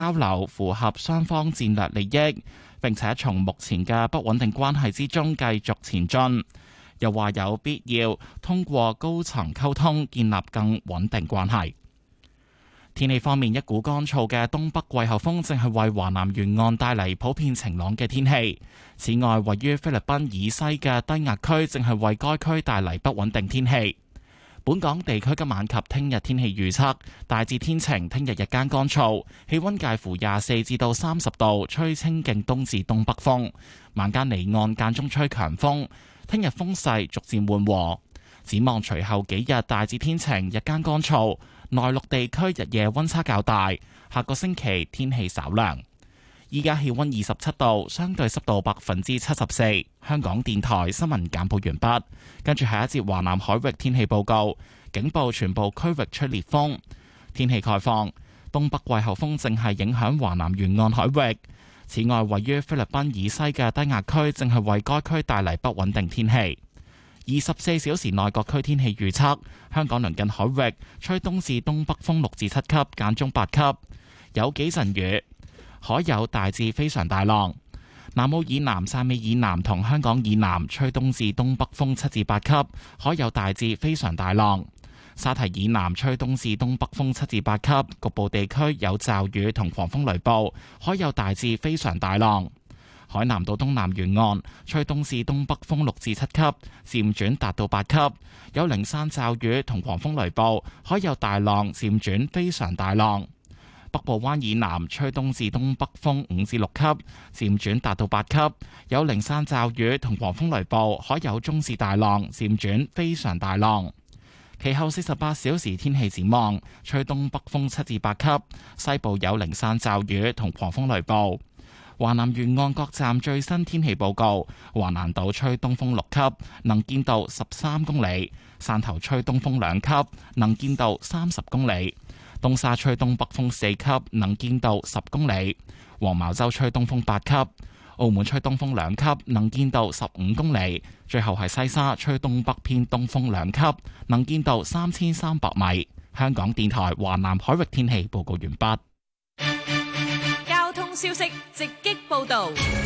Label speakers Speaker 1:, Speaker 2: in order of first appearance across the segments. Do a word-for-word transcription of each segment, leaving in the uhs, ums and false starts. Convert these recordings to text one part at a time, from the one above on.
Speaker 1: 交流符合雙方戰略利益，並且從目前嘅不穩定關係之中繼續前進。又話有必要通過高層溝通建立更穩定關係。天氣方面，一股乾燥嘅東北季候風正係為華南沿岸帶嚟普遍晴朗嘅天氣。此外，位於菲律賓以西嘅低壓區正係為該區帶嚟不穩定天氣。本港地區今晚及聽日天氣預測大致天晴，聽日日間乾燥，氣溫介乎廿四至到三十度，吹清勁東至東北風。晚間離岸間中吹強風，聽日風勢逐漸緩和。展望隨後幾日大致天晴，日間乾燥，內陸地區日夜溫差較大。下個星期天氣稍涼。依家氣溫二十七度，相對濕度百分之七十四。香港電台新聞簡報完畢。跟住下一節華南海域天氣報告，警報全部區域吹烈風。天氣概況，東北季候風正係影響華南沿岸海域。此外，位於菲律賓以西嘅低壓區正係為該區帶嚟不穩定天氣。二十四小時內各區天氣預測，香港鄰近海域吹東至東北風六至七級，間中八級，有幾陣雨。海有大至非常大浪，南澳以南、汕尾以南同香港以南吹東至東北風七至八級，海有大至非常大浪。沙堤以南吹東至東北風七至八級，局部地區有驟雨同狂風雷暴，海有大至非常大浪。海南島東南沿岸吹東至東北風六至七級，漸轉達到八級，有零散驟雨同狂風雷暴，海有大浪，漸轉非常大浪。北部灣以南吹東至東北風五至六級，漸轉達到八級，有零散驟雨同狂風雷暴，海有中至大浪，漸轉非常大浪。其後四十八小時天氣展望，吹東北風七至八級，西部有零散驟雨同狂風雷暴。華南沿岸各站最新天氣報告：華南島吹東風六級，能見度十三公里；汕頭吹東風兩級，能見度三十公里。東沙吹東北風四級，能見度十公里；黃茅洲吹東風八級，澳門吹東風兩級，能見度十五公里。最後係西沙吹東北偏東風兩級，能見度三千三百米。香港電台華南海域天氣報告完畢。
Speaker 2: 交通消息直擊報道。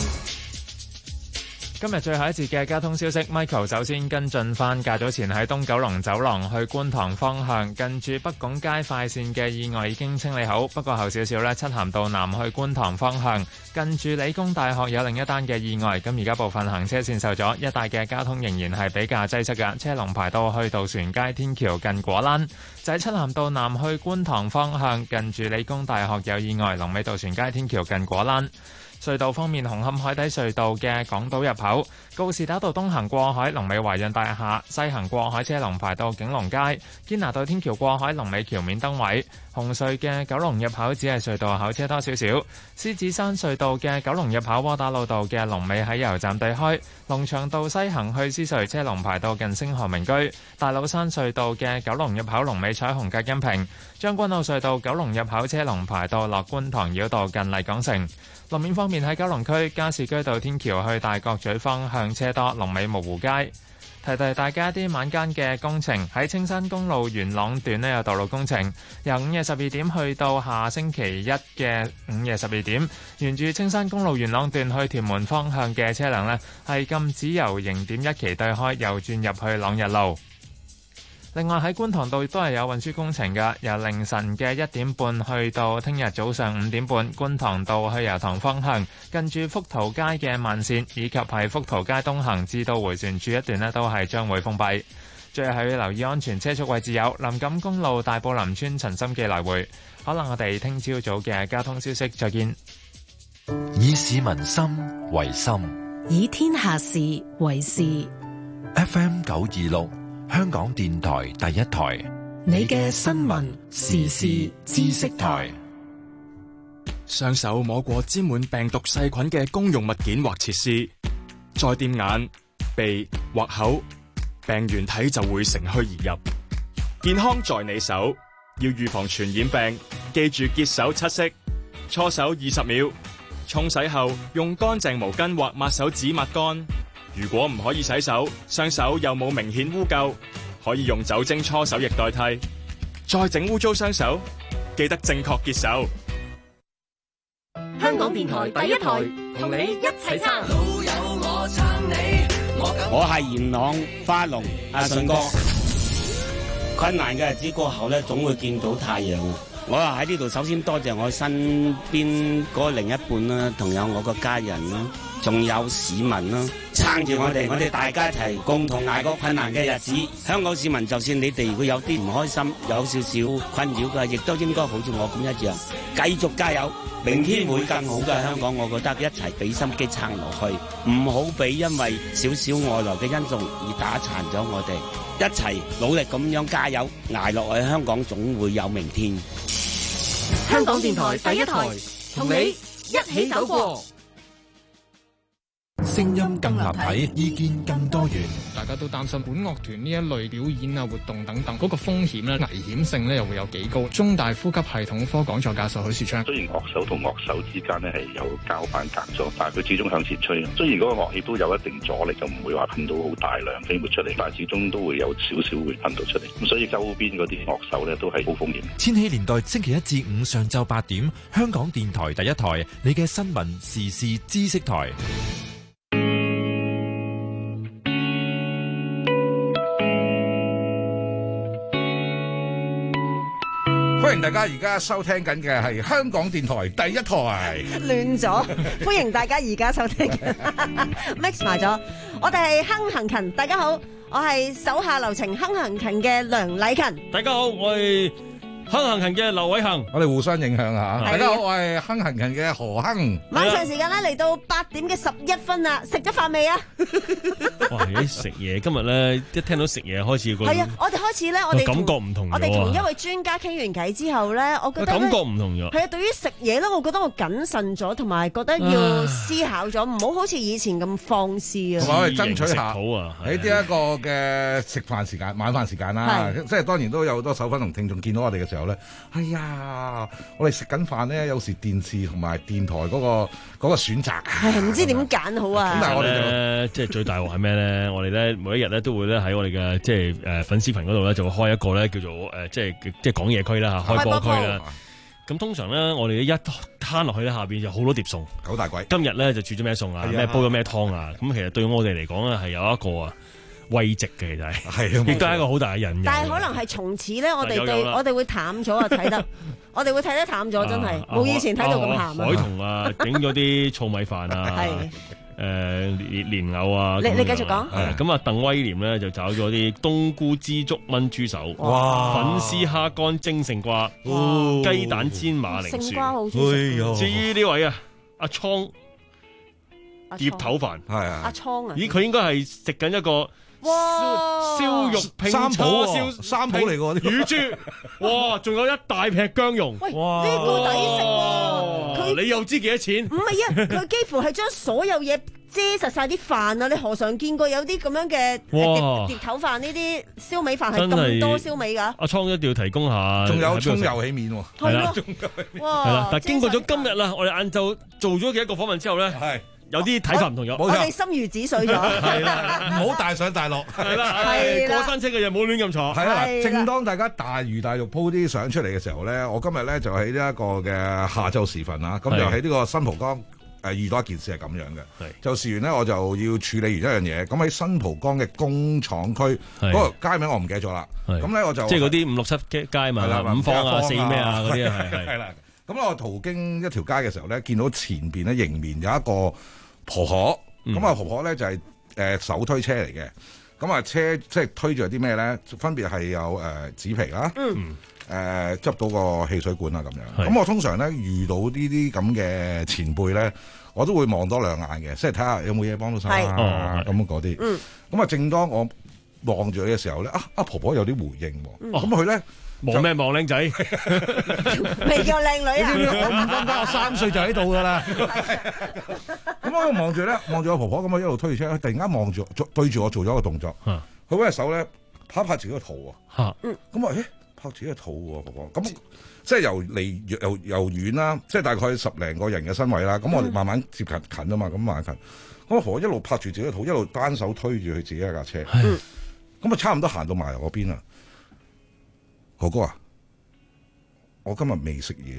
Speaker 3: 今日最後一節嘅交通消息 ，Michael 首先跟進翻，較早前喺東九龍走廊去觀塘方向，近住北拱街快線嘅意外已經清理好，不過後少少呢，漆咸道南去觀塘方向，近住理工大學有另一單嘅意外，咁而家部分行車線受阻，一帶嘅交通仍然係比較擠塞嘅，車龍排到去渡船街天橋近果欄，就喺漆咸道南去觀塘方向，近住理工大學有意外，龍尾渡船街天橋近果欄。隧道方面，紅磡海底隧道嘅港島入口、告士打道東行過海、龍尾華潤大廈；西行過海車龍排到景隆街、堅拿道天橋過海、龍尾橋面燈位。紅隧嘅九龍入口只係隧道口車多少少。獅子山隧道嘅九龍入口窩打老道嘅龍尾喺油站對開。龍翔道西行去獅隧車龍排到近星河名居。大老山隧道嘅九龍入口龍尾彩虹隔音屏。將軍澳隧道九龍入口車龍排到落觀塘繞道近麗港城。路面方面喺九龍區加士居道天橋去大角咀方向車多，龍尾蕪湖街。提提大家啲晚間嘅工程，喺青山公路元朗段呢有道路工程，由午夜十二點去到下星期一嘅午夜十二點，沿住青山公路元朗段去屯門方向嘅車輛呢係禁止由形點一期對開右轉入去朗日路。另外喺觀塘道都係有運輸工程嘅，由凌晨嘅一點半去到聽日早上五點半，觀塘道去油塘方向，近住福淘街嘅慢線，以及係福淘街東行至到迴旋處一段呢都係將會封閉。最後要留意安全車速位置有林錦公路大埔林村陳心記來回。可能我哋聽朝早嘅交通消息再見。
Speaker 4: 以市民心為心，
Speaker 5: 以天下事為事。
Speaker 4: F M 九二六。香港電台第一台，
Speaker 5: 你嘅新聞時事知識台。
Speaker 6: 雙手摸過沾滿病毒細菌嘅公用物件或設施，再掂眼、鼻或口，病原體就會乘虛而入。健康在你手，要預防傳染病，記住潔手七式：搓手二十秒，沖洗後用乾淨毛巾或抹手紙抹乾。如果唔可以洗手，雙手又冇明顯污垢，可以用酒精搓手液代替。再整污糟雙手，記得正確潔手。
Speaker 2: 香港電台第一台，同你一齊撐。
Speaker 7: 老友我撐你，我係元朗花龍阿順哥。困難嘅日子過後咧，總會見到太陽。我啊喺呢度首先多謝我身邊嗰另一半啦，同有我個家人啦，仲有市民啦，撐住我哋，我哋大家一齊共同捱過困難嘅日子。香港市民，就算你哋如果有啲唔開心，有少少困擾嘅，亦都應該好似我咁一樣，繼續加油，明天會更好嘅香港。我覺得一齊俾心機撐落去，唔好俾因為少少外來嘅因素而打殘咗我哋。一齊努力咁樣加油，捱落去，香港總會有明天。
Speaker 2: 香港電台第一台，同你一起走過。
Speaker 4: 聲音更立體，意見更多元。
Speaker 8: 大家都擔心管樂團呢一類表演啊、活動等等嗰個風險咧、危險性咧又會有幾高？中大呼吸系統科講座教授許樹昌：
Speaker 9: 雖然樂手同樂手之間咧係有交班隔咗，但係佢始終向前吹。雖然嗰個樂器都有一定阻力，就唔會話噴到好大量飛沫出嚟，但係始終都會有少少會噴到出嚟。咁所以周邊嗰啲樂手咧都係高風險。
Speaker 4: 千禧年代星期一至五上晝八點，香港電台第一台，你嘅新聞時事知識台。
Speaker 10: 歡迎大家而家收聽緊嘅係香港電台第一台。
Speaker 11: 亂咗，歡迎大家而家收聽嘅 mix 埋咗。我哋係哼行勤，大家好，我係手下留情哼行勤嘅梁禮勤。
Speaker 12: 大家好，我係哼行勤嘅劉偉恒。
Speaker 10: 我哋互相影響下。大家好，我係哼行勤嘅何亨。
Speaker 11: 晚上時間咧嚟到八點嘅十一分啦，食咗飯未啊？
Speaker 12: 哇！而家食嘢，今日咧一聽到食嘢開始個
Speaker 11: 係啊，我哋開始咧，我哋
Speaker 12: 感覺唔同咗。
Speaker 11: 我哋同一位專家傾完偈之後咧，我覺得
Speaker 12: 感覺唔同咗。
Speaker 11: 係啊，對於食嘢咧，我覺得我謹慎咗，同埋覺得要思考咗，唔好好似以前咁放肆啊。
Speaker 10: 同埋我哋爭取下
Speaker 12: 好啊！
Speaker 10: 喺呢一個嘅食飯時間、晚飯時間啦，即係當然都有好多手粉同聽眾見到我哋嘅時候咧，哎呀，我哋食緊飯咧，有時電視同埋電台嗰個嗰個選擇
Speaker 11: 係唔知點揀好啊！
Speaker 10: 咁但係我哋
Speaker 12: 咧，即係最大鑊係咩咧？我哋咧每一日咧都會咧喺我哋嘅即係誒粉絲群嗰度咧就會開一個咧叫做誒即係即係講嘢區啦嚇，開播區啦。咁通常咧我哋一攤落去咧下邊就好多碟餸，
Speaker 10: 九大簋。
Speaker 12: 今日咧就煮咗咩餸啊？咩煲咗咩湯啊？咁其實對我哋嚟講咧係有一個啊慰藉嘅，其實係，亦都係一個好大嘅引誘。
Speaker 11: 但係可能係從此咧，我哋對我哋會淡咗啊！睇得我哋會睇得淡咗，真係冇以前睇到咁鹹啊！
Speaker 12: 海彤啊，整咗啲糙米飯啊，誒蓮蓮藕啊，
Speaker 11: 你你繼續講。
Speaker 12: 咁啊，鄧威廉咧就找咗啲冬菇枝竹炆豬手，哇！粉絲蝦乾蒸勝瓜，雞蛋煎馬鈴薯。
Speaker 11: 勝瓜好中意食。
Speaker 12: 至於呢位啊，阿倉碟頭飯，
Speaker 10: 係啊，
Speaker 11: 阿倉啊，
Speaker 12: 咦，佢應該係食緊一個。
Speaker 11: 哇！
Speaker 12: 燒肉拼叉燒
Speaker 10: 三寶嚟㗎，
Speaker 12: 乳豬，哇！仲有一大劈薑蓉，
Speaker 11: 哇！呢個抵食喎，佢
Speaker 12: 你又知幾多錢？
Speaker 11: 唔係啊，佢幾乎係將所有嘢遮實晒啲飯啊！你何嘗見過有啲咁樣嘅碟碟頭飯呢啲燒味飯係咁多燒味㗎？
Speaker 12: 阿倉一定要提供下，
Speaker 10: 仲有葱油起面喎，
Speaker 11: 係咯，哇！
Speaker 12: 係啦，但係經過咗今日啦，我哋晏晝做咗幾一個訪問之後咧，係。有啲睇法唔同咗，
Speaker 11: 我哋心如止水咗，
Speaker 10: 係啦，唔好大上大落，
Speaker 12: 係啦，係過山車嘅嘢唔好亂咁坐，
Speaker 10: 係啦。正當大家大魚大肉鋪啲相出嚟嘅時候咧，我今日咧就喺呢一個嘅下晝時分啊，咁就喺呢個新蒲崗誒遇到一件事係咁樣嘅，就事緣咧我就要處理完一樣嘢，咁喺新蒲崗嘅工廠區嗰個街名我唔記得咗啦，咁咧我就
Speaker 12: 即係嗰啲五六七街嘛，五方啊、四咩啊嗰啲係
Speaker 10: 係啦。咁我途經一條街嘅時候咧，見到前邊咧迎面有一個婆婆，咁啊、嗯、婆婆咧就係、是、誒、呃、手推車嚟嘅，咁啊車即係推住啲咩咧？分別係有誒紙皮啦，誒、呃、執到個汽水罐啊咁樣。咁是我通常咧遇到呢啲咁嘅前輩咧，我都會望多兩眼嘅，即係睇下有冇嘢幫到手啊咁嗰啲。咁啊，正當我望住佢嘅時候咧，啊啊婆婆有啲回應喎，咁佢咧。
Speaker 12: 望咩望靚仔？
Speaker 11: 未夠靚女啊！
Speaker 10: 我唔得得，我三歲就喺度噶啦。咁我望住咧，望住個婆婆咁樣一路推住車，突然間望住對住我做咗一個動作。佢嗰隻手咧拍一拍自己個肚喎。咁啊，誒拍自己個肚喎，婆婆。咁即係由離由由遠啦，即係大概十零個人嘅身位啦。咁我哋慢慢接近近啊嘛，咁慢慢近。咁阿婆婆一路拍住自己個肚，一路單手推住佢自己一架車。咁啊，差唔多行到埋我邊啦。哥哥啊，我今日未食嘢啊！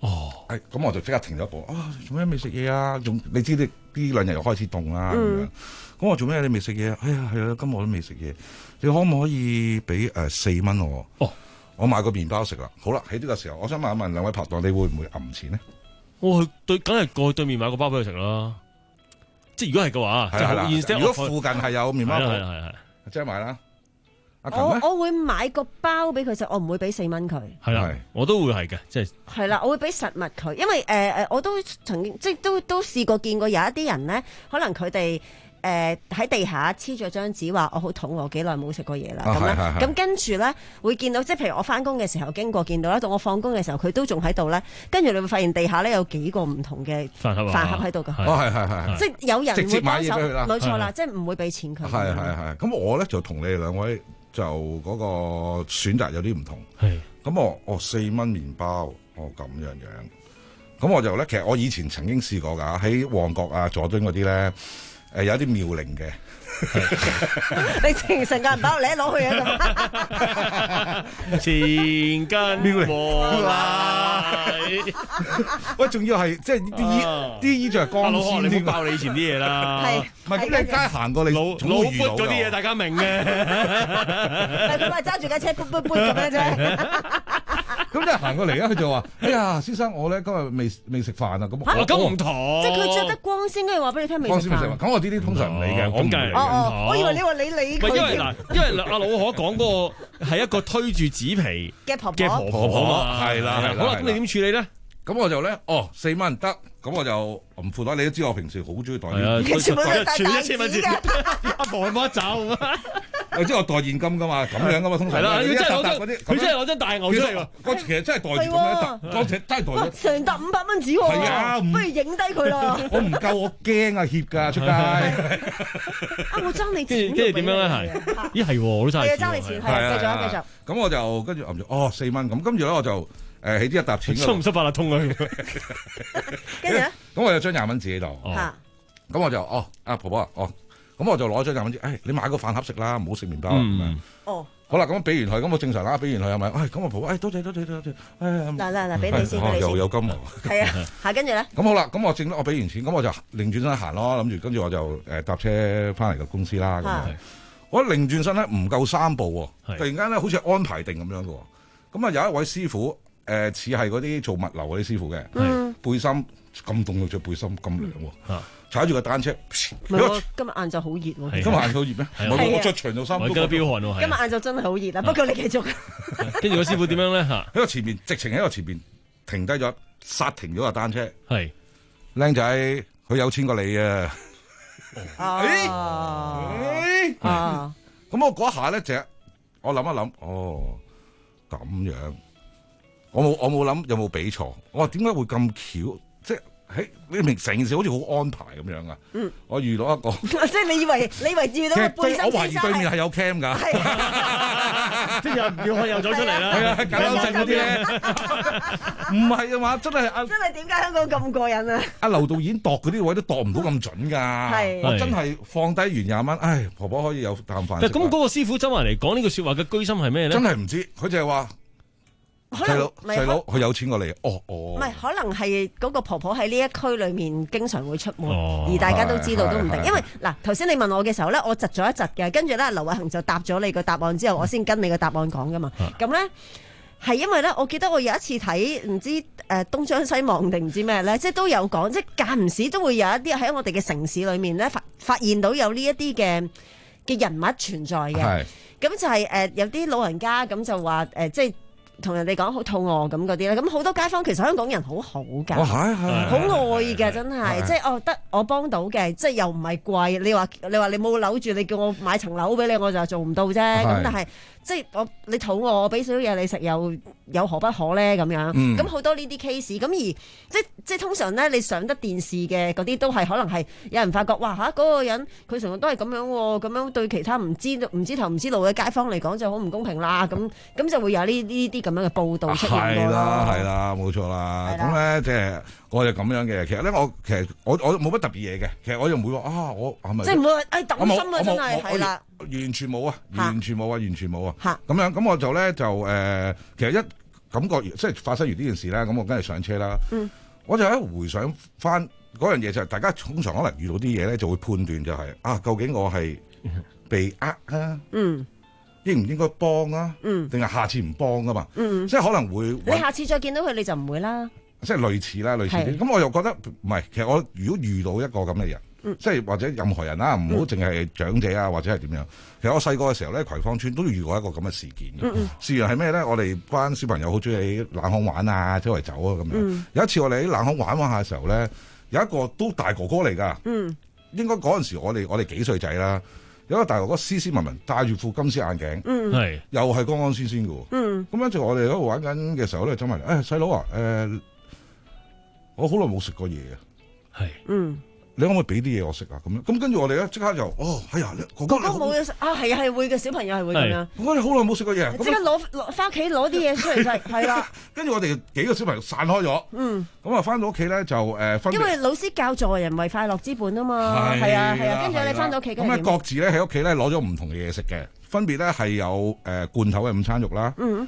Speaker 12: 哦，
Speaker 10: 誒咁我就即刻停咗步。啊，做咩未食嘢啊？仲你知呢呢兩日又開始凍啦咁樣。咁我做咩你未食嘢？哎呀係啊，今日我都未食嘢。你可唔可以俾誒四蚊我？
Speaker 12: 哦，
Speaker 10: 我買個麵包食啦。好啦，喺呢個時候，我想問一問兩位拍檔，你會唔會揞錢呢？
Speaker 12: 我去對，梗係過去對面買個包俾佢食啦。即係如果係嘅話，
Speaker 10: 係啦。
Speaker 12: 即係
Speaker 10: 如果附近係有麵包鋪，
Speaker 12: 係係係，
Speaker 10: 即係買啦。
Speaker 11: 我我會買個包俾佢食，我唔會俾四蚊佢。
Speaker 12: 係啦，我都會係嘅，即係。
Speaker 11: 係啦，我會俾實物佢，因為誒誒、呃，我都曾經即係都都試過見過有一啲人咧，可能佢哋誒喺地下黐咗張紙，話我好肚餓，幾耐冇食過嘢啦咁樣。咁跟住咧會見到，即係譬如我翻工嘅時候經過見到啦，到我放工嘅時候佢都仲喺度咧，跟住你會發現地下咧有幾個唔同嘅飯盒飯盒喺度㗎。
Speaker 10: 哦，係係係，
Speaker 11: 即係有人
Speaker 10: 直接
Speaker 11: 會幫手，
Speaker 10: 買嘢俾佢啦，
Speaker 11: 冇錯啦，即係唔會俾錢佢。
Speaker 10: 係係係，咁我咧就同你哋兩位。就嗰個選擇有啲唔同，
Speaker 12: 係
Speaker 10: 咁我我四蚊麵包，我咁樣樣，咁我就咧，其實我以前曾經試過㗎，喺旺角啊、佐敦嗰啲咧，誒有啲妙齡嘅，
Speaker 11: 你成成個人包你一攞去啊咁，
Speaker 12: 前跟
Speaker 10: 妙
Speaker 12: 齡來，
Speaker 10: 喂，仲要係即係啲衣啲衣著係光鮮啲，
Speaker 12: 你爆你以前啲嘢啦，
Speaker 11: 係
Speaker 10: 唔係咁你街行過你
Speaker 12: 老老砵嗰啲嘢，大家明嘅，
Speaker 11: 係佢話揸住架車砵砵砵咁樣啫。
Speaker 10: 咁即係行過嚟啊！佢就話：哎呀，先生，我咧今日未未食飯啊！咁
Speaker 12: 我咁唔同，
Speaker 11: 即係佢着得光鮮，跟住話俾你聽未食飯。
Speaker 10: 咁我呢啲通常唔理嘅，我唔理。
Speaker 11: 哦哦，我以為你話你理佢。
Speaker 12: 因為嗱，因為阿老可講嗰個係一個推住紙皮
Speaker 11: 嘅婆
Speaker 12: 嘅婆婆嘛，
Speaker 10: 係啦係啦。
Speaker 12: 好啦，咁你點處理咧？
Speaker 10: 咁我就咧，哦，四蚊得，咁我就唔負袋。你都知我平時好中意袋
Speaker 11: 現金，全部都係
Speaker 12: 存一千蚊紙，阿婆冇得走。
Speaker 10: 你知我袋現金噶嘛？咁樣噶嘛，通常。
Speaker 12: 係啦，
Speaker 10: 佢
Speaker 12: 真係攞張，佢真係攞張大牛出嚟喎。
Speaker 10: 我其實真係袋住咁樣一沓，我真係袋咗
Speaker 11: 成沓五百蚊紙喎。係啊，不如影低佢啦。
Speaker 10: 我唔夠，我驚啊，怯㗎出街。
Speaker 11: 啊，我爭你錢。
Speaker 12: 跟住點樣咧？係，咦係喎，我都爭。
Speaker 11: 係啊，爭你錢，係啊，繼續啊，繼續。
Speaker 10: 咁我就跟住揞住，哦四蚊咁，跟住咧我就。誒起啲一沓錢，
Speaker 12: 收唔收八達通啊？
Speaker 11: 跟住咧，
Speaker 10: 咁我有張廿蚊紙喺度，咁、
Speaker 11: 哦、
Speaker 10: 我就哦，阿婆婆啊，哦，咁我就攞張廿蚊紙，誒、哎，你買個飯盒食啦，唔好食麵包咁樣。
Speaker 11: 嗯、哦，
Speaker 10: 好啦，咁俾完佢，咁我正常啦，俾完佢係咪？誒，咁阿婆婆，誒、哎，多謝多謝多謝，誒、哎，
Speaker 11: 嗱嗱嗱，俾你先，俾、哎、你先，
Speaker 10: 又有金毛。
Speaker 11: 係啊，嚇，跟住咧，
Speaker 10: 咁好啦，咁我正我俾完錢，咁我就擰轉身行咯，諗住跟住我就誒搭車翻嚟個公司啦。咁樣，我擰轉身咧唔夠三步喎，突然間咧好似安排定咁樣嘅喎，咁啊有一位師傅。誒似係嗰啲做物流嗰啲師傅嘅，嗯、背心咁凍到着背心咁涼喎，踩住個單車。
Speaker 11: 唔係喎，今日晏晝好熱喎。
Speaker 10: 今日晏晝好熱咩？我我著長袖衫都。
Speaker 12: 我今日飆汗喎。
Speaker 11: 今日晏晝真係好熱啊！不過你繼續。
Speaker 12: 跟住個師傅點樣咧？嚇！
Speaker 10: 喺我前面，直情喺我前面停低咗，剎停咗個單車。
Speaker 12: 係。
Speaker 10: 靚仔，佢有錢過你啊！
Speaker 11: 啊！
Speaker 10: 咁我嗰下咧就，我諗一諗，哦，咁樣。我冇我冇諗有冇俾錯，我話點解會咁巧？即係喺你明成件事好似好安排咁樣啊！嗯，我遇到一個，
Speaker 11: 即係你以為你以為遇到個背心
Speaker 10: 我懷疑對面係有 cam 㗎，
Speaker 12: 即係又要開又走出嚟啦，
Speaker 10: 係啊，搞搞震嗰啲咧，唔係啊嘛，真係啊！
Speaker 11: 真係點解香港咁過癮啊？
Speaker 10: 阿劉導演度嗰啲位都度唔到咁準㗎，我真係放低完廿蚊，唉，婆婆可以有啖飯食。
Speaker 12: 咁嗰個師傅周埋嚟講呢句説話嘅居心係咩咧？
Speaker 10: 真係唔知，佢就係話。細佬，細佬，佢有錢過你，哦哦。唔係，
Speaker 11: 可能係嗰個婆婆喺呢一區裏面經常會出沒，哦、而大家都知道都唔定。因為嗱，頭先你問我嘅時候咧，我窒咗一窒嘅，跟住咧，劉偉恒就答咗你個答案之後，我先跟你個答案講噶嘛。咁咧係因為咧，我記得我有一次睇唔知誒東張西望定唔知咩咧，即係都有講，即係間唔時都會有一啲喺我哋嘅城市裏面咧發發現到有呢一啲嘅嘅人物存在嘅。咁就係、是、誒、呃、有啲老人家咁就話誒、呃、即係。同人哋講好肚餓咁嗰啲咧，咁好多街坊其實香港人好好㗎，好、哦、愛嘅真係，即係哦得我幫到嘅，即係又唔係貴。你話你話你冇樓住，你叫我買層樓俾你，我就做唔到啫。咁但係即係我你肚餓，我俾少少嘢你食，又有何不可咧？咁樣咁好、嗯、多呢啲 case，咁而即即係通常咧，你上得電視嘅嗰啲都係可能係有人發覺，哇嚇嗰、嗰個人佢成日都係咁樣喎，咁樣對其他唔知唔知頭唔知路嘅街坊嚟講就好唔公平啦。咁咁就會有呢呢啲咁樣嘅報導出現過咯。係啦，
Speaker 10: 係啦，冇錯啦。咁咧即係我就咁樣嘅。其實咧，我其實我我冇乜特別嘢嘅。其實我又唔會話啊，我係咪？
Speaker 11: 即係唔會話誒抌心啊！真係係啦，
Speaker 10: 完全冇啊，完全冇啊，完全冇啊。嚇咁樣咁我就咧就誒、呃，其實一感覺即係發生完呢件事咧，咁我梗係上車啦。
Speaker 11: 嗯，
Speaker 10: 我就喺回想翻嗰樣嘢，就係大家通常可能遇到啲嘢咧，就會判斷就係、是、啊，究竟我係被呃啊，
Speaker 11: 嗯，
Speaker 10: 應唔應該幫啊，
Speaker 11: 嗯，
Speaker 10: 定係下次唔幫噶嘛，
Speaker 11: 嗯，
Speaker 10: 即係可能會
Speaker 11: 你下次再見到佢你就唔會啦，
Speaker 10: 即係類似啦，類似啲。咁我又覺得唔係，其實我如果遇到一個咁嘅人。嗯、即係或者任何人啦，唔好淨係長者啊，或者係點樣。其實我細個嘅時候咧，葵芳村都遇過一個咁嘅事件嘅。嗯嗯事緣係咩咧？我哋班小朋友好中意喺冷巷玩啊，周圍走啊咁樣。嗯、有一次我哋喺冷巷玩玩下嘅時候咧，有一個都大哥哥嚟㗎。嗯，應該嗰陣時我哋我哋幾歲仔啦。有一個大哥哥斯斯文文，戴住副金絲眼鏡，嗯、係又係乾乾鮮鮮嘅。嗯，咁跟住我哋喺度玩緊嘅時候咧，走埋嚟，誒細佬啊，誒、呃、我好耐冇食過嘢啊。係，嗯。你可唔可以俾啲嘢我食啊？咁樣咁跟住我哋咧即刻就哦，哎呀，哥哥
Speaker 11: 冇嘢食啊，係係會嘅，小朋友係會咁樣。
Speaker 10: 哥哥你好耐冇食過嘢，
Speaker 11: 即刻攞攞翻屋企攞啲嘢出嚟食，係啦。
Speaker 10: 跟住我哋幾個小朋友散開咗，嗯，咁啊翻到屋企咧就誒分。
Speaker 11: 因為老師教助人為快樂之本啊嘛，係啊係啊，跟住你翻到屋企
Speaker 10: 咁咧各自咧喺屋企咧攞咗唔同嘅嘢食嘅，分別咧係有誒罐頭嘅午餐肉啦。嗯。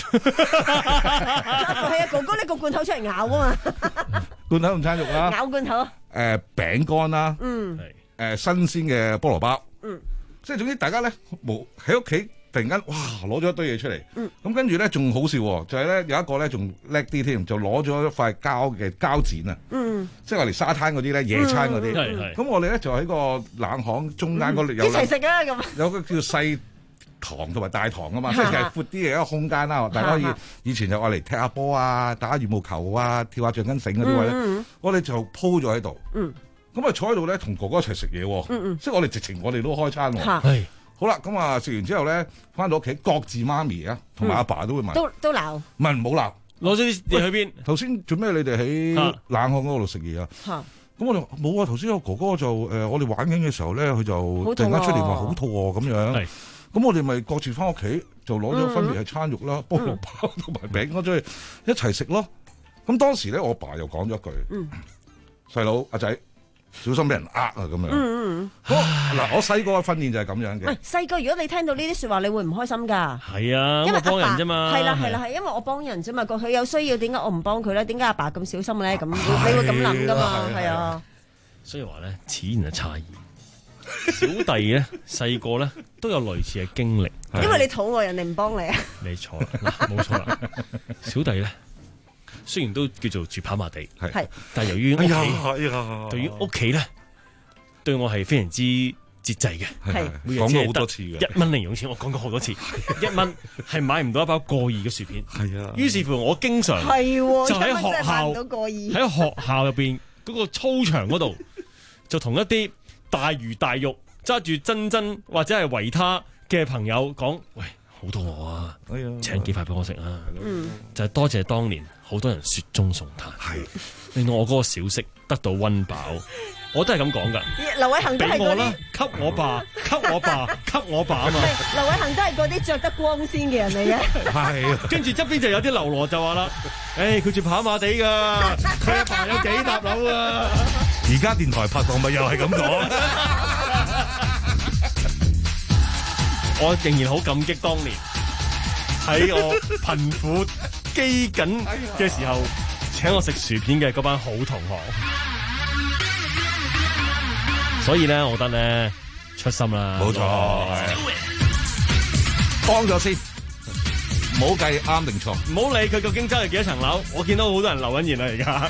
Speaker 11: 係啊，哥哥呢個罐頭出嚟咬啊嘛，
Speaker 10: 罐頭午餐肉啦，
Speaker 11: 咬罐頭，誒、
Speaker 10: 呃、餅乾啦，嗯，誒、呃、新鮮嘅菠蘿包，嗯，即係總之大家咧冇喺屋企突然間哇攞咗一堆嘢出嚟，嗯，咁跟住咧仲好笑喎，就係、是、咧有一個咧仲叻啲添，就攞咗一塊膠嘅膠剪啊，嗯，即係我哋沙灘嗰啲咧野餐嗰啲，係係、嗯，咁我哋咧就喺個冷巷中間嗰度有一齊食啊咁，有個叫細堂同埋大堂啊嘛，即係闊啲嘅一個空間啦，大家可以以前就愛嚟踢下波啊，打下羽毛球啊，跳下橡筋繩嗰啲位咧，嗯、我哋就鋪咗喺度，咁啊、嗯、坐喺度咧同哥哥一齊食嘢，嗯、即係我哋直情我哋都開餐喎，係好啦，咁啊食完之後咧，翻到屋企各自媽咪啊同埋阿爸都會問，
Speaker 11: 都都鬧，
Speaker 10: 唔係唔好鬧，
Speaker 12: 攞咗啲嘢去邊？
Speaker 10: 頭先做咩？你哋喺冷巷嗰度食嘢啊？咁我哋冇啊，頭先有哥哥就誒、呃，我哋玩緊嘅時候咧，佢就突然間出嚟話好肚餓咁樣。咁我哋咪各自翻屋企就攞咗分別係餐肉啦、菠蘿包同埋餅乾出去一齊食咯。咁當時咧，我爸又講咗一句：細佬阿仔小心俾人呃啊咁樣。嗯嗱，我細個嘅訓練就係咁樣嘅。
Speaker 11: 唔係細個，如果你聽到呢啲説話，你會唔開心㗎？
Speaker 12: 係啊，因為幫人啫嘛。
Speaker 11: 係啦係啦係，因為我幫人啫嘛。佢有需要，點解我唔幫佢咧？點解阿爸咁小心咧？咁你會咁諗㗎嘛？係啊。
Speaker 12: 所以話咧，此言係差異。小弟咧細個咧都有類似嘅經歷，
Speaker 11: 因為你肚餓，人哋唔幫你啊。
Speaker 12: 你錯啦，冇錯啦。小弟咧雖然都叫做住跑馬地，係，但係由於屋企，對於屋企咧對我係非常之節制嘅，係講過好多次嘅。一蚊零用錢，我講過好多次，一蚊係買唔到一包過二嘅薯片，係啊。於是乎，我經常
Speaker 11: 係
Speaker 12: 就喺學校喺學校入邊嗰個操場嗰度，就同一啲大魚大肉揸住珍珍或者係維他嘅朋友講：喂，好肚餓啊！哎呀，請幾塊俾我食啊！嗯，就係多謝當年好多人雪中送炭，係令到我嗰個小息得到溫飽。我都係咁講噶。
Speaker 11: 劉偉恒都係嗰啲，俾我啦，
Speaker 12: 給我爸，給我爸，給我爸啊嘛。
Speaker 11: 劉偉恒都係嗰啲着得光鮮嘅人嚟嘅。
Speaker 12: 係，跟住側邊就有啲流羅就話啦：誒，佢住跑馬地噶，佢阿爸有幾搭樓啊！
Speaker 10: 而家電台拍檔咪又係咁講。
Speaker 12: 我仍然好感激當年喺我貧苦饑緊嘅時候請我食薯片嘅嗰班好同學。所以咧，我覺得咧，出心啦，
Speaker 10: 冇錯，幫咗先，唔好計啱定錯，
Speaker 12: 唔好理佢究竟爭係幾多層樓。我見到好多人留緊言啦，而家。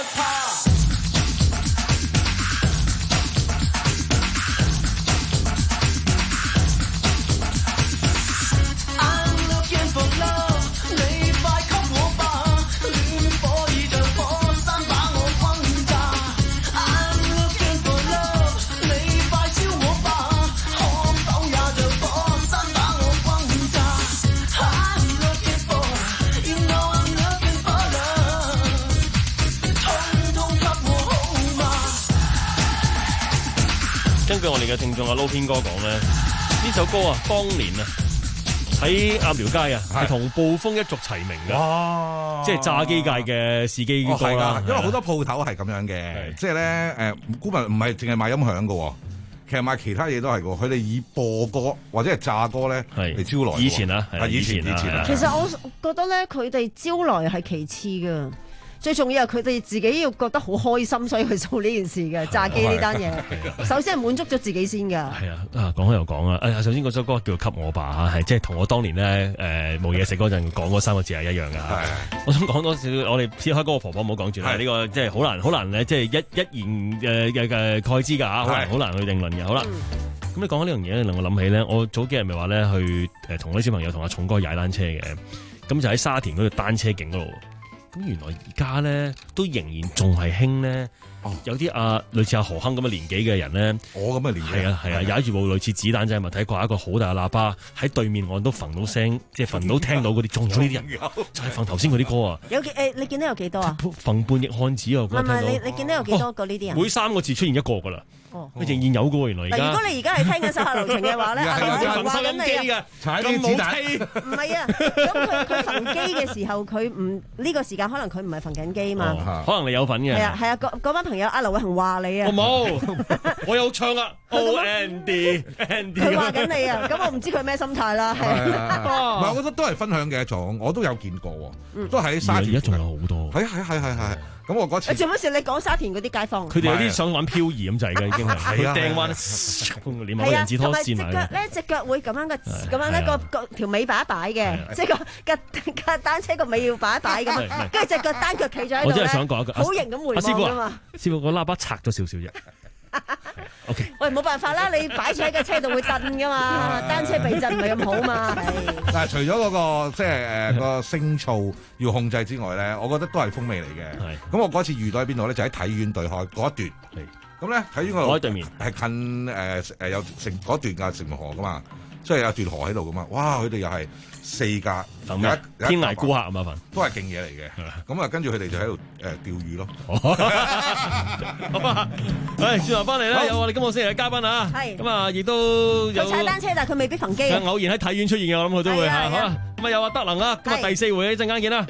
Speaker 12: 根據我哋嘅聽眾阿撈編哥講咧，呢首歌啊，當年啊喺鴨寮街啊，係同暴風一族齊名嘅，哇！即係炸機界嘅試機歌啦。
Speaker 10: 因為好多鋪頭係咁樣嘅，即係咧誒，估唔唔係淨係賣音響嘅，其實賣其他嘢都係嘅。佢哋以播歌或者係炸歌咧嚟招來。
Speaker 12: 以前啊，
Speaker 10: 係以前以前啊。
Speaker 11: 其實我覺得咧，佢哋招來係其次嘅。最重要係佢哋自己要覺得好開心，所以去做呢件事嘅炸機呢單嘢。首先係滿足咗自己先㗎。係
Speaker 12: 啊，啊講開又講啊！誒，首先嗰首歌叫《給我吧》嚇，係即係同我當年咧誒冇嘢食嗰陣講嗰三個字係一樣㗎。我想講多少，我哋撇開嗰個婆婆唔好講住啦。呢個即係好難，好難咧，即係一一言誒嘅嘅概之㗎嚇，好難好難去定論嘅。好啦，咁你講開呢樣嘢，令我諗起咧，我早幾日咪話咧去誒同啲小朋友同阿重哥踩單車嘅，咁就喺沙田嗰度單車徑嗰度。咁原來而家咧都仍然仲係興咧，有啲啊類似阿何亨咁嘅年紀嘅人咧，
Speaker 10: 我咁嘅年紀
Speaker 12: 係啊係啊，踩住部類似子彈仔物體掛一個好大嘅喇叭喺對面岸都揈到聲，即係揈到聽到嗰啲，仲有呢啲人，就係揈頭先嗰啲歌啊！
Speaker 11: 有幾誒？你見到有幾多啊？
Speaker 12: 揈半翼漢子啊！
Speaker 11: 唔係唔係，你你見到有幾多個呢啲人？
Speaker 12: 每三個字出現一個㗎啦。哦，佢仍然有嘅喎，原來而家。如
Speaker 11: 果你而家係聽緊手下留情嘅話咧，阿劉偉話緊你啊，
Speaker 10: 踩啲子彈。
Speaker 11: 唔係啊，咁佢佢焚機嘅時候，佢唔呢個時間可能佢唔係焚緊機嘛。
Speaker 12: 可能你有份嘅。
Speaker 11: 係啊係啊，嗰嗰班朋友阿劉偉恒話你啊。
Speaker 12: 我冇，我有唱啊。Oh Andy Andy。
Speaker 11: 佢話緊你啊，咁我唔知佢咩心態啦。係。
Speaker 10: 唔係，我覺得都係分享嘅一種，我都有見過喎，都喺沙田。
Speaker 12: 而家仲有好多。
Speaker 10: 係係係係係。咁我嗰次，
Speaker 11: 做乜事？你講沙田嗰啲街坊，
Speaker 12: 佢哋有啲想玩漂移咁滯嘅，已經係佢掟彎，連埋個人字拖線埋。係啊，同埋隻腳咧，隻腳會咁樣嘅，咁樣咧個個條尾擺一擺嘅，即係個個個單車個尾要擺一擺咁，跟住隻腳單腳企咗喺度咧。我真係想講一句，好型咁回望㗎嘛。 師傅個喇叭拆咗少少啫。O K，
Speaker 11: 喂，冇辦法啦，你擺住喺架車度會震噶嘛，單車避震唔係咁好嘛。
Speaker 10: 但係除咗嗰個即係誒個聲噪要控制之外咧，我覺得都係風味嚟嘅。咁我嗰次遇到喺邊度咧？就喺體院對開嗰一段。咁咧體院嗰度，
Speaker 12: 我喺對面
Speaker 10: 係近誒誒有城嗰段嘅城門河噶嘛，所以有段河喺度噶嘛。哇！佢哋又係四架，
Speaker 12: 有一天涯孤客啊嘛份，
Speaker 10: 都係勁嘢嚟嘅。咁啊，跟住佢哋就喺度誒釣魚咯。
Speaker 12: 好啊，誒轉頭翻嚟啦，有我哋今個星期嘅嘉賓啊，係咁啊，亦都有
Speaker 11: 踩單車，但係佢未必焚機啊。
Speaker 12: 偶然喺體院出現嘅，我諗佢都會嚇。好啦，咁啊有阿德能啦，今日第四回，一陣間見啦。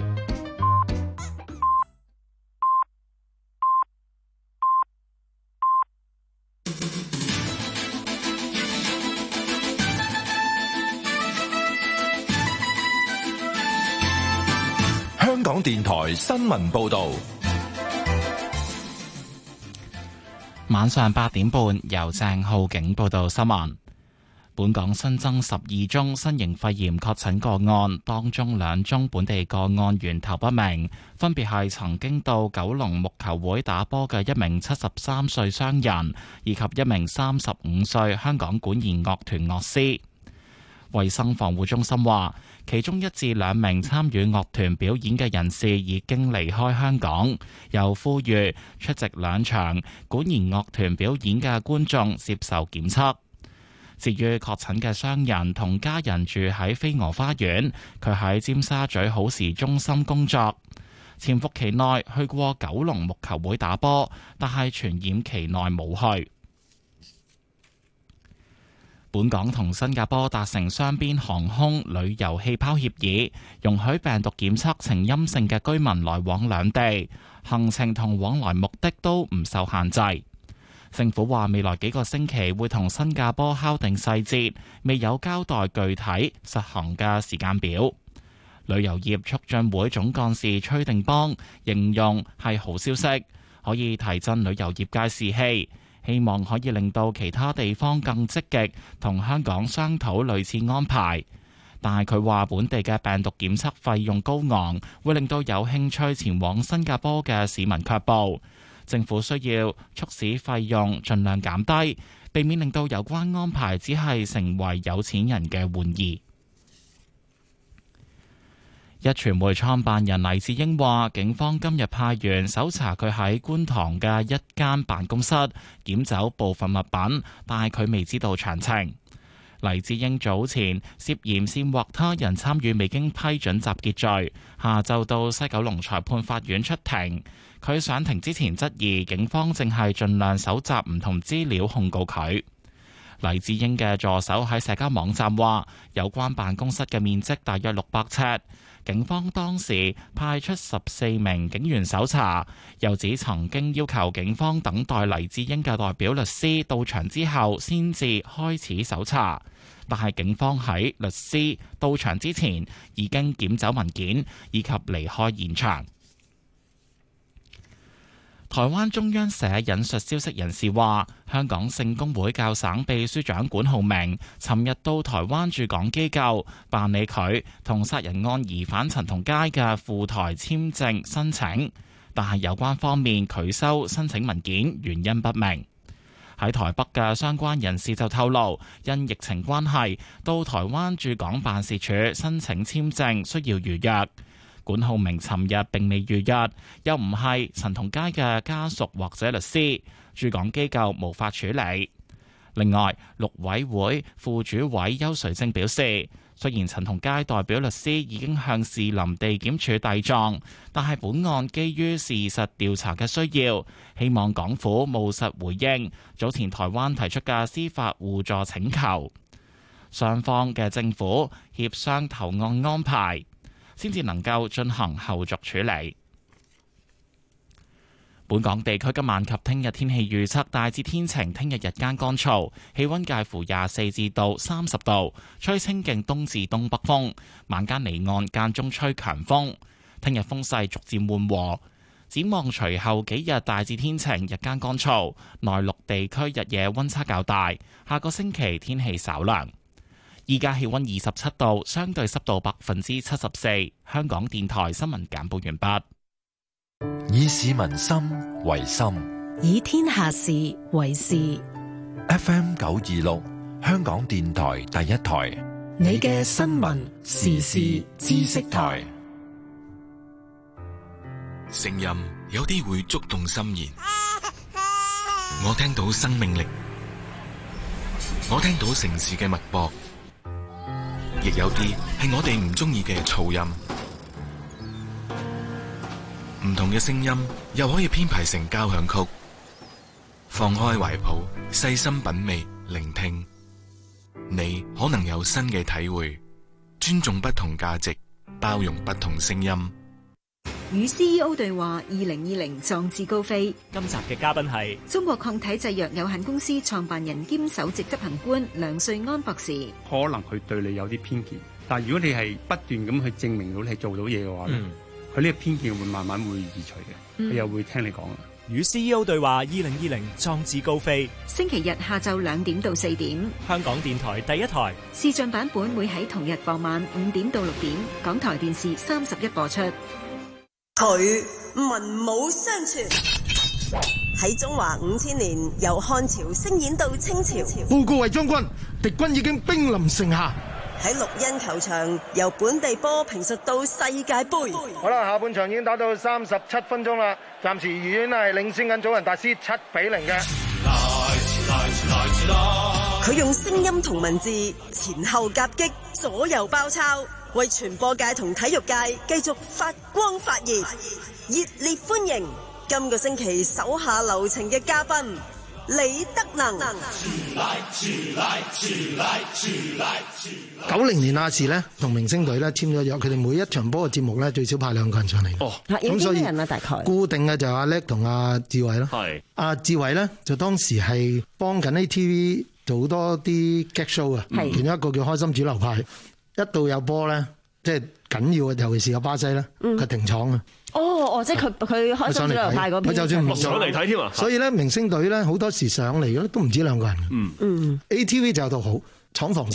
Speaker 4: 香港電台新聞報導，
Speaker 1: 晚上八點半由鄭浩景報道新聞。本港新增十二宗新型肺炎確診個案，當中兩宗本地個案源頭不明，分別係曾經到九龍木球會打波嘅一名七十三歲商人，以及一名三十五歲香港管弦樂團樂師。衛生防護中心話，其中一至兩名參與樂團表演嘅人士已經離開香港，又呼籲出席兩場管弦樂團表演嘅觀眾接受檢測。至於確診嘅商人同家人住喺飛鵝花園，佢喺尖沙咀好時中心工作，潛伏期內去過九龍木球會打波，但係傳染期內冇去。本港同新加坡達成雙邊航空旅遊氣泡協議，容許病毒檢測呈陰性嘅居民來往兩地，行程同往來目的都唔受限制。政府話未來幾個星期會同新加坡敲定細節，未有交代具體實行嘅時間表。旅遊業促進會總幹事崔定邦形容係好消息，可以提振旅遊業界士氣。希望可以令到其他地方更積極同香港商討類似安排。 但係佢話本地嘅病毒檢測費用高昂，會令到有興趣前往新加坡嘅市民卻步。政府需要促使費用盡量減低，避免令到有關安排只係成為有錢人嘅玩意。壹傳媒創辦人黎智英話，警方今日派員搜查佢喺觀塘嘅一間辦公室，檢走部分物品，但係佢未知道詳情。黎智英早前涉嫌煽惑他人參與未經批准集結罪，下晝到西九龍裁判法院出庭。佢上庭之前質疑警方正係盡量搜集唔同資料控告佢。黎智英嘅助手喺社交網站話，有關辦公室嘅面積大約六百尺。警方當時派出十四名警員搜查，又指曾經要求警方等待黎智英嘅代表律師到場之後先至開始搜查，但係警方喺律師到場之前已經檢走文件以及離開現場。台灣中央社引述消息人士話，香港聖公會教省秘書長管浩鳴尋日到台灣駐港機構辦理佢同殺人案疑犯陳同佳嘅赴台簽證申請，但係有關方面拒收申請文件，原因不明。喺台北嘅相關人士就透露，因疫情關係，到台灣駐港辦事處申請簽證需要預約。管浩鳴尋日並未預約，又唔係陳同佳嘅家屬或者律師，駐港機構無法處理。另外，陸委會副主委邱垂正表示，雖然陳同佳代表律師已經向士林地檢署遞狀，但係本案基於事實調查嘅需要，希望港府務實回應早前台灣提出嘅司法互助請求，雙方嘅政府協商投案安排，先至能夠進行後續處理。本港地區今晚及聽日天氣預測大致天晴，聽日日間乾燥，氣溫介乎廿四至到三十度，吹清勁東至東北風，晚間離岸間中吹強風。聽日風勢逐漸緩和，展望隨後幾日大致天晴，日間乾燥，內陸地區日夜溫差較大。下個星期天氣稍涼。依家氣溫二十七度，相對濕度百分之七十四。香港電台新聞簡報完畢。
Speaker 4: 以市民心為心，
Speaker 5: 以天下事為事。
Speaker 4: F M 九二六，香港電台第一台，
Speaker 5: 你嘅新聞時事知識台。
Speaker 6: 聲音有啲會觸動心弦，我聽到生命力，我聽到城市嘅脈搏。亦有啲係我哋唔中意嘅噪音，唔同嘅聲音又可以編排成交響曲。放開懷抱，細心品味，聆聽，你可能有新嘅體會。尊重不同價值，包容不同聲音。
Speaker 13: 與 C E O 對話二零二零壯志高飛。
Speaker 14: 今集嘅嘉賓係
Speaker 13: 中國抗體製藥有限公司創辦人兼首席執行官梁瑞安博士。
Speaker 15: 可能佢對你有啲偏見，但係如果你係不斷咁去證明到你係做到嘢嘅話咧，佢呢、嗯、個偏見會慢慢會移除嘅，佢、嗯、又會聽你講啦。
Speaker 14: 與 C E O 對話二零二零壯志高飛。
Speaker 13: 星期日下晝兩點到四點，
Speaker 14: 香港電台第一台
Speaker 13: 視像版本會喺同日傍晚五點到六點，港台電視三十一播出。
Speaker 16: 佢文武雙全，喺中華五千年由漢朝聲演到清朝。
Speaker 5: 報告衛將軍，敵軍已經兵臨城下。
Speaker 16: 喺綠茵球場由本地波評述到世界盃。
Speaker 17: 好啦，下半場已經打到三十七分鐘啦，暫時愉園係領先緊祖雲達斯七比零嘅。
Speaker 16: 佢用聲音同文字前後夾擊，左右包抄，為傳播界同體育界繼續發光發熱，熱烈歡迎今個星期手下留情嘅嘉賓李德能。
Speaker 5: 九零年亞視咧同明星隊咧簽咗約，佢哋每一場波嘅節目咧最少派兩個人上嚟。
Speaker 11: 哦，咁所以人啊，大概
Speaker 5: 固定嘅就阿叻同阿志偉咯。係阿志偉咧就當時係幫緊 A T V 做好多啲 gag show 啊，其中一個叫開心主流派。一到有波咧，即係緊要嘅，尤其是有巴西咧，佢停廠啊。
Speaker 11: 哦哦，即係佢佢開心主流派嗰邊，
Speaker 5: 佢就算唔
Speaker 12: 上嚟睇添啊。
Speaker 5: 所以咧，明星隊咧好多時上嚟嘅都唔止兩個人。嗯嗯，A T V 就有套好廠房細，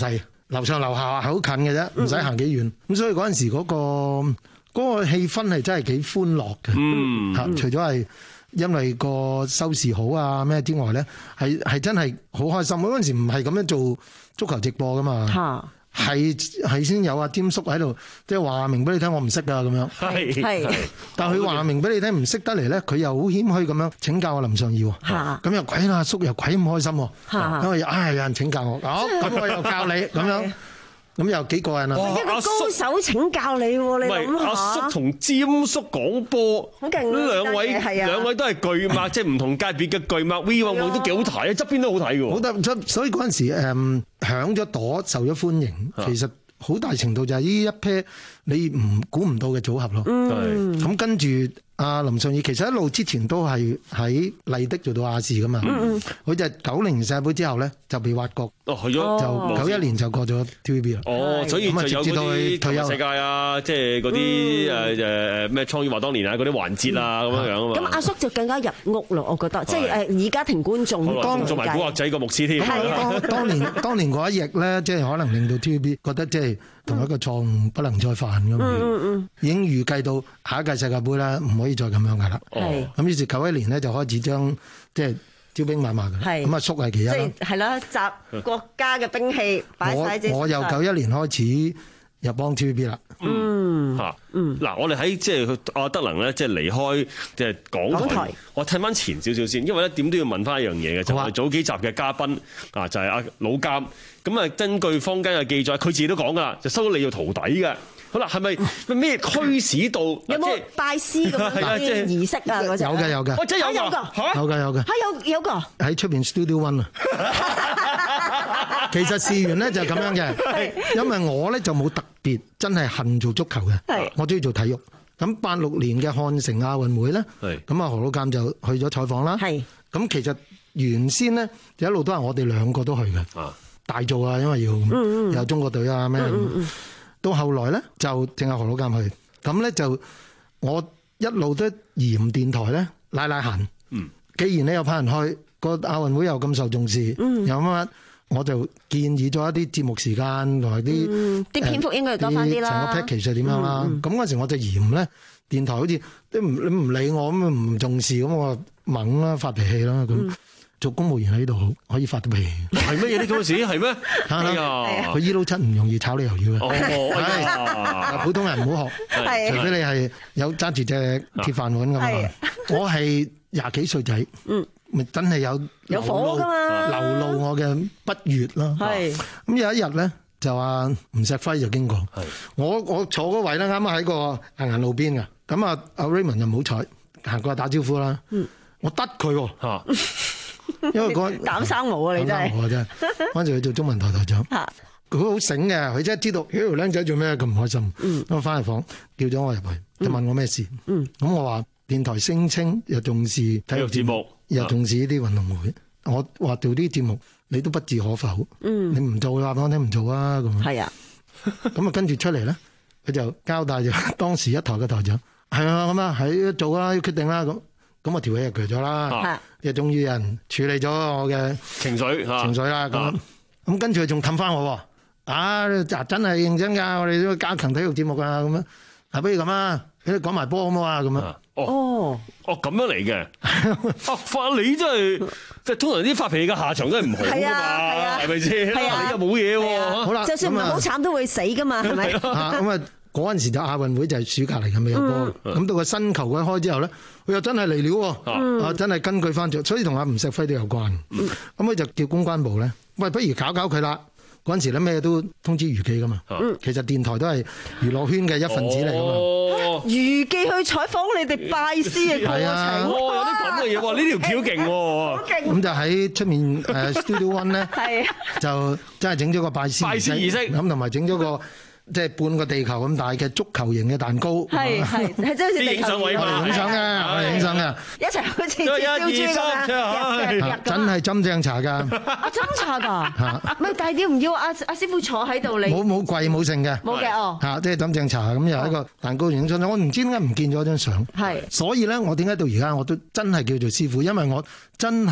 Speaker 5: 樓上樓下係好近嘅啫，唔使行幾遠。咁、嗯、所以嗰陣時嗰、嗰個嗰、嗰個氣氛係真係幾歡樂嘅。嗯，嚇，除咗係因為個收視好啊咩之外咧，係係真係好開心。嗰陣時唔係咁樣做足球直播噶嘛。嚇。係係先有阿詹叔喺度，即係話明俾你聽，我唔識噶咁樣。係係，但係佢話明俾你聽唔識得嚟咧，佢又好謙虛咁樣請教我林尚義。嚇，咁又鬼啦，阿叔又鬼咁開心。嚇，因為唉有人請教我，好咁我又教你咁樣。咁又幾過癮啊！
Speaker 11: 一個高手請教你喎，你諗下。
Speaker 18: 阿叔同詹叔講波，
Speaker 11: 好勁啊！
Speaker 18: 兩位兩位都係巨擘，即係唔同界別嘅巨擘 V 運會都幾好睇啊！側邊都好睇嘅喎。
Speaker 5: 好得，所以嗰陣時誒響咗朵，受咗歡迎，其實好大程度就係呢一 pair 你唔估唔到嘅組合咯。嗯，咁跟住。阿林尚義其實一路之前都係喺麗的做到亞視噶嘛，佢就九零世界盃之後咧就被挖角，
Speaker 18: 哦去咗
Speaker 5: 就九一年就過咗 T V B 啦。
Speaker 18: 哦，所以就有嗰啲退休世界啊，即係嗰啲誒誒咩創意話當年啊嗰啲環節啊咁樣樣啊嘛。
Speaker 11: 咁阿叔就更加入屋咯，我覺得，即係誒以家庭觀眾當
Speaker 18: 做埋古惑仔個牧師添。
Speaker 5: 當當年當年嗰一役咧，即係可能令到 T V B 覺得即係同一個錯誤不能再犯咁樣，已經預計到下一屆世界盃咧唔可以再咁樣噶啦。係咁，於是九一年咧就開始將即係招兵買馬嘅。係咁啊，叔係其一啦。即係
Speaker 11: 係啦，集國家嘅兵器擺晒喺。
Speaker 5: 我我由九一年開始入幫 T V B 啦。
Speaker 18: 嗯嚇，嗯嗱，我哋喺即係阿德能咧，即係離開即係港台。我睇翻前少少先，因為咧點都要問翻一樣嘢嘅，就係早幾集嘅嘉賓啊，就係阿老監。咁啊，根據坊間嘅記載，佢自己都講噶啦，就收到你做徒弟嘅。好啦，係咪咩驅使到？
Speaker 11: 有冇拜師咁樣啲儀式啊？嗰陣
Speaker 5: 有嘅有嘅，
Speaker 11: 我真係有㗎，
Speaker 5: 有嘅有嘅，
Speaker 11: 嚇有有個
Speaker 5: 喺出邊 Studio One 啊。其實事緣咧就係咁樣嘅，因為我咧就冇特別真係恨做足球嘅，我中意做體育。咁八六年嘅漢城亞運會咧，咁啊何老監就去咗採訪啦。咁其實原先咧就一路都係我哋兩個都去嘅，大做啊，因為要有中國隊啊咩。到後來咧就淨係何老監去，咁咧就我一路都嫌電台咧拉拉閒。嗯，既然你有派人去個亞運會又咁受重視，嗯、有乜乜，我就建議咗一啲節目時間同埋啲
Speaker 11: 啲篇幅應該要多翻啲啦。
Speaker 5: 成個 package 係點樣啦？咁嗰、嗯、時我就嫌咧電台好似都唔你唔理我咁唔重視，咁我猛啦發脾氣啦咁。嗯做公務員喺呢度可以發到脾氣，
Speaker 18: 係乜嘢呢？嗰陣時係咩？係
Speaker 5: 啊，佢 E 撈七唔容易炒你魷魚嘅。係普通人唔好學，除非你係有揸住隻鐵飯碗咁啊！我係廿幾歲仔，咪真係有
Speaker 11: 有火㗎嘛，
Speaker 5: 流露我嘅不悅啦。係咁有一日咧，就話吳錫輝就經過，我我坐嗰位咧，啱啱喺個行人路邊㗎。咁啊，阿 Raymond 就唔好彩行過打招呼啦。我得佢喎。因為嗰
Speaker 11: 膽生毛啊！你真係，
Speaker 5: 我真係嗰陣時佢做中文台台長，佢好醒嘅，佢真係知道呢條僆仔做咩咁唔開心。咁我翻入房叫咗我入去，就問我咩事。咁我話電台聲稱又重視體育節目，又重視呢啲運動會。我話做啲節目你都不置可否。你唔做嘅話，我聽唔做啊咁。係啊，咁啊跟住出嚟咧，佢就交代咗當時一台嘅台長係啊咁啊，喺做啦，要決定啦咁。咁我條氣就鋸咗啦，即係終於有人處理咗我嘅
Speaker 18: 情緒
Speaker 5: 情緒啦。咁咁跟住佢仲氹翻我，啊真係認真㗎，我哋都要加強體育節目啊咁樣。啊，不如咁啊，你講埋波好唔好啊？咁樣
Speaker 18: 哦哦咁樣嚟嘅。啊，發你真係即係通常啲發脾氣嘅下場都係唔好㗎嘛，係咪先？係啊，你又冇嘢喎。好啦，
Speaker 11: 就算唔係好慘都會死㗎嘛，係咪？
Speaker 5: 咁啊。嗰陣時就亞運會就係暑假嚟嘅，未有波。咁、嗯、到個新球一開之後咧，佢又真係嚟了喎。嗯、啊，真係根據翻咗，所以同阿吳錫輝都有關。咁佢、嗯、就叫公關部咧，喂，不如搞搞佢啦。嗰陣時咧咩都通知娛記噶嘛。嗯、其實電台都係娛樂圈嘅一份子嚟噶嘛。
Speaker 11: 哦，娛記去採訪你哋拜師嘅過程，
Speaker 18: 啊、哦，有啲咁嘅嘢喎，呢條橋勁喎。
Speaker 5: 咁就喺出面誒 Studio One 咧，就真係整咗個拜師
Speaker 18: 拜師儀式，
Speaker 5: 咁同埋整咗個。即係半個地球咁大嘅足球形嘅蛋糕，
Speaker 11: 係係係真係好似地球儀，
Speaker 5: 我哋影相嘅，我哋影相嘅，
Speaker 11: 一齊好似燒豬咁樣，
Speaker 5: 真係斟正茶㗎，
Speaker 11: 啊斟茶㗎，唔係但係要唔要阿阿師傅坐喺度你？
Speaker 5: 冇冇跪冇剩嘅，
Speaker 11: 冇嘅哦，
Speaker 5: 嚇即係斟正茶咁又係一個蛋糕影相，我唔知點解唔見咗張相，係，所以咧我點解到而家我都真係叫做師傅，因為我真係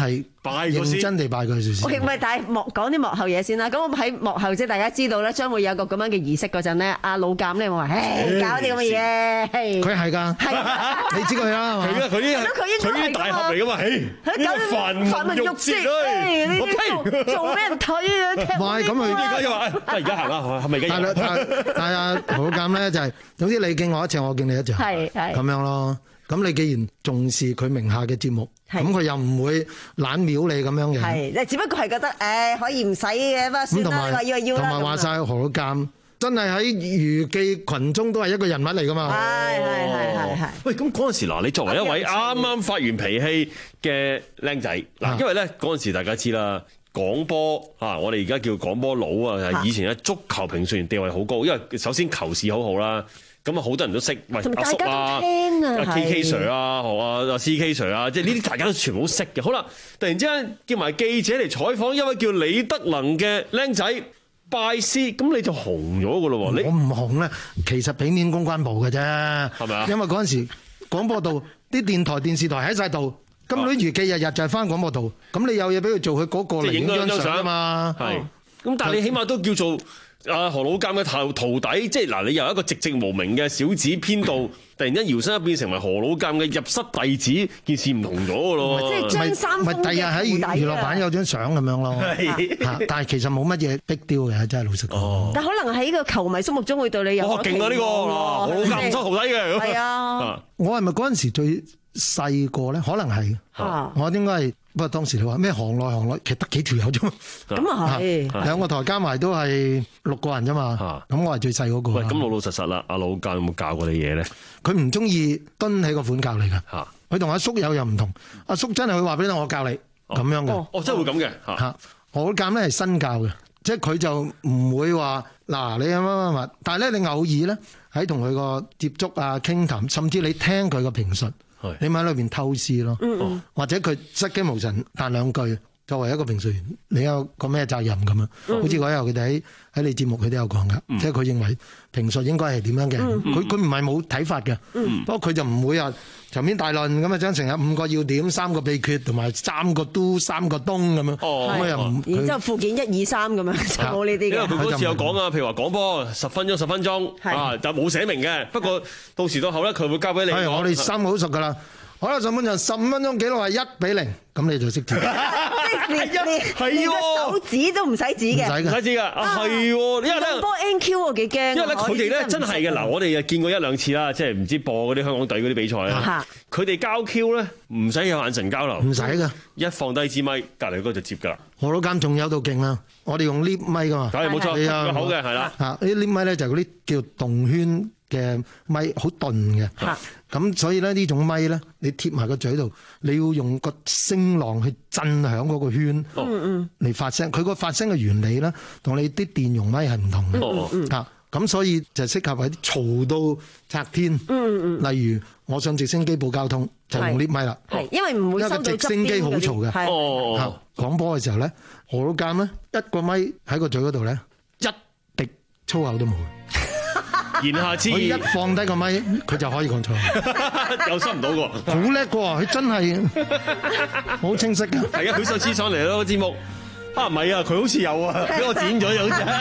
Speaker 18: 拜個先，
Speaker 5: 認真地拜佢先。
Speaker 11: OK， 唔係，但係幕講啲幕後嘢先啦。咁我喺幕後即係大家知道咧，將會有個咁樣嘅儀式嗰陣咧，阿老監咧我話，誒搞啲咁嘅嘢，
Speaker 5: 佢係㗎，係你知佢啦，
Speaker 18: 佢啊佢啲佢啲大俠嚟㗎嘛，誒呢個繁
Speaker 11: 繁文縟節，誒呢啲做咩人睇啊？
Speaker 5: 唔係咁佢
Speaker 18: 而家又話，而家行啦，係咪而家？
Speaker 5: 但係但係阿老監咧就係，總之你敬我一次，我敬你一次，
Speaker 11: 係係
Speaker 5: 咁樣咯。咁你既然重視佢名下嘅節目，咁佢又唔會懶秒你咁樣嘅。
Speaker 11: 係，你只不過係覺得誒可以唔使嘅，不過算啦，你話要就要啦。
Speaker 5: 同埋話晒何老監，真係喺娛記群中都係一個人物嚟噶嘛。
Speaker 11: 係係係係係。
Speaker 18: 喂，咁嗰陣時嗱，你作為一位啱啱發完脾氣嘅僆仔，嗱，因為咧嗰陣時大家知啦，廣播啊，我哋而家叫廣播佬啊，以前咧足球評述員地位好高，因為首先球市好好啦。咁啊，好多人都識，喂阿叔啊，阿 K K Sir 啊，啊阿 C K Sir 啊，即係呢啲大家都全部都識嘅。好啦，突然之間叫埋記者嚟採訪一位叫李德能嘅僆仔拜師，咁你就紅咗㗎咯喎！你
Speaker 5: 我唔紅咧，其實俾面公關部嘅啫，
Speaker 18: 係咪啊？
Speaker 5: 因為嗰陣時廣播道啲電台、電視台喺晒度，咁啲娛記日日就係翻廣播道，咁你有嘢俾佢做，佢嗰個嚟影張相啊嘛。
Speaker 18: 係，咁但係你起碼都叫做。阿何老監嘅徒徒弟，即係嗱，你由一個寂寂無名嘅小子編導，突然間搖身一變成為何老監嘅入室弟子，件事唔同咗嘅咯。
Speaker 11: 即係張三豐嘅徒弟啊！
Speaker 5: 咪第日喺娛娛樂版有張相咁樣咯。嚇！但係其實冇乜嘢逼雕嘅，真係老實講。
Speaker 18: 哦。
Speaker 11: 但可能喺個球迷心目中會對你有
Speaker 18: 哇勁啊！呢個何老監唔收徒弟嘅。
Speaker 11: 係啊。
Speaker 5: 我係咪嗰陣時最細個咧？可能係。
Speaker 11: 嚇！
Speaker 5: 我應該係。不過當時你話咩行內行內，其實得幾條友啫嘛。
Speaker 11: 咁啊係，
Speaker 5: 兩個台加埋都係六個人啫嘛。咁我係最細嗰個。
Speaker 18: 喂，咁老老實實啦，阿老監有冇教過你嘢咧？
Speaker 5: 佢唔中意蹲起個款教你㗎。佢同阿叔有又唔同。阿叔真係會話俾你聽，我教你咁樣嘅。
Speaker 18: 哦，真係會咁嘅。
Speaker 5: 嚇，何老監咧係新教嘅，即係佢就唔會話嗱你乜乜乜，但係咧你偶爾咧喺同佢個接觸啊、傾談，甚至你聽佢個評述。你咪喺裏邊偷師咯，嗯、或者佢失驚無神彈兩句，作為一個評述員，你有個咩責任咁樣？嗯、好似嗰日佢哋喺喺你節目佢都有講噶，嗯、即係佢認為評述應該係點樣嘅。佢佢唔係冇睇法嘅，嗯、不過佢就唔會話長篇大論咁啊，將成日五個要點、三個秘訣同埋三個都、三個東咁樣。咁又唔，
Speaker 11: 然之後附件一二三咁樣就冇呢啲嘅。
Speaker 18: 因為佢嗰次有講啊，譬如話廣播十分鐘十分鐘啊，就冇寫明嘅。不過到時到後咧，佢會交俾你。
Speaker 5: 係我哋三個好熟噶啦。好啦，十分鐘十五分鐘記錄係一比零，咁你就識字。
Speaker 11: 連連個手指都唔使指嘅，
Speaker 18: 唔使指㗎，係喎。因為咧
Speaker 11: 播 N Q 我幾驚。
Speaker 18: 因為咧佢哋咧真係嘅嗱，我哋又見過一兩次啦，即係唔知播嗰啲香港隊嗰啲比賽啦。佢哋交 Q 咧唔使有眼神交流，
Speaker 5: 唔使㗎，
Speaker 18: 一放低支咪，隔離嗰個就接㗎啦。
Speaker 5: 何老監仲有道勁啦，我哋用 lift 咪㗎嘛，
Speaker 18: 係冇錯，有口嘅係啦。
Speaker 5: 嚇，呢啲 lift 咪咧就係嗰啲叫動圈嘅咪，好鈍嘅。咁所以咧呢種咪咧，你貼埋個嘴度，你要用個聲浪去震響嗰個圈嚟發聲。佢個發聲嘅原理咧，同你啲電容咪係唔同嘅。嚇，咁所以就適合喺啲嘈到拆天。例如我上直升機報交通就用 lift 咪啦。
Speaker 11: 係，因為唔會收到側邊嗰啲。因為直升機好嘈嘅。
Speaker 18: 係。
Speaker 5: 嚇，廣播嘅時候咧，何老監咧一個咪喺個嘴嗰度咧，一滴粗口都冇。
Speaker 18: 言下之意，
Speaker 5: 佢一放低個咪，佢就可以講錯，
Speaker 18: 又收唔到喎。
Speaker 5: 好叻喎，佢真係好清晰㗎。
Speaker 18: 係啊，佢上次上嚟咯個節目，啊唔係啊，佢好似有啊，俾我剪咗又好似。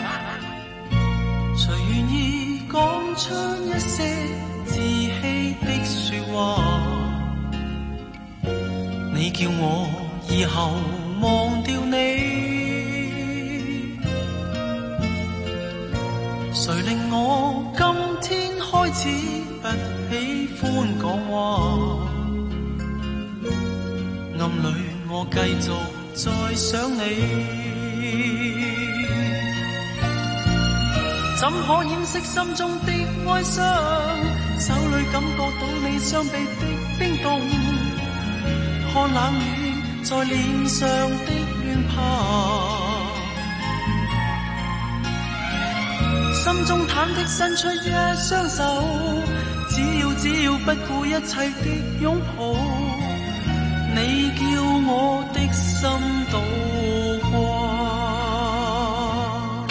Speaker 19: 誰願意講出一些自欺的説話？你叫我以後忘掉你。誰令我今天開始不喜歡講話？暗裏我繼續在想你，怎可掩飾心中的哀傷？手裏感覺到你雙臂的冰凍，看冷雨在臉上的亂爬。心中忐忑伸出一雙手，只要只要不顧一切的擁抱，你叫我的心倒掛。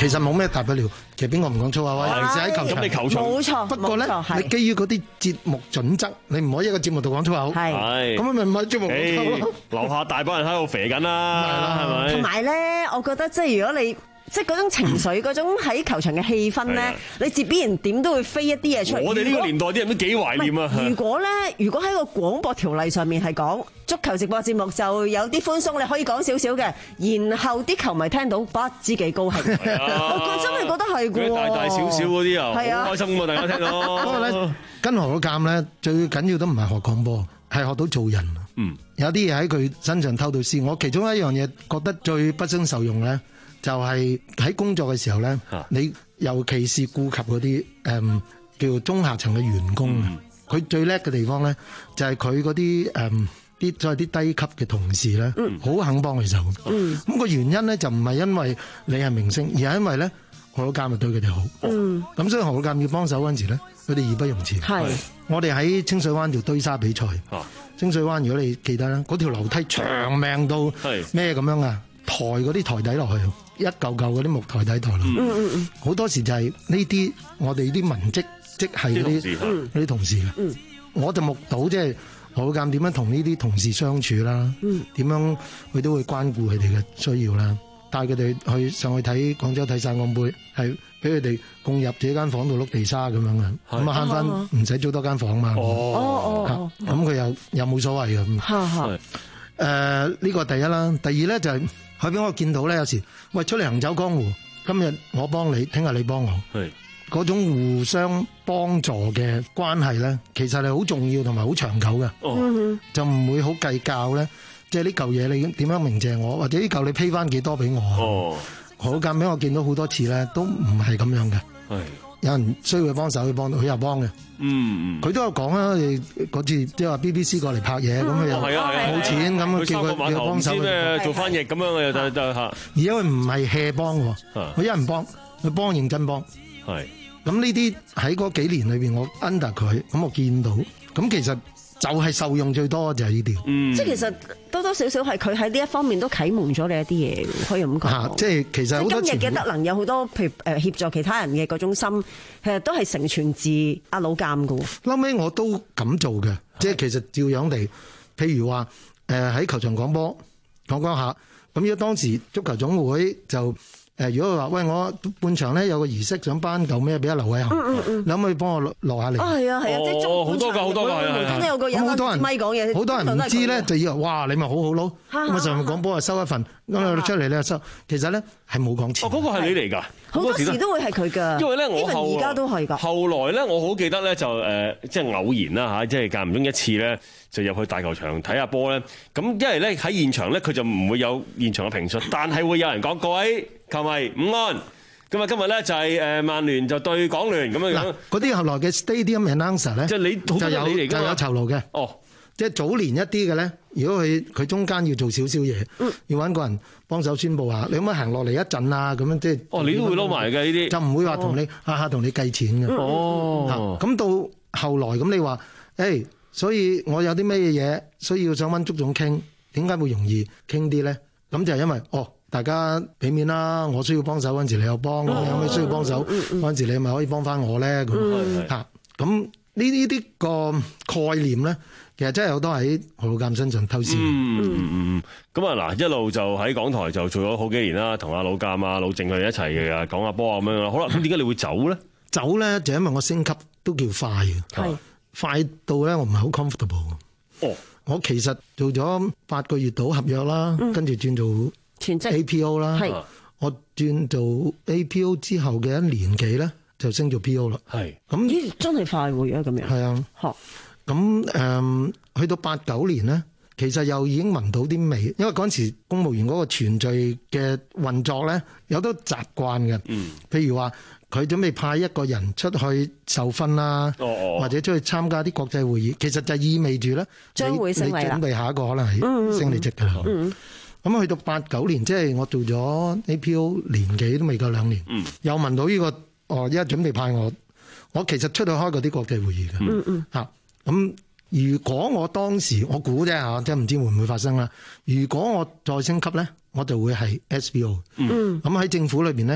Speaker 5: 其實冇咩大不了，其實邊個唔講粗口啊？尤其是喺球場，
Speaker 18: 咁你球場
Speaker 11: 冇錯，
Speaker 5: 不過咧，你基於嗰啲節目準則，你唔可以一個節目度講粗口。
Speaker 11: 係，
Speaker 5: 咁咪唔係節目講粗口咯。
Speaker 18: 樓下大班人喺度肥緊啦，係咪？
Speaker 11: 同埋咧，我覺得即係如果你。即係嗰種情緒，嗰種喺球場嘅氣氛咧，你自必然點都會飛一啲嘢出嚟。我
Speaker 18: 哋呢個年代啲人都幾懷念啊！
Speaker 11: 如果咧，如果喺個廣播條例上面係講足球直播節目就有啲寬鬆，你可以講少少嘅，然後啲球迷聽到不知幾高興。我真係覺得係㗎喎。
Speaker 18: 大大小小嗰啲啊，好開心喎！大家聽到。
Speaker 5: 不過咧，跟何老監咧，最緊要都唔係學廣播，係學到做人。
Speaker 18: 嗯，
Speaker 5: 有啲嘢喺佢身上偷到師。我其中一樣嘢覺得最不勝受用咧。就係喺工作嘅時候咧，你尤其是顧及嗰啲誒叫中下層嘅員工，佢、嗯、最叻嘅地方咧，就係佢嗰啲誒啲再啲低級嘅同事咧，好、嗯、肯幫佢手。咁、嗯、個原因咧就唔係因為你係明星，而係因為咧何老監咪對佢哋好。咁、嗯、所以何老監要幫手嗰陣時咧，佢哋義不容辭。係我哋喺清水灣做堆沙比賽，清水灣如果你記得啦，嗰條樓梯長命到咩咁樣啊？抬嗰啲台底落去。一嚿嚿嗰啲木台底台咯，好、嗯嗯嗯、多時就係呢啲我哋啲文職即係嗰啲嗰啲同事嘅、嗯，我就目睹即係何老監點樣同呢啲同事相處啦，點、嗯、樣佢都會關顧佢哋嘅需要啦，帶佢哋去上去睇廣州睇世界盃，係俾佢哋共入自己間房度碌地沙咁樣嘅，咁啊慳翻唔使租多間房嘛。哦哦，咁佢又又冇所謂嘅。誒、呃、呢、這個第一啦，第二咧就係、是。佢俾我見到咧，有時喂出嚟行走江湖，今日我幫你，聽日你幫我，係嗰種互相幫助嘅關係咧，其實係好重要同埋好長久嘅、哦，就唔會好計較咧。即係呢嚿嘢你點樣鳴謝我，或者呢嚿你批翻幾多俾我。哦，好間俾我見到好多次咧，都唔係咁樣嘅。係有人需要佢幫手，佢幫到，佢又幫嘅。嗯，佢都有講啦，嗰次即係話 B B C 過嚟拍嘢，咁佢又冇錢，咁叫佢叫幫手咩
Speaker 18: 做翻譯咁樣嘅又就就嚇。而
Speaker 5: 因為唔係 hea 幫喎，佢一人幫，佢幫認真幫。係咁呢啲喺嗰幾年裏邊，我 under 佢，咁我見到，咁其實就係受用最多就係呢啲。嗯，即係其實多多少少係佢喺呢一方面都啟蒙咗你一啲嘢，可以咁講。嚇，即係其實好多今日嘅德能有好多，譬如誒協助其他人嘅嗰種心，其實都係承傳自阿老監嘅。後尾我都咁做嘅，即係其實照樣地，譬如話誒喺球場講波講講下，咁如果當時足球總會就。誒，如果佢話喂，我半場咧有個儀式想頒嚿咩俾阿劉偉恒，嗯嗯、你可唔可以幫我落落下嚟？啊係啊係啊，即係中好多噶好多噶，咁有個人好多人咪講嘢，好多人唔知咧就以為哇你咪好好咯，咁啊上面講波啊收一份，咁你出嚟你又收，其實咧係冇講錢。哦，嗰個係你嚟㗎，好多時都會係佢㗎。因為咧我後而家都係㗎。後來咧我好記得咧就誒即係偶然啦嚇，即係間唔中一次咧。就入去大球場睇下波咧，咁因為咧喺現場咧佢就唔會有現場嘅評述，但係會有人講各位球迷午安，咁啊今日咧就係誒曼聯就對港聯咁樣樣。嗰啲後來嘅 Stadium Announcer 咧，即係你就有你就有酬勞嘅。哦，即係早年一啲嘅咧，如果佢佢中間要做少少嘢，要揾個人幫手宣佈下，你可唔可以行落嚟一陣啊？咁樣即係哦，你都會攞埋嘅呢啲，就唔會話同你下下同你計錢嘅。哦，咁到後來咁你話誒。所以我有啲咩嘢需要想揾足總傾，點解會容易傾啲咧？咁就係因為哦，大家俾面啦，我需要幫手嗰陣時你又幫，哦、有咩需要幫手嗰陣時你咪可以幫翻我咧咁嚇。咁呢呢啲個概念咧，其實真係好多喺何老監身上偷師。嗯嗯嗯。咁啊嗱，一路就喺港台就做咗好幾年啦，同阿老監啊、老鄭佢哋一齊嘅講下波啊咁樣啦。好啦，咁點解你會走咧？走咧就因為我升級都叫快嘅。係。快到咧，我唔係好 comfortable。哦，我其實做咗八個月到合約啦，跟、嗯、住轉做全職 A P O 啦。係，我轉做 A P O 之後嘅一年幾咧，就升做 P O 啦。係，咁咦真係快喎，而家咁樣。係啊，嚇，咁誒、嗯、去到八九年咧，其實又已經聞到啲味，因為嗰陣時公務員嗰個團隊嘅運作咧，有得習慣嘅。嗯，譬如話。佢準備派一個人出去受訓啦，或者出去參加啲國際會議，其實就意味住咧，將會升嚟啦。你準備下一個可能係升你職㗎啦。咁、嗯嗯、去到八九年，即係我做咗 A P O 年幾都未夠兩年，嗯、又聞到呢、呢個哦，依家準備派我，我其實出去開過啲國際會議嘅。嗯嗯。嚇、咁、啊、如果我當時我估啫嚇，即係唔知會唔會發生啦。如果我再升級咧，我就會係 S B O。嗯。咁喺政府裏邊咧。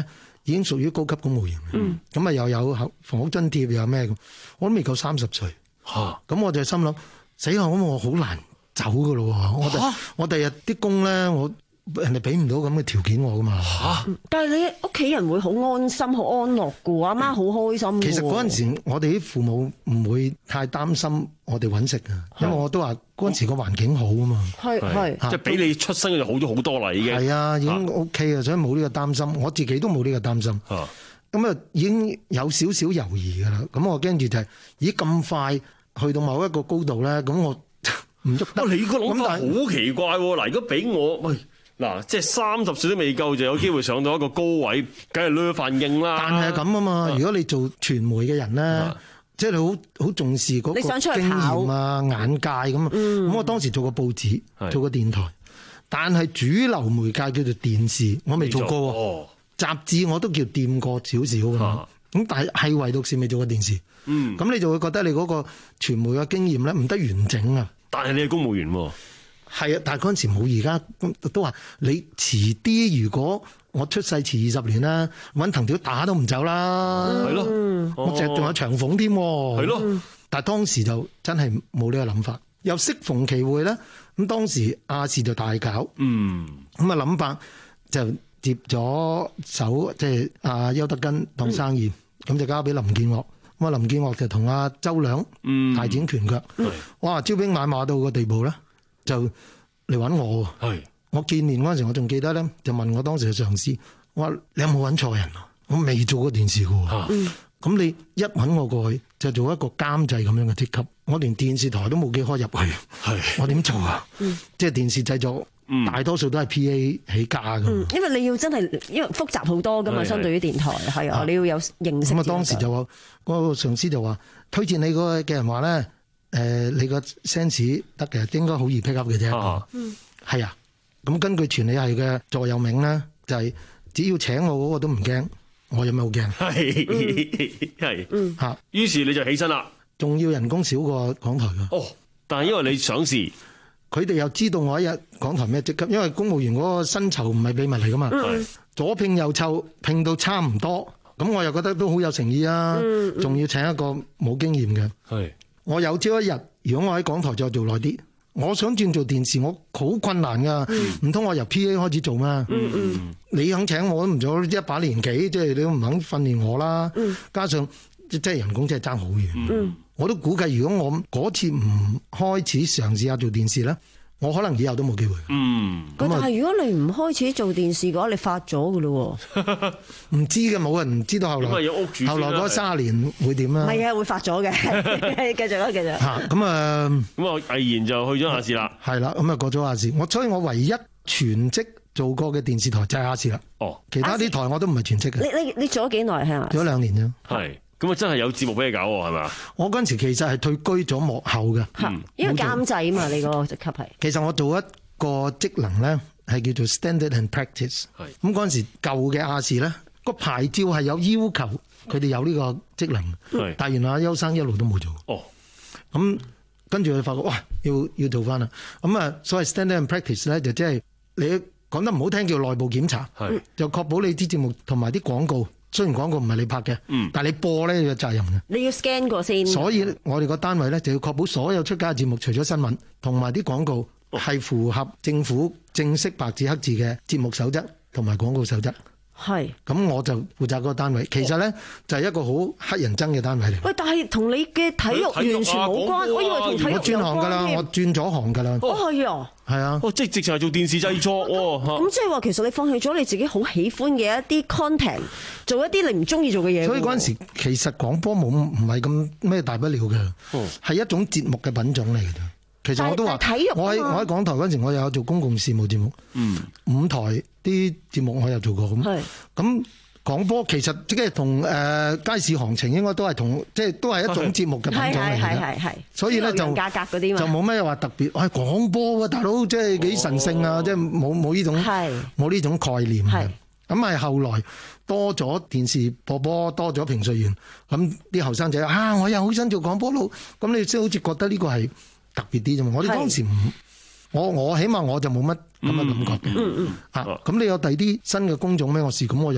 Speaker 5: 已經屬於高級公務員。咁啊、嗯、又有房屋津貼又有咩咁，我都未夠三十歲。咁、啊、我就心諗死啦！咁我好難走噶咯。我哋、啊、我第日啲工咧，我人哋俾唔到咁嘅條件我噶嘛。
Speaker 11: 啊、但係你屋企人會好安心、好安樂噶，阿媽好開心。
Speaker 5: 其實嗰陣時，我哋啲父母唔會太擔心我哋揾食啊，因為我都話嗰陣時個環境好啊嘛。係係，
Speaker 18: 即係比你出生嘅就好咗好多啦，已經。係啊，
Speaker 5: 已經 OK 啊，所以冇呢個擔心。我自己都冇呢個擔心。咁啊，已經有少少猶豫噶啦。咁我跟住就係、是，咦咁快去到某一個高度咧？咁我唔喐得。
Speaker 18: 你個諗法好奇怪喎！嗱，如果俾我喂。嗱，即係三十歲都未夠就有機會上到一個高位，梗係攞份應啦。
Speaker 5: 但係咁啊嘛，如果你做傳媒嘅人咧，啊、即係你好好重視嗰個經驗啊、眼界咁啊。咁、嗯、我當時做過報紙，做過電台，但係主流媒介叫做電視，我未做過。哦、雜誌我都叫掂過少少咁。咁、啊、但係係唯獨是未做過電視。嗯，咁你就會覺得你嗰個傳媒嘅經驗咧唔得完整啊。
Speaker 18: 但係你係公務員喎。
Speaker 5: 係啊，但係嗰陣時冇而家都話你遲啲，如果我出世遲二十年啦，揾藤條打都唔走啦。係咯、嗯，我淨係仲有長鳳添。係咯的，但係當時就真係冇呢個諗法。又適逢其會咧，咁當時亞視就大搞，嗯，咁啊諗法就接咗手，即係阿邱德根當生意，咁、嗯、就交俾林建岳。咁啊林建岳就同阿周梁大展拳腳，嗯、哇招兵買馬到個地步咧。就嚟揾我，係我見面嗰陣時，我仲記得咧，就問我當時嘅上司，我話你有冇揾錯人啊？我未做過電視嘅喎，咁、嗯、你一揾我過去就做一個監製咁樣嘅職級，我連電視台都冇幾開入去，係我點做啊？嗯、即係電視製作，大多數都係 P A 起家嘅、
Speaker 11: 嗯，因為你要真係因為複雜好多噶嘛，相對於電台係啊，你要有認識。咁啊，當時就話嗰、嗰個上司就話推薦你嗰個嘅人話咧。誒、呃，你個 sense 得嘅，應該好易 pick up 嘅啫。嗯，係啊。咁根據傳理系嘅座右銘咧，就係、是、只要請我嗰個都唔驚，我有咩好驚？
Speaker 18: 係係，嗯吓。於是你就起身啦，
Speaker 5: 仲要人工少過港台噶。
Speaker 18: 哦，但係因為你上市，
Speaker 5: 佢哋又知道我一日港台咩職級，因為公務員嗰個薪酬唔係秘密嚟噶嘛。嗯、左拼右湊，拼到差唔多，咁我又覺得都好有誠意啊。仲、嗯嗯、要請一個冇經驗嘅。係。我有朝一日，如果我喺港台再做耐啲，我想轉做電視，我好困難噶，唔通、嗯、我由 P A 開始做咩？嗯嗯、你肯請我都唔做一把年紀，即係你都唔肯訓練我啦。嗯、加上即係人工真係爭好遠。嗯、我都估計，如果我嗰次唔開始嘗試下做電視咧，我可能以後都冇機會。嗯，
Speaker 11: 但係如果你唔開始做電視嘅話，你發咗噶咯？
Speaker 5: 唔知嘅，冇人知道後來。
Speaker 18: 有屋住
Speaker 5: 後來嗰三十年會點啦？
Speaker 11: 唔係啊，會發咗嘅。繼續啦，繼續。
Speaker 5: 吓咁啊，
Speaker 18: 咁啊，毅然就去咗亞視啦。
Speaker 5: 係啦，咁啊過咗亞視。我所以我唯一全職做過嘅電視台就係亞視啦。哦，其他啲台我都唔係全職嘅。
Speaker 11: 你你你做咗幾耐係嘛？
Speaker 5: 做咗兩年啫。
Speaker 18: 係。咁啊，真係有節目俾你搞喎，係咪啊？
Speaker 5: 我嗰陣時其實係退居咗幕後嘅，
Speaker 11: 嗯、因為監製啊嘛，你個職級係。
Speaker 5: 其實我做一個職能咧，係叫做 Standard and Practice。係。咁嗰陣時舊嘅亞視咧，個牌照係有要求，佢哋有呢個職能。係。但係原來阿邱生一路都冇做。哦。咁跟住佢發覺，哇，要要做翻啦。咁啊，所謂 Standard and Practice 咧，就即係你講得唔好聽叫內部檢查。係。就確保你啲節目同埋啲廣告。雖然廣告唔係你拍嘅，嗯、但係你播咧有責任嘅。
Speaker 11: 你要 scan 過先。
Speaker 5: 所以我哋個單位咧就要確保所有出街嘅節目，除咗新聞同埋啲廣告，係符合政府正式白紙黑字嘅節目守則同埋廣告守則。係。咁我就負責嗰個單位。其實咧就係一個好乞人憎嘅單位嚟。
Speaker 11: 喂，但係同你嘅體育完全冇關，啊、我以為同體育有關。
Speaker 5: 我轉行㗎啦，我轉咗行㗎啦。
Speaker 11: 哦，係啊。係
Speaker 5: 啊，
Speaker 18: 哦，即係直情係做電視製作喎。
Speaker 11: 咁即係話，其實你放棄咗你自己好喜歡嘅一啲 content，做一啲你唔中意做嘅嘢。
Speaker 5: 所以嗰陣時，其實廣播冇唔係咁咩大不了嘅，係、哦、一種節目嘅品種嚟嘅。其實我都話，我喺我喺港台嗰陣時，我有做公共事務節目，嗯，五台啲節目我有做過咁，係咁。廣播其實即係同誒街市行情應該都係同，即係都係一種節目嘅品種嚟嘅。所以咧就
Speaker 11: 價格嗰啲
Speaker 5: 就冇咩話特別。係廣播啊，大佬即係幾神聖啊！即係冇冇呢種冇呢種概念嘅。咁係後來多咗電視播播，多咗評述員，咁啲後生仔啊，我又好想做廣播佬。咁你即係好似覺得呢個係特別啲啫嘛。我哋當時唔，我我起碼我就冇乜咁嘅感覺嘅。嗯嗯。嚇，咁你有第二啲新嘅工種咩？我試咁我有。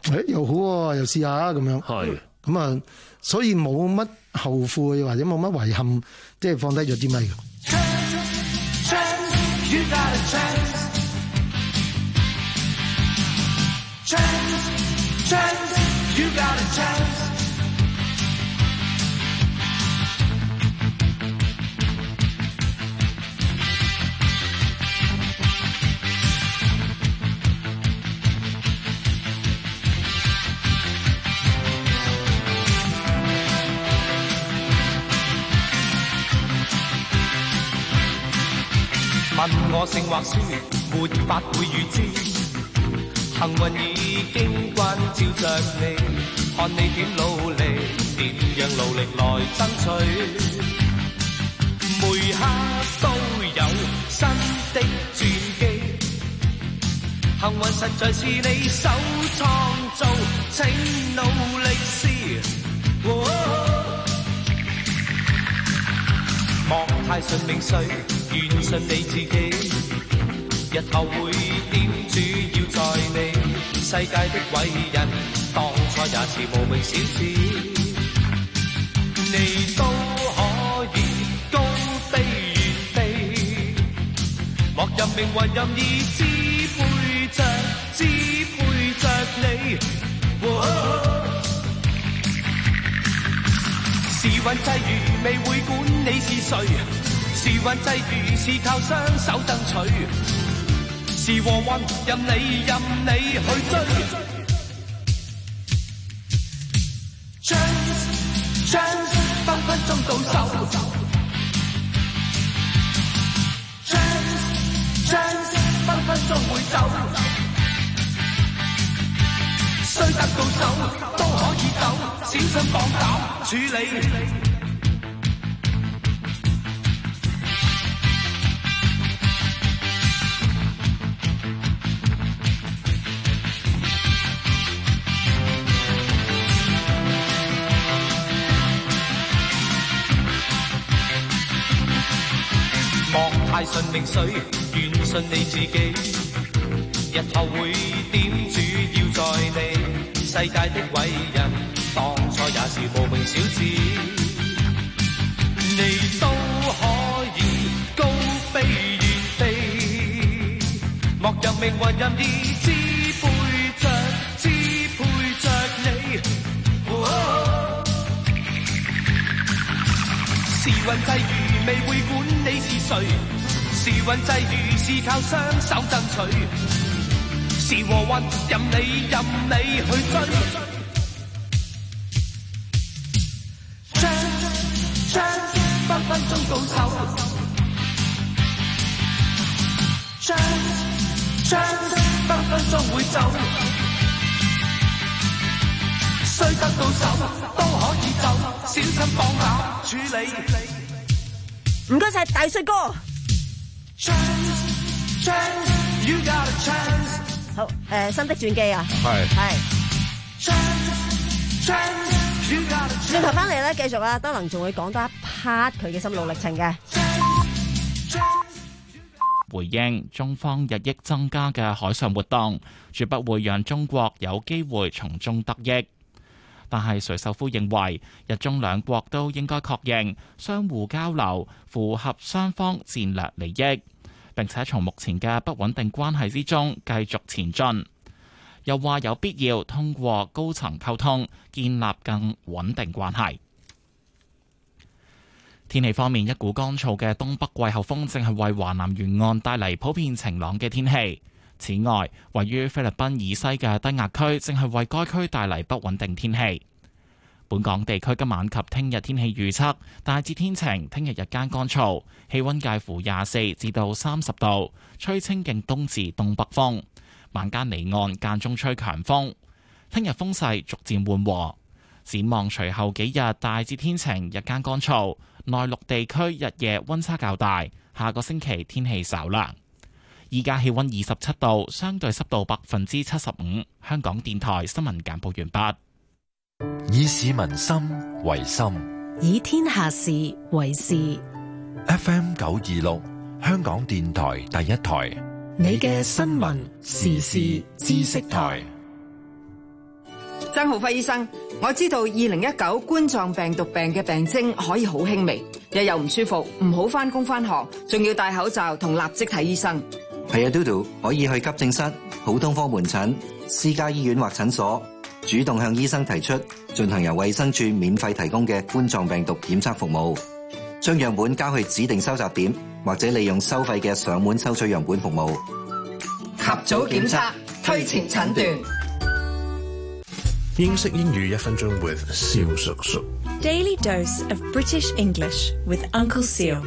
Speaker 5: 誒又好喎，又試下咁樣。
Speaker 18: 係
Speaker 5: 咁啊，所以冇乜後悔或者冇乜遺憾，即係放低咗支咪。
Speaker 19: 問我姓或書，沒法會預知。幸運已經關照着你，看你點努力，點樣努力來爭取。每刻都有新的轉機，幸運實在是你手創造，請努力試。莫太順命水，願信你自己，日後會點主要在你。世界的偉人，當初也是無名小子，你都可以高飛遠飛。莫任命運任意支配着，支配着你。時運際遇未會管你是誰，時運際遇是靠雙手爭取，是和運任你任你去追。Chance chance 分分鐘到手 ，Chance chance 分分鐘會走，雖得到手都可以走，小心綁架處理。莫太順命水，願信你自己，日後會點主要在你。世界的偉人，當初也是無名小子，你都可以高飛遠飛，莫任命運任意支配着，支配着你。時運際遇未會管你是誰，時運際遇是靠雙手爭取，是和運任你任你去追。Chance chance 分分鐘到手 ，Chance chance 分分鐘會走，雖得到手都可以走，小心綁架處理。
Speaker 11: 唔該晒大帥哥。
Speaker 19: Chance chance you got a chance。
Speaker 11: 好，誒、呃，新的轉機啊，
Speaker 10: 係
Speaker 11: 係。轉頭翻嚟咧，繼續啊，德能仲會講多一 part 佢嘅心路歷程嘅。
Speaker 1: 回應中方日益增加嘅海上活動，絕不會讓中國有機會從中得益。但係垂秀夫認為，日中兩國都應該確認相互交流符合雙方戰略利益，並且從目前嘅不穩定關係之中繼續前進。又話有必要通過高層溝通建立更穩定關係。天氣方面，一股乾燥嘅東北季候風正係為華南沿岸帶嚟普遍晴朗嘅天氣。此外，位於菲律賓以西嘅低壓區正係為該區帶嚟不穩定天氣。本港地區今晚及聽日天氣預測大致天晴，聽日日間乾燥，氣溫介乎廿四至到三十度，吹清勁東至東北風。晚間離岸間中吹強風，聽日風勢逐漸緩和。展望隨後幾日大致天晴，日間乾燥，內陸地區日夜溫差較大。下個星期天氣稍涼。依家氣溫二十七度，相對濕度百分之七十五。香港電台新聞簡報完畢。
Speaker 4: 以市民心為心，
Speaker 20: 以天下事為事。
Speaker 4: F M 九二六，香港電台第一台。
Speaker 20: 你嘅新聞時事知識台。
Speaker 21: 張浩輝醫生，我知道二零一九冠狀病毒病嘅病徵可以好輕微，日又唔舒服，唔好返工返學，仲要戴口罩同立即睇醫生。
Speaker 22: 係啊，嘟嘟可以去急症室、普通科門診、私家醫院或診所，主動向醫生提出進行由衛生署免費提供嘅冠狀病毒檢測服務，將樣本交去指定收集點，或者利用收費嘅上門收取樣本服務。
Speaker 21: 及早檢測，推前診斷。
Speaker 23: 英式英語一分鐘 with 蕭叔叔。
Speaker 24: Daily dose of British English with Uncle Seal。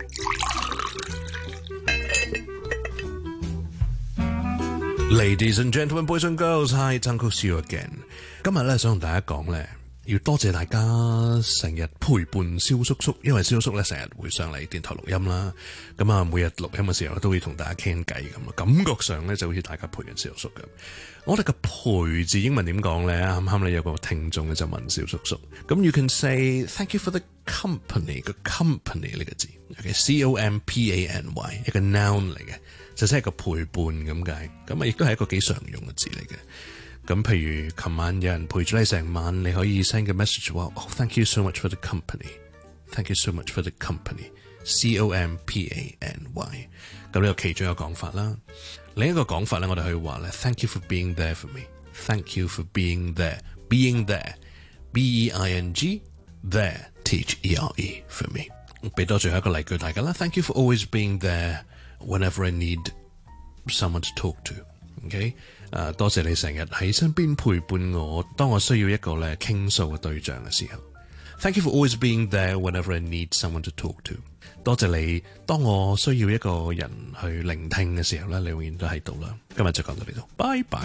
Speaker 23: Ladies and gentlemen, boys and girls, hi, it's Uncle Seal again。今日咧想同大家講咧，要多謝大家成日陪伴蕭叔叔，因為蕭叔叔咧成日會上嚟電台錄音啦。咁啊，每日錄音嘅時候都會同大家傾偈咁啊，感覺上咧就好似大家陪緊蕭叔叔咁。我哋嘅陪字英文點講咧？啱啱咧有個聽眾咧就問蕭叔叔，咁 you can say thank you for the company， 個 company 呢個字 ，OK，C O M P A N Y 一個 noun 嚟嘅，就即係個陪伴咁解。咁啊，亦都係一個幾常用嘅字嚟嘅。咁譬如琴晚有人陪住你成晚，你可以 send 個 message 話，oh thank you so much for the company，thank you so much for the company，C O M P A N Y。咁呢個其中一個講法啦。另一個講法咧，我哋可以話咧 ，thank you for being there for me，thank you for being there，being there，B E I N G there，T H E R E for me。俾多最後一個例句大家啦 ，thank you for always being there whenever I need someone to talk to。OK， 誒，多謝你成日喺身邊陪伴我，當我需要一個咧傾訴嘅對象嘅時候。Thank you for always being there whenever I need someone to talk to。多謝你，當我需要一個人去聆聽嘅時候咧，你永遠都喺度啦。今日就講到呢度，拜拜。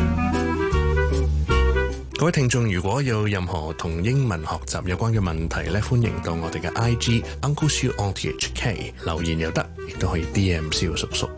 Speaker 23: 各位聽眾，如果有任何同英文學習有關嘅問題咧，歡迎到我哋嘅 I G Uncle Siu on T H K 留言又得，亦都可以 D M 蕭叔叔。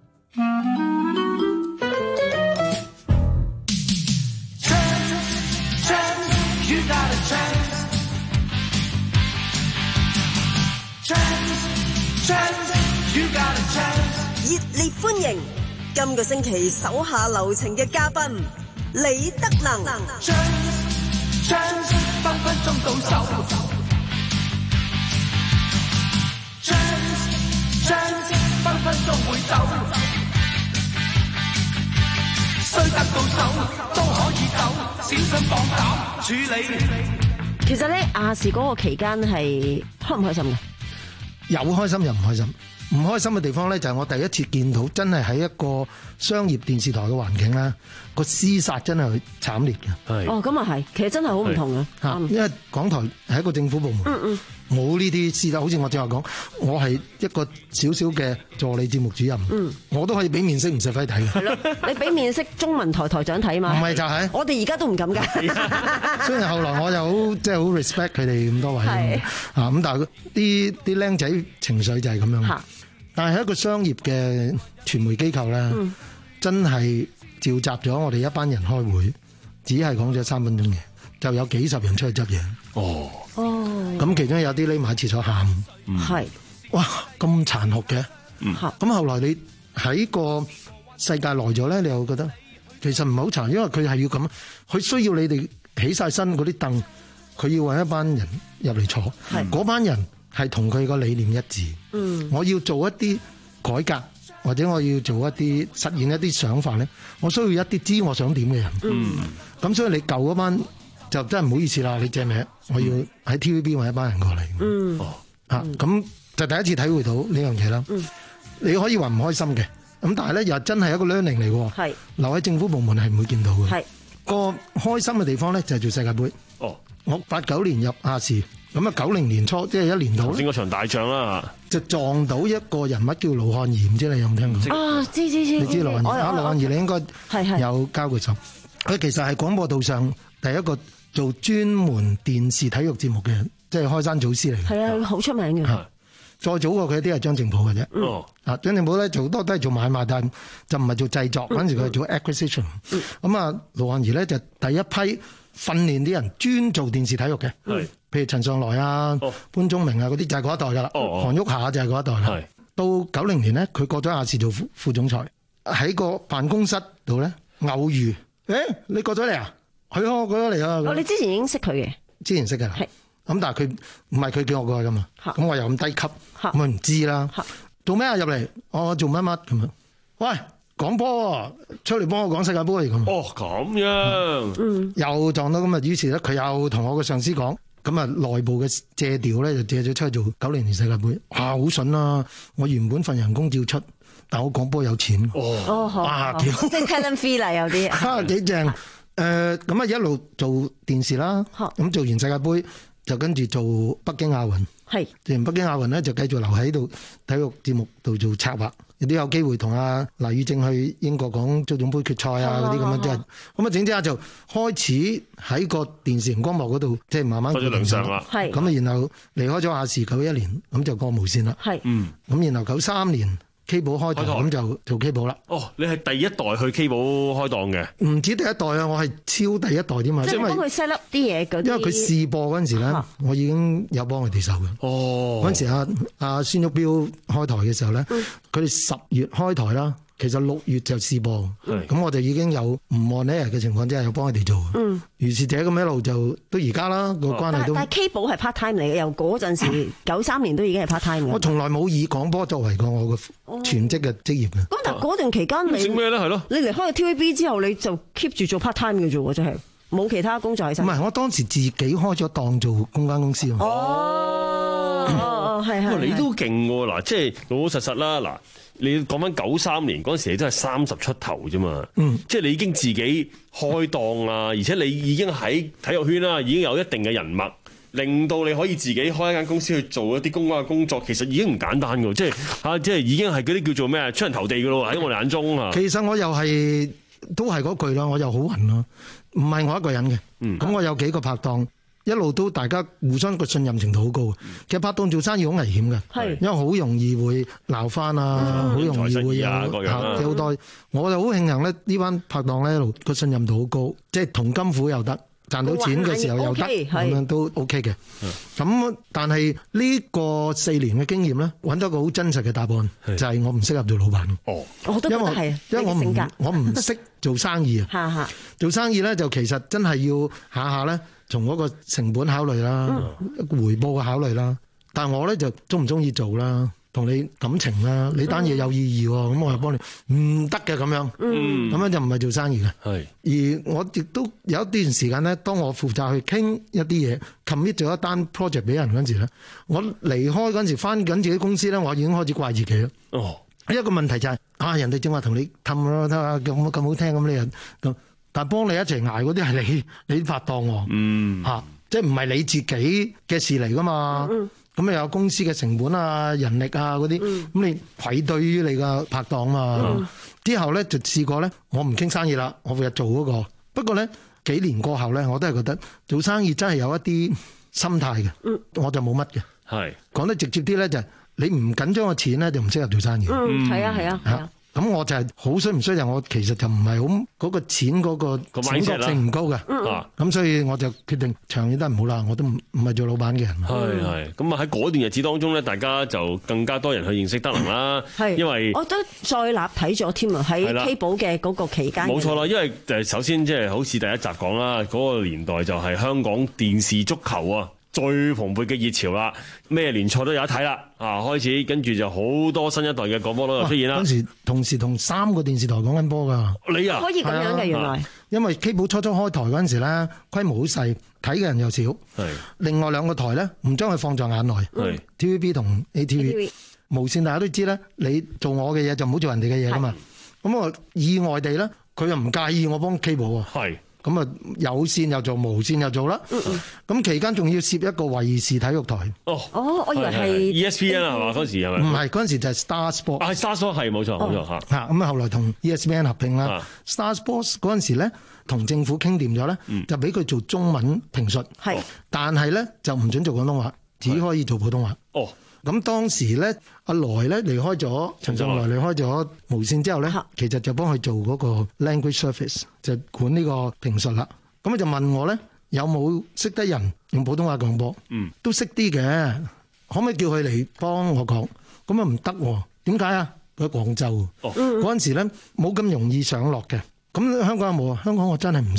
Speaker 16: 熱烈歡迎今個星期手下留情嘅嘉賓李德能。分分鐘到手，分分鐘會走，雖得到手都可以走，小心放膽處理。
Speaker 11: 其實咧，亞視嗰個期間係開唔開心嘅？
Speaker 5: 有開心又唔開心。唔開心嘅地方咧，就係我第一次見到真係喺一個商業電視台嘅環境啦，個廝殺真係慘烈嘅。
Speaker 11: 哦，咁啊係，其實真係好唔同嘅。
Speaker 5: 嚇，因為港台係一個政府部門，嗯嗯，冇呢啲廝殺。好似我正話講，我係一個少少嘅助理節目主任，嗯，我都可以俾面色吳錫輝睇嘅。係咯，
Speaker 11: 你俾面色中文台台長睇嘛？唔係
Speaker 5: 就係，
Speaker 11: 我哋而家都唔敢㗎。
Speaker 5: 雖然後來我又好即係好 respect 佢哋咁多位，係啊咁，但係啲啲僆仔情緒就係咁樣。但係喺一個商業嘅傳媒機構咧，嗯、真係召集咗我哋一班人開會，只係講咗三分鐘嘢，就有幾十人出去執嘢。哦，哦，咁其中有啲匿埋喺廁所喊，係、嗯，哇，咁殘酷嘅。咁、嗯、後來你喺個世界耐咗咧，你又覺得其實唔係好殘，因為佢係要咁，佢需要你哋起晒身嗰啲凳，佢要搵一班人入嚟坐，嗰班人。係同佢個理念一致。嗯，我要做一啲改革，或者我要做一啲實現一啲想法咧，我需要一啲知我想點嘅人。嗯，咁所以你舊嗰班就真係唔好意思啦，你借名，我要喺 T V B 搵一班人過嚟。嗯，啊，咁就第一次體會到呢樣嘢啦。嗯，你可以話唔開心嘅，咁但係咧又真係一個 learning 嚟嘅。係留喺政府部門係唔會見到嘅。係個開心嘅地方咧就係做世界盃。哦，我八九年入亞視。咁啊，九零年初即係一年到
Speaker 18: 先嗰場大仗啦，
Speaker 5: 就撞到一個人物叫盧漢儀，唔知你有冇聽過？
Speaker 11: 啊，知知知，
Speaker 5: 你知盧漢儀啊？盧漢儀你應該有交過手。佢其實係廣播道上第一個做專門電視體育節目嘅，即係開山祖師嚟嘅。係啊，好出名嘅。再早過佢啲係張正普嘅啫。哦，啊，張正普咧做多都係做買賣，但就唔係做製作。嗰陣時佢係做 acquisition。咁啊，盧漢儀咧就第一批訓練啲人專做電視體育嘅。係。譬如陳尚來啊、oh. 潘宗明啊嗰啲就係嗰一代噶啦，韓旭霞就係嗰一代啦。Oh. 到九零年咧，佢過咗亞視做副副總裁，喺個辦公室度咧偶遇，誒、欸，你過咗嚟啊？ 係啊，我覺得嚟啊。
Speaker 11: 哦，你之前已經識佢嘅？
Speaker 5: 之前識㗎啦。係。咁但係佢唔係佢叫我過去㗎嘛。咁我又咁低級，咁咪唔知啦。做咩啊？入嚟，我做乜乜咁啊？喂，講波出嚟幫我講世界盃咁。
Speaker 18: 哦，咁樣。嗯。
Speaker 5: 又撞到咁啊！於是咧，佢又同我個上司講。咁啊，內部嘅借調咧就借咗出去做九零年世界盃，哇，好筍啊！我原本份人工照出，但我講波有錢，
Speaker 11: 哦，哇，
Speaker 5: 幾好，
Speaker 11: 即係 talent fee 啦，有啲，
Speaker 5: 啊，幾正，誒，咁啊一路做電視啦，咁做完世界盃就跟住做北京亞運，係做完北京亞運咧就繼續留喺度體育節目度做策劃。亦都有機會同阿黎宇正去英國講足總杯決賽啊嗰啲咁樣，即係咁啊整之下就開始喺個電視熒光幕嗰度，即係慢慢
Speaker 18: 開始亮相啦。
Speaker 5: 係咁啊，然後離開咗亞視九一年，咁就過無線啦。係嗯，咁然後九三年 K 寶開台，咁就做 K 寶啦。
Speaker 18: 哦，你係第一代去 K 寶開檔嘅？
Speaker 5: 唔止第一代啊，我係超第一代添嘛。
Speaker 11: 即係幫佢 set up 啲嘢嗰啲。因為佢
Speaker 5: 試播嗰陣時咧，我已經有幫佢哋手嘅。哦，嗰陣時阿阿孫玉標開台嘅時候咧，佢哋十月開台啦，其實六月就試播。咁我哋已經有唔按呢日嘅情況之下，有幫佢哋做。嗯，如是者咁一路就到而家啦，個關係都。但係 K 寶係 part time 嚟嘅，由嗰陣時九三年都已經係 part time 嘅。我從來冇以廣播作為過我嘅全職嘅職業嘅。咁但係嗰段期間你
Speaker 18: 整咩咧？係咯，
Speaker 5: 你
Speaker 11: 離開咗 T V B 之後，你就 keep 住做 part time 嘅啫喎，真係冇其他工作喺身。
Speaker 5: 唔係，我當時自己開咗檔做公關公司。哦
Speaker 11: 哦，係係。
Speaker 18: 你都勁喎！嗱，即係老老實實啦。嗱，你講翻九三年嗰陣時，你都係三十出頭啫嘛。嗯。即係你已經自己開檔啊，而且你已經喺體育圈啦，已經有一定嘅人脈，令到你可以自己開一間公司去做一啲公關嘅工作，其實已經唔簡單㗎。即係嚇，即係已經係嗰啲叫做咩啊，出人頭地㗎咯。喺我哋眼中啊。
Speaker 5: 其實我又係都係嗰句啦，我又好運咯，唔係我一個人嘅。嗯。咁我有幾個拍檔。一路都大家互相個信任程度好高，其實拍檔做生意好危險嘅，係因為好容易會鬧翻啊，好容易會有好多。我就好慶幸咧，呢班拍檔咧一路個信任度好高，即係同金虎又得，賺到錢嘅時候又得，咁樣都 OK 嘅。咁但係呢個四年嘅經驗咧，揾到個好真實嘅答案，就係我唔適合做老闆。哦，我都覺得係，因為我唔我唔識做生意啊。做生意咧就其實真係要下下咧。從嗰個成本考慮啦，嗯、回報嘅考慮啦，但係我咧就中唔中意做啦，同你感情啦，你單嘢有意義喎，咁、嗯、我又幫你唔得嘅咁樣，咁、嗯、樣就唔係做生意嘅。係，而我亦都有一段時間咧，當我負責去傾一啲嘢 commit 咗一單 project 俾人嗰陣時咧，我離開嗰陣時翻緊自己公司咧，我已經開始怪自己啦。哦，一個問題就係、是、啊，人哋正話同你氹咯，睇下咁咁好聽咁，你又咁。但係幫你一齊捱嗰啲係你你拍檔喎，嗯嚇，即係唔係你自己嘅事嚟噶嘛？咁你有公司嘅成本啊、人力啊嗰啲，咁、嗯、你愧對於你嘅拍檔嘛？嗯、之後咧就試過咧，我唔傾生意啦，我會做嗰、嗰個。不過咧幾年過後咧，我都係覺得做生意真係有一啲心態嘅，嗯、我就冇乜嘅。係講得直接啲咧，就係你唔緊張個錢咧，就唔適合做生意。
Speaker 11: 嗯，係啊，係啊，係啊。
Speaker 5: 咁我就係好衰唔衰，就我其實就唔係好嗰個錢嗰個準確性唔高嘅，咁所以我就決定長遠都唔好啦，我都唔唔係做老闆嘅人。
Speaker 18: 係係，咁啊喺嗰段日子當中咧，大家就更加多人去認識德能啦。係，因為
Speaker 11: 我都再立睇咗添啊，喺 K 寶嘅嗰個期間。
Speaker 18: 冇錯啦，因為誒首先即係好似第一集講啦，嗰個年代就係香港電視足球啊最蓬勃嘅熱潮啦，咩聯賽都有得睇啦，啊開始跟住就好多新一代嘅廣播都出現啦。
Speaker 5: 嗰時同時同三個電視台講緊波㗎，
Speaker 18: 你啊
Speaker 11: 可以咁樣嘅原來。
Speaker 5: 因為 K 寶初初開台嗰陣時咧，規模好細，睇嘅人又少。係。另外兩個台咧，唔將佢放在眼內。係。T V B 同 A T V。無線大家都知咧，你做我嘅嘢就唔好做人哋嘅嘢㗎嘛。咁我意外地咧，佢又唔介意我幫 K 寶喎。係。咁啊，有線又做，無線又做啦。咁、嗯嗯、期間仲要攝一個衛視體育台。
Speaker 18: 哦，
Speaker 11: 哦，我以為係
Speaker 18: E S P N 啊，係嘛？嗰時係咪？
Speaker 5: 唔係，嗰陣時就係 Star Sport。
Speaker 18: 係 Star Sport 係冇錯冇錯嚇。
Speaker 5: 嚇咁啊，後來同 E S P N 合併啦。Star Sport 嗰陣時咧，同政府傾掂咗咧，就俾佢做中文評述。係、嗯，但係咧就唔准做廣東話，只可以做普通話。哦。咁當時咧，阿來咧離開咗，陳尚來離開咗無線之後咧，其實就幫佢做嗰個 language service，就管呢個評述啦。咁佢就問我咧，有冇識得人用普通話講波？嗯，都識啲嘅，可唔可以叫佢嚟幫我講？咁啊唔得喎，點解啊？佢喺廣州，嗰陣時咧冇咁容易上落嘅。咁香港有冇啊？香港我真係唔識。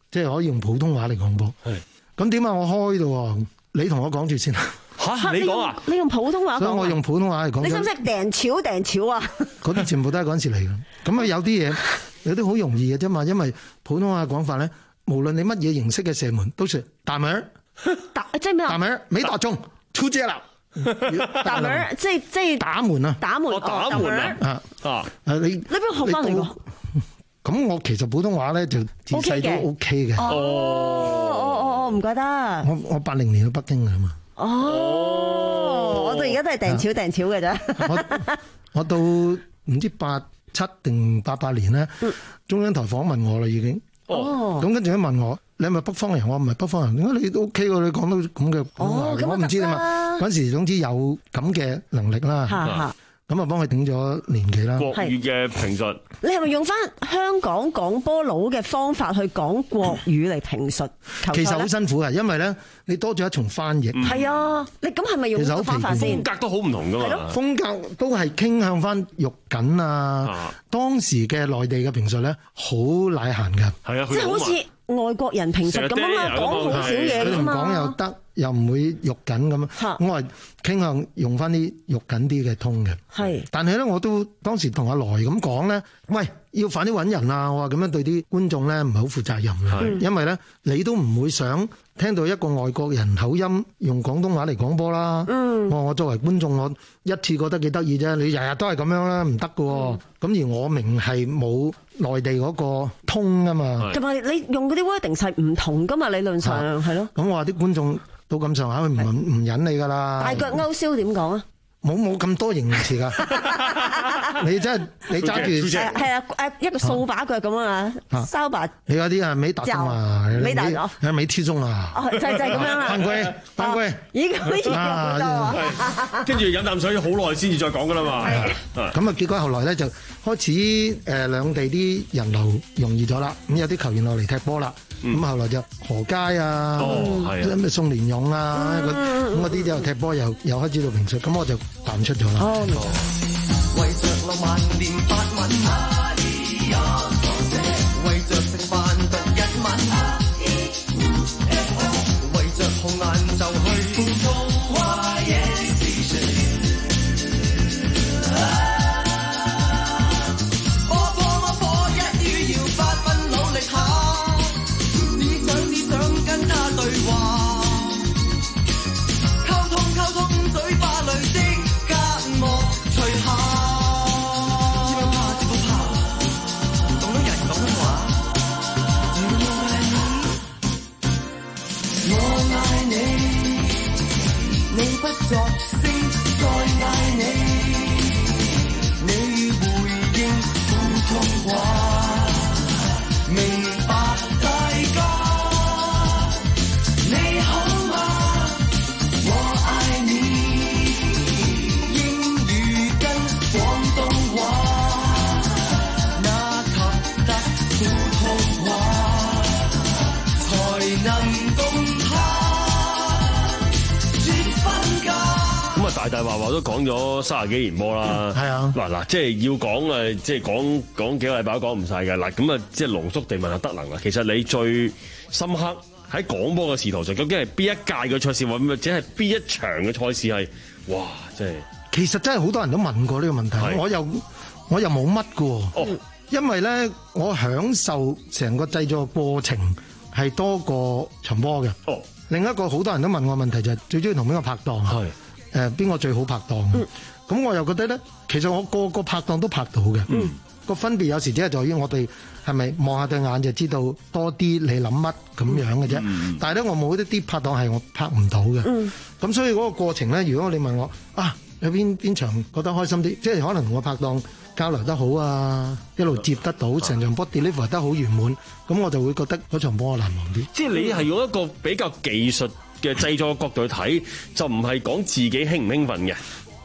Speaker 5: 即係可以用普通話嚟講波。係咁點解我開到喎？你同我講住先啦。
Speaker 18: 嚇！你講啊？
Speaker 11: 你用普通話講。
Speaker 5: 所以我用普通話嚟講。
Speaker 11: 你識唔識訂橋訂橋啊？
Speaker 5: 嗰啲全部都係嗰陣時嚟嘅。咁啊有啲嘢有啲好容易嘅啫嘛，因為普通話講法咧，無論你乜嘢形式嘅射門，都係打門。
Speaker 11: 打即係咩啊？
Speaker 5: 打門沒打中，出界啦！
Speaker 11: 打門即係即係
Speaker 5: 打門啊！
Speaker 11: 打門，
Speaker 18: 打門啊！
Speaker 5: 啊
Speaker 18: 啊！
Speaker 5: 你
Speaker 11: 你邊度學翻嚟㗎？
Speaker 5: 咁我其實普通話咧就自細都 OK 嘅。
Speaker 11: 哦哦哦，唔覺得。
Speaker 5: 我我八零年去北京㗎嘛。
Speaker 11: 哦，我到而家都係訂橋訂橋嘅啫。
Speaker 5: 我我到唔知八七定八八年咧，中央台訪問我啦已經。哦。咁跟住咧問我，你係咪北方人？我唔係北方人。點解你都 OK 喎？你講到咁嘅普通話，我唔知點嘛。嗰陣時總之有咁嘅能力啦。咁啊，幫佢頂咗年幾啦。
Speaker 18: 國語嘅評述，
Speaker 11: 你係咪用翻香港廣播佬嘅方法去講國語嚟評述？
Speaker 5: 其實好辛苦嘅，因為咧你多咗一重翻譯。
Speaker 11: 係啊，你咁係咪用呢個方法先？
Speaker 18: 風格都好唔同噶嘛。係咯，
Speaker 5: 風格都係傾向翻肉緊啊。當時嘅內地嘅評述咧，好乃閒㗎。
Speaker 18: 係啊，
Speaker 11: 即係好似外國人評述咁啊嘛，講好少嘢㗎嘛。
Speaker 5: 佢哋講又得。又唔會肉緊咁啊！我係傾向用翻啲肉緊啲嘅通嘅。係，但係咧我都當時同阿來咁講咧，喂，要快啲揾人啊！我話咁樣對啲觀眾咧唔係好負責任嘅，因為咧你都唔會想聽到一個外國人口音用廣東話嚟講波啦。嗯，我我作為觀眾，我一次覺得幾得意啫。你日日都係咁樣啦，唔得㗎喎。咁而我明係冇內地嗰個通啊嘛。
Speaker 11: 同埋你用嗰啲 wording 係唔同噶嘛，理論上係咯。
Speaker 5: 咁我話啲觀眾。到咁上下，佢唔唔忍你噶啦。
Speaker 11: 大腳勾銷點講啊？
Speaker 5: 冇冇咁多形容詞噶。你真係你揸住
Speaker 11: 係啊誒一個掃把腳咁啊，掃把。
Speaker 5: 你嗰啲啊美達中啊，
Speaker 11: 美達咗，
Speaker 5: 係美 T 中啊。
Speaker 11: 哦，就就係咁樣啦。
Speaker 5: 班龜班龜，
Speaker 11: 已經可以講到。
Speaker 18: 跟住飲啖水好耐先至再講噶啦嘛。
Speaker 5: 咁啊，結果後來咧就開始誒兩地啲人流容易咗啦。咁有啲球員落嚟踢波啦。咁、嗯、後來就何佳啊，咩、哦、宋連勇啊，咁嗰啲就踢波又又開始到評述，咁我就淡出咗啦。哦，為着浪漫念法文，為着食飯讀日文，為着紅顏就去做壞嘢事情。波波波波一於要發奮努力下。對話溝通溝通，嘴巴裏的隔膜除下。知唔怕？知唔怕？廣東人廣東話。我愛你，你不作聲，再愛你，你回應普通話，明白大家。
Speaker 18: 大大話話都講咗三十幾年波啦，係啊，嗱嗱，即係要講誒，即係講講幾個禮拜都講唔晒嘅，嗱咁啊，即係濃縮地問下德能啦。其實你最深刻喺廣播嘅仕途上，究竟係邊一屆嘅賽事，或者係邊一場嘅賽事係？哇，真係，
Speaker 5: 其實真係好多人都問過呢個問題，我又我又冇乜嘅，哦，因為咧我享受成個製作過程係多過場波嘅。哦，另一個好多人都問我問題就係最中意同邊個拍檔。係。誒邊個最好拍檔？咁、嗯、我又覺得咧，其實我個個拍檔都拍到嘅。個、嗯、分別有時只係在於我哋係咪望下對眼就知道多啲你諗乜咁樣嘅啫。嗯、但係咧，我冇一啲拍檔係我拍唔到嘅。咁、嗯、所以嗰個過程咧，如果你問我啊，有邊邊場覺得開心啲，即係可能同我拍檔交流得好啊，一路接得到，成、啊、場波 deliver 得好圓滿，咁我就會覺得嗰場波難忘啲。
Speaker 18: 即係你係用一個比較技術嘅製作角度去睇，就唔係講自己興唔興奮嘅。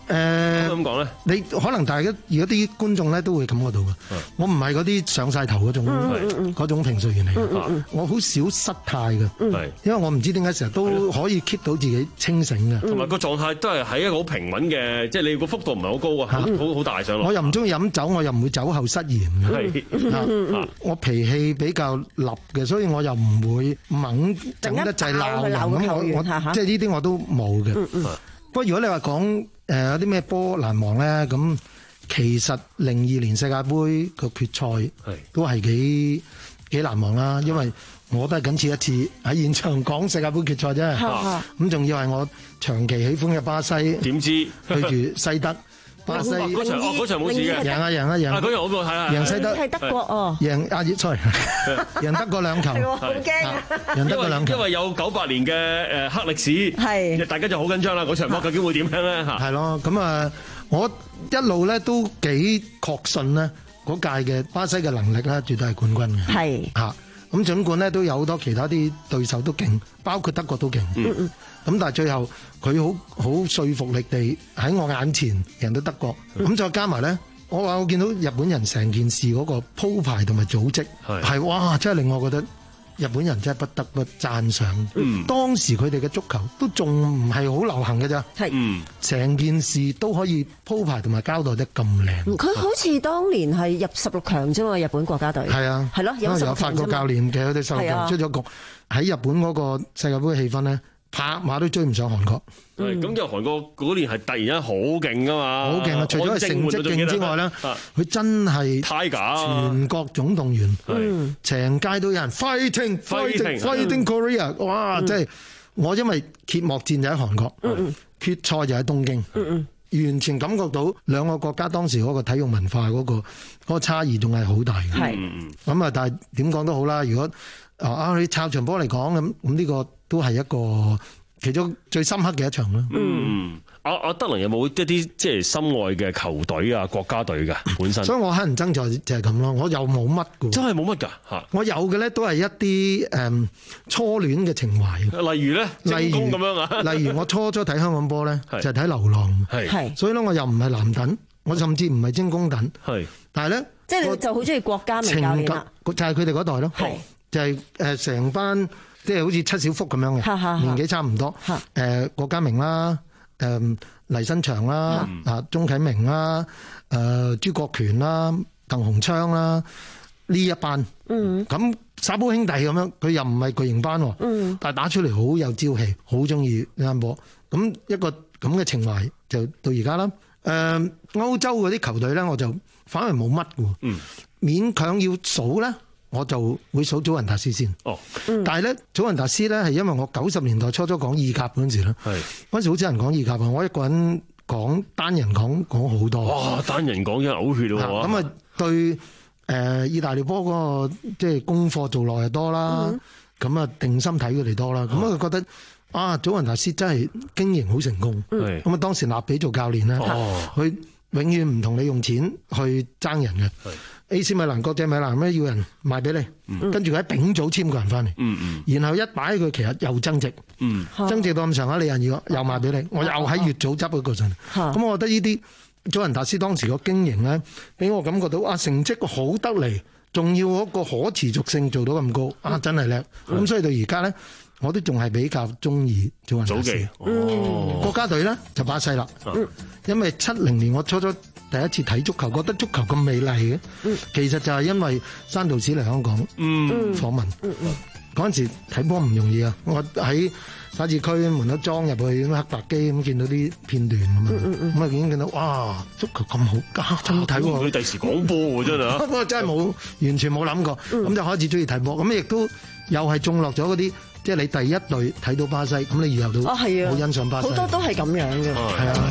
Speaker 5: 誒
Speaker 18: 咁講咧，
Speaker 5: 你可能大家如果啲觀眾咧都會感覺到嘅，我唔係嗰啲上晒頭嗰種嗰種評述員嚟嘅，我好少失態嘅，因為我唔知點解成日都可以 keep 到自己清醒嘅，
Speaker 18: 同埋個狀態都係喺一個好平穩嘅，即係你個幅度唔係好高啊，好好大上落。
Speaker 5: 我又唔中意飲酒，我又唔會酒後失言嘅，我脾氣比較立嘅，所以我又唔會猛整得滯鬧人咁，我我即係呢啲我都冇嘅。不過如果你話講誒有啲咩波難忘咧，咁其實零二年世界盃個決賽都係幾幾難忘啦，因為我都係僅此一次喺現場講世界盃決賽啫。咁仲要係我長期喜歡嘅巴西，
Speaker 18: 點知
Speaker 5: 對住西德。巴西
Speaker 18: 嗰場哦，嗰場冇事嘅，
Speaker 5: 贏啊贏啊贏！
Speaker 18: 啊嗰場我個睇下，
Speaker 5: 贏西德
Speaker 11: 係德國哦，
Speaker 5: 贏阿熱賽，贏德國兩球，
Speaker 11: 好驚！
Speaker 5: 贏德國兩球，
Speaker 18: 因為有九八年嘅誒黑歷史，係大家就好緊張啦。嗰場波究竟會點樣咧？嚇，
Speaker 5: 係咯，咁啊，我一路咧都幾確信咧，嗰屆嘅巴西嘅能力咧，絕對係冠軍嘅。係嚇，咁儘管咧都有好多其他啲對手都勁，包括德國都勁。嗯嗯。咁但係最後佢好好說服力地喺我眼前贏到德國，咁、嗯、再加埋咧，我話我見到日本人成件事嗰個鋪排同埋組織係哇，真係令我覺得日本人真係不得不讚賞。嗯，當時佢哋嘅足球都仲唔係好流行嘅咋，係，嗯，成件事都可以鋪排同埋交代得咁靚。
Speaker 11: 佢好似當年係入十六強啫嘛，日本國家隊係啊，係咯，有十六強啫嘛。有法國教練嘅佢哋十六強出咗局，喺日本嗰個世界盃嘅氣氛咧，拍馬都追唔上韓國。
Speaker 18: 係咁，因為韓國嗰年係突然間好勁噶嘛，
Speaker 5: 好勁啊！除咗係成績勁之外咧，佢真係全國總動員，成街都有人 fighting fighting fighting Korea。哇！即係我因為揭幕戰就喺韓國，決賽就喺東京，完全感覺到兩個國家當時嗰個體育文化嗰個嗰個差異仲係好大嘅。係咁啊！但係點講都好啦，如果啊你抄場波嚟講咁咁呢個都係一個其中最深刻嘅一場啦。
Speaker 18: 嗯，阿阿德能有冇一啲即係心愛嘅球隊啊、國家隊㗎本身？
Speaker 5: 所以我乞人憎就就係咁咯。我又冇乜㗎，
Speaker 18: 真係冇乜㗎嚇。我
Speaker 5: 有嘅咧都係一啲誒、嗯、初戀嘅情懷。
Speaker 18: 例如咧，例如咁樣啊。
Speaker 5: 例如我初初睇香港波咧，就係睇流浪。係，所以咧我又唔係藍躉，我甚至唔係精工躉。係，但係咧，
Speaker 11: 即係你就好中意國家名教練啦。
Speaker 5: 就係佢哋嗰代咯。係，就係誒成班。即係好似七小福咁樣嘅，年紀差唔多。誒，郭家明啦，誒黎新祥啦，啊鍾啟明啦，誒朱國權啦，鄧鴻昌啦，呢一班。嗯。咁沙煲兄弟咁樣，佢又唔係巨型班，嗯，但係打出嚟好有朝氣，好中意呢間波。咁一個咁嘅情懷就到而家啦。誒，歐洲嗰啲球隊咧，我就反而冇乜嘅。嗯。勉強要數咧。我就會數祖雲達斯先。哦，但係咧，祖雲達斯咧係因為我九十年代初初講意甲嗰陣時咧，係嗰陣時好少人講意甲啊，我一個人講單人講講好多。
Speaker 18: 哇！單人講已經嘔血咯喎。
Speaker 5: 咁啊，對誒意大利波嗰個即係功課做落又多啦，咁啊定心睇佢哋多啦，咁啊覺得啊祖雲達斯真係經營好成功。係咁啊，當時立比做教練咧，佢永遠唔同你用錢去爭人嘅。A C 米蘭、國際米蘭咩要人賣俾你，嗯、跟住佢喺丙組簽個人翻嚟，嗯嗯、然後一擺佢其實又增值，嗯、增值到咁上下，你人要又賣俾你，啊、我又喺乙組執嗰個上嚟，咁、啊、我覺得呢啲祖雲達斯當時個經營咧，俾我感覺到啊成績好得嚟，仲要嗰個可持續性做到咁高，啊真係叻，咁、嗯、所以到而家咧。我都仲係比較中意祖雲達斯。哦，國家隊咧就巴西啦。嗯，因為七零年我初初第一次睇足球，覺得足球咁美麗嘅。嗯，其實就係因為山道士嚟香港嗯訪問。嗯嗯，嗰陣時睇波唔容易啊！我喺沙字區門口裝入去黑白機咁見到啲片段咁啊，咁啊已經見到哇足球咁好，加真睇喎！
Speaker 18: 佢第時講波喎真係。不過
Speaker 5: 真係冇完全冇諗過，咁就開始中意睇波，咁亦都又係中落咗嗰啲。即係你第一隊睇到巴西，咁你以後都好欣賞巴西。
Speaker 11: 好多都係咁樣嘅。係啊。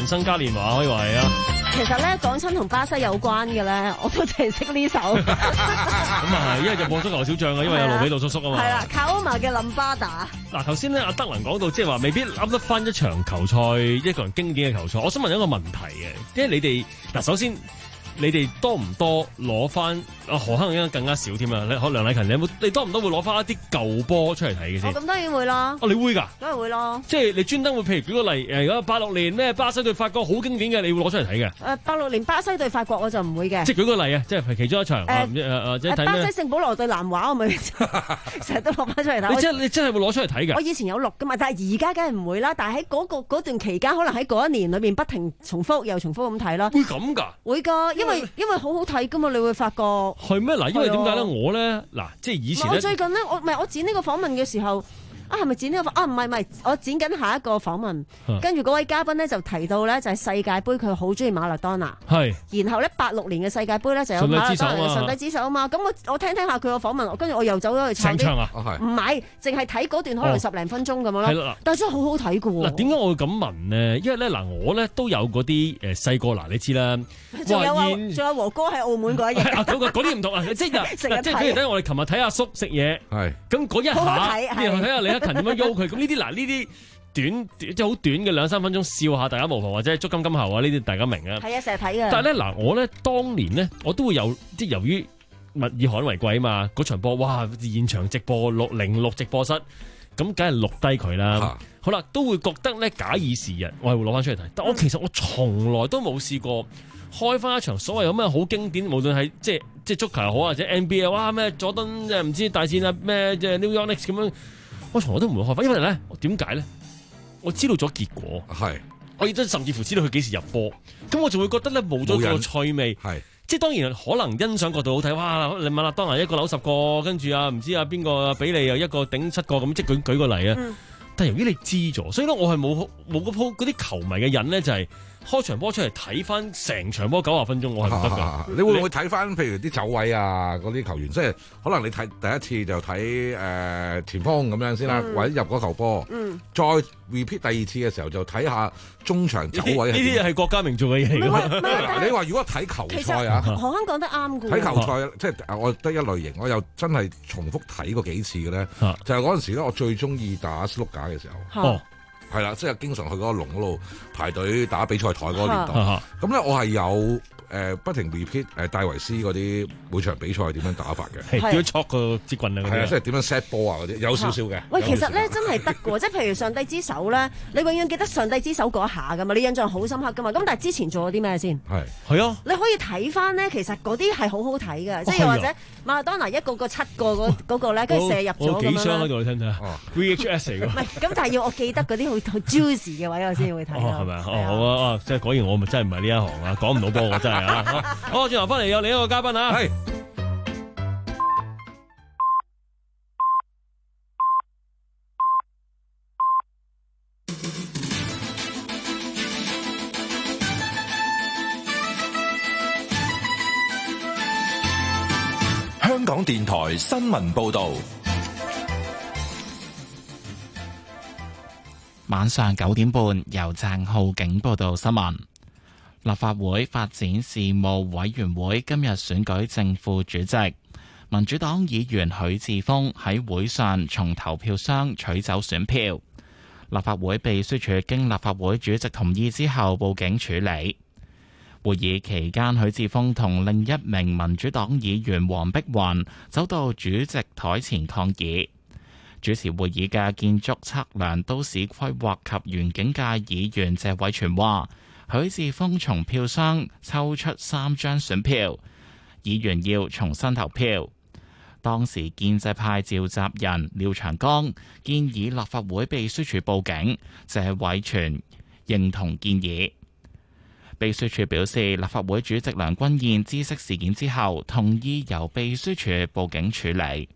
Speaker 12: 生嘉年華可以話係啊。
Speaker 11: 其實咧講親同巴西有關嘅咧，我都淨係識呢首。咁
Speaker 12: 啊係，因為就播足球小將啊，因為有盧比杜叔叔啊嘛。
Speaker 11: 係啦，卡奧馬嘅林巴達。
Speaker 12: 嗱，頭先咧阿德能講到，即係話未必啱得翻一場球賽，一個人經典嘅球賽。我想問一個問題嘅，即係你哋嗱，首先。你哋多唔多攞翻啊？何香應該更加少添啊！你可梁禮勤，你有冇？你多唔多會攞翻一啲舊波出嚟睇嘅先？
Speaker 11: 哦，咁當然會啦。
Speaker 12: 哦，你會㗎？
Speaker 11: 梗係會咯。即
Speaker 12: 係你專登會，譬如舉個例，誒，如果八六年咩巴西對法國好經典嘅，你會攞出嚟睇嘅？
Speaker 11: 誒，八六年巴西對法國我就唔會嘅。
Speaker 12: 即係舉個例啊，即係其中一場誒誒誒，即係睇
Speaker 11: 巴西聖保羅對南華，我咪成日都攞翻出嚟睇。
Speaker 12: 你真你真係會攞出嚟睇嘅？
Speaker 11: 我以前有錄㗎嘛，但係而家梗係唔會啦。但係喺嗰個嗰段期間，可能喺嗰一年裏邊不停重複又重複咁睇啦。
Speaker 12: 會咁㗎？
Speaker 11: 會㗎，因為因為好好睇噶嘛，你會發覺
Speaker 12: 係咩？嗱，因為點解咧？我咧嗱，即係以前
Speaker 11: 我最近咧，我唔係我剪呢個訪問嘅時候。啊，係咪剪呢個訪？啊，唔係唔係，我剪緊下一個訪問，跟住嗰位嘉賓咧就提到咧就係世界盃，佢好中意馬勒當拿。係。然後咧八六年嘅世界盃咧就有馬勒當拿嘅上帝之手啊嘛。咁我我聽聽下佢個訪問，跟住我又走咗去抄啲。成場啊？唔係，淨係睇嗰段可能十零分鐘咁樣咯。係啦。但係真係好好睇㗎喎。嗱，點解我會咁問呢？因為咧嗱，我咧都有嗰啲誒細個嗱，你知啦。 仲有啊，仲有和哥喺澳門嗰一日。
Speaker 12: 啊，嗰個嗰啲唔同啊，即係即係譬如咧，我哋琴日睇阿叔食嘢。係。咁嗰一下，然後睇下你。點樣喐佢？咁呢啲嗱，呢啲短即係好短嘅兩三分鐘，笑下大家無妨，或者捉金金喉啊，呢啲大家明啊。
Speaker 11: 係啊，成日睇嘅。
Speaker 12: 但係咧嗱，我咧當年咧，我都會有即係由於物以罕為貴啊嘛，嗰場波哇，現場直播六零六直播室，咁梗係錄低佢啦。啊、好啦，都會覺得咧假以時日，我係會攞翻出嚟睇。但我其實我從來都冇試過開翻一場所謂有咩好經典，無論係即係即係足球又好或者 N B A 哇咩佐敦誒唔知大戰啊咩即係 New York Knicks 咁樣。我從來都唔會開翻，因為咧點解咧？我知道咗結果，係我亦都甚至乎知道佢幾時入波，咁我就會覺得咧冇咗個趣味，係即係當然可能欣賞角度好睇，哇！你馬勒當拿一個扭十個，跟住啊唔知啊邊個比利又一個頂七個咁，即係舉舉個例啊。嗯、但係由於你知咗，所以咧我係冇冇嗰鋪嗰啲球迷嘅癮咧，就係、是。開場波出嚟睇翻成場波九十分鐘，我係唔得㗎。
Speaker 10: 你會唔會睇翻譬如啲走位啊嗰啲球員？即係可能你睇第一次就睇誒、呃、前鋒咁樣先啦，嗯、或者入嗰球波，嗯、再 repeat 第二次嘅時候就睇下中場走位。呢
Speaker 12: 啲係國家名做嘅嘢嚟㗎。
Speaker 10: 你話如果睇球賽啊，
Speaker 11: 何香講得啱㗎。
Speaker 10: 睇球賽即係我得一類型，我又真係重複睇過幾次嘅咧，啊、就係嗰陣時咧，我最中意打 snooker 嘅時候。啊係啦，即係經常去嗰個籠嗰度排隊打比賽台嗰個年代。咁咧，我係有誒不停 repeat 誒戴維斯嗰啲每場比賽係點樣打法嘅，
Speaker 12: 點樣戳個支棍啊嗰啲，
Speaker 10: 即係點樣 set 波啊嗰啲，有少少嘅。
Speaker 11: 喂，其實咧真係得嘅，即係譬如上帝之手咧，你永遠記得上帝之手嗰一下噶嘛，你印象好深刻噶嘛。咁但係之前做咗啲咩先？係
Speaker 12: 係啊，
Speaker 11: 你可以睇翻咧，其實嗰啲係好好睇嘅，即係又或者馬勒當拿一個個七個嗰嗰個咧，跟住射入咗咁樣。
Speaker 12: 我幾箱喺度，你聽唔聽啊 ？V H S 嚟㗎。
Speaker 11: 唔係，咁但係要我記得嗰啲好好 juicy 嘅位我先會睇咯。
Speaker 12: 係咪啊？好啊，即係果然我咪真係唔係呢一行啊，講唔到波我真係啊。好，轉頭翻嚟有另一個嘉賓啊。係。
Speaker 4: 香港電台新聞報導。
Speaker 1: 晚上九點半，由鄭浩景報道新聞。立法會發展事務委員會今日選舉正副主席，民主黨議員許智峰喺會上從投票箱取走選票。立法會秘書處經立法會主席同意之後報警處理。會議期間，許智峰同另一名民主黨議員黃碧雲走到主席台前抗議。主持會議嘅建築測量、都市規劃及園境界議員謝偉銓話，許智峰從票箱抽出三張選票，議員要重新投票。當時建制派召集人廖長江建議立法會秘書處報警，謝偉銓認同建議。秘書處表示，立法會主席梁君彥知悉事件之後，同意由秘書處報警處理。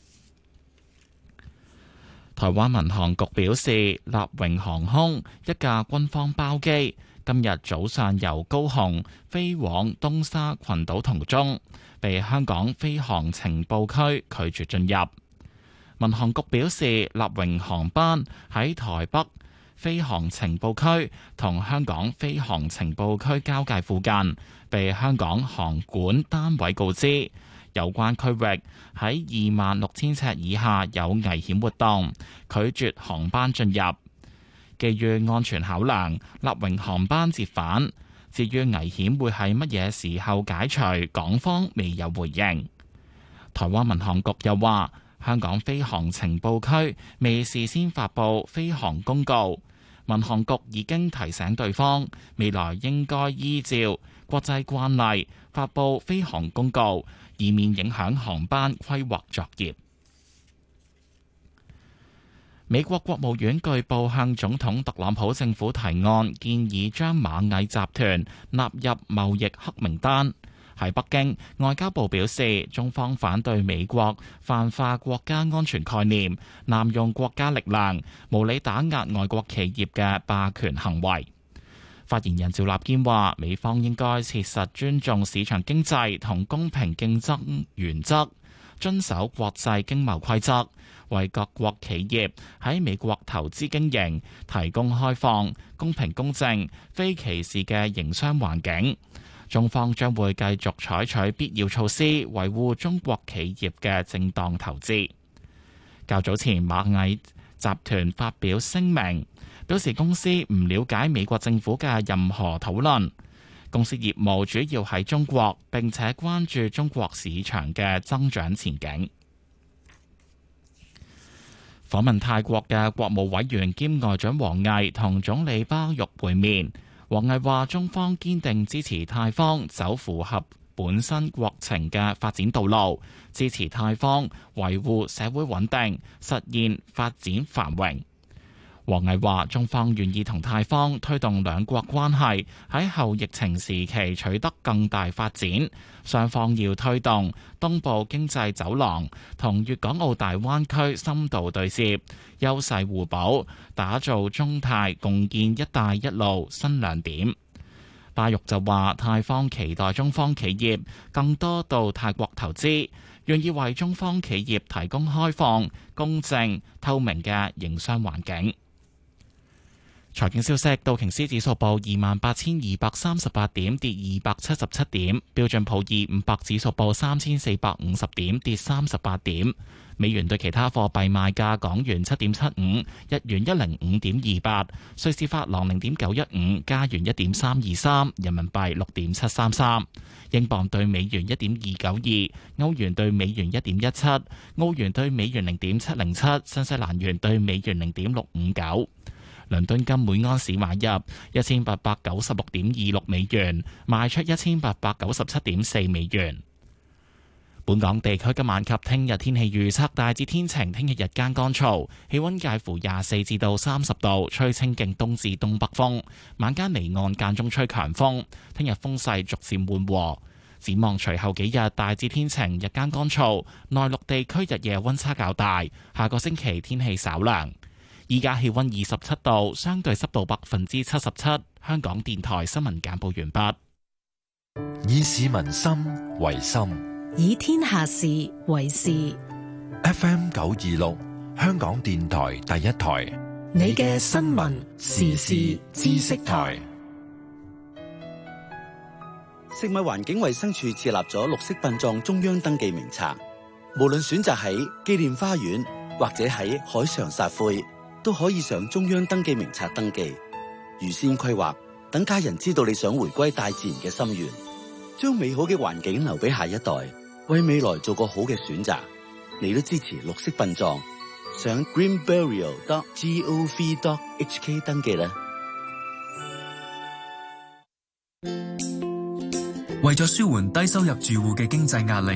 Speaker 1: 台灣民航局表示，立榮航空一架軍方包機今日早上由高雄飛往東沙群島途中，被香港飛航情報區拒絕進入。民航局表示，立榮航班喺台北飛航情報區同香港飛航情報區交界附近，被香港航管單位告知有關區域喺二萬六千尺以下有危險活動，拒絕航班進入。基於安全考量，立榮航班折返。至於危險會喺乜嘢時候解除，港方未有回應。台灣民航局又話，香港飛航情報區未事先發布飛航公告，民航局已經提醒對方，未來應該依照國際慣例發布飛航公告，以免影響航班規劃作業。美國國務院據報向總統特朗普政府提案，建議將螞蟻集團納入貿易黑名單。喺北京，外交部表示，中方反對美國泛化國家安全概念，濫用國家力量，無理打壓外國企業嘅霸權行為。發言人趙立堅話，美方應該切實尊重市場經濟同公平競爭原則，遵守國際經貿規則，為各國企業喺美國投資經營提供開放、公平公正、非歧視嘅營商環境。中方將會繼續採取必要措施，維護中國企業嘅正當投資。較早前，螞蟻集團發表聲明，表示公司唔了解美國政府嘅任何討論，公司業務主要喺中國，並且關注中國市場嘅增長前景。訪問泰國嘅國務委員兼外長王毅同總理巴育會面。王毅話：中方堅定支持泰方走符合本身國情嘅發展道路，支持泰方維護社會穩定，實現發展繁榮。王毅話：中方願意同泰方推動兩國關係喺後疫情時期取得更大發展，雙方要推動東部經濟走廊同粵港澳大灣區深度對接，優勢互補，打造中泰共建一帶一路新亮點。巴育就話：泰方期待中方企業更多到泰國投資，願意為中方企業提供開放、公正、透明嘅營商環境。財經消息：道瓊斯指數報二萬八千二百三十八點，跌二百七十七點；標準普爾五百指數報三千四百五十點，跌三十八點。美元對其他貨幣賣價：港元七點七五，日元一零五點二八，瑞士法郎零點九一五，加元一點三二三，人民幣六點七三三，英鎊對美元一點二九二，歐元對美元一點一七，澳元對美元零點七零七，新西蘭元對美元零點六五九。倫敦金每安士買入一千八百九十六點二六美元，賣出一千八百九十七點四美元。本港地區今晚及聽日天氣預測大致天晴，聽日日間乾燥，氣溫介乎廿四至到三十度，吹清勁東至東北風，晚間離岸間中吹強風。聽日風勢逐漸緩和，展望隨後幾日大致天晴，日間乾燥，內陸地區日夜溫差較大。下個星期天氣稍涼。依家氣溫二十七度，相對濕度百分之七十七。香港電台新聞簡報完畢。
Speaker 4: 以市民心為心，
Speaker 20: 以天下事為事。
Speaker 4: F M 九二六，香港電台第一台，
Speaker 20: 你嘅新聞時事知識台。
Speaker 2: 食物環境衛生署設立咗綠色殯葬中央登記名冊，無論選擇喺紀念花園或者喺海上撒灰，都可以上中央登記名冊登記。預先規劃，等家人知道你想回歸大自然嘅心願，將美好嘅環境留俾下一代，為未來做個好嘅選擇。你都支持綠色殯葬，上 green burial dot gov dot h k 登記啦。
Speaker 3: 為咗舒緩低收入住戶嘅經濟壓力，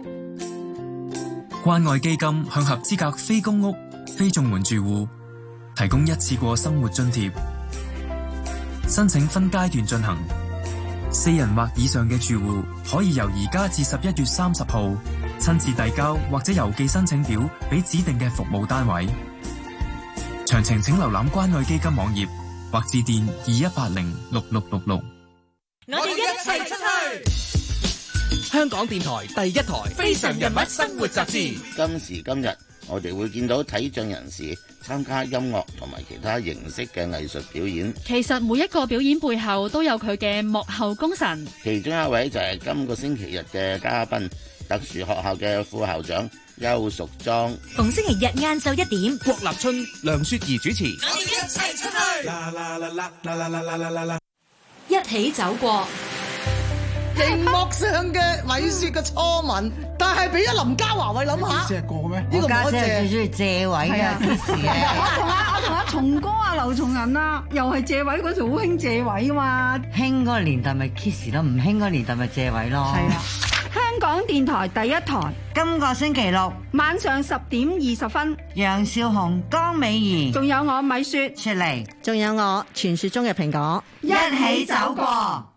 Speaker 3: 關愛基金向合資格非公屋、非綜援住戶提供一次過生活津貼，申請分階段進行。四人或以上嘅住戶可以由而家至十一月三十號親自遞交或者郵寄申請表俾指定嘅服務單位。詳情請瀏覽關愛基金網頁或致電二一八零六六六六。
Speaker 7: 我哋一齊出去！香港電台第一台《非常人物生活雜誌》。
Speaker 8: 今時今日
Speaker 6: 我哋會見到睇障人士參加音樂同埋其他形式嘅藝術表演。
Speaker 8: 其實每一個表演背後都有佢嘅幕後功臣。
Speaker 6: 其中一位就係今個星期日嘅嘉賓，特殊學校嘅副校長邱淑莊。
Speaker 7: 逢星期日晏晝一點，
Speaker 9: 郭立春、梁雪兒主持。
Speaker 7: 我哋一齊出去，
Speaker 9: 啦啦啦啦啦啦啦啦啦啦，
Speaker 8: 一起走過。
Speaker 15: 熒幕上嘅米雪嘅初吻，但係俾咗林嘉華喂諗下，
Speaker 25: 借過咩？
Speaker 15: 呢個
Speaker 25: 家
Speaker 15: 姐
Speaker 25: 最中意借位嘅 kiss 嘅。
Speaker 15: 我同阿我同阿松哥啊、劉松仁啊，又係借位嗰時好興借位啊嘛。
Speaker 25: 興嗰個年代咪 kiss 咯，唔興嗰個年代咪借位咯。
Speaker 15: 係啊，香港電台第一台，
Speaker 25: 今個星期六
Speaker 15: 晚上十點二十分，
Speaker 25: 楊少紅、江美儀，
Speaker 15: 仲有我米雪
Speaker 25: 出嚟，
Speaker 11: 仲有我傳說中嘅蘋果，
Speaker 25: 一起走過。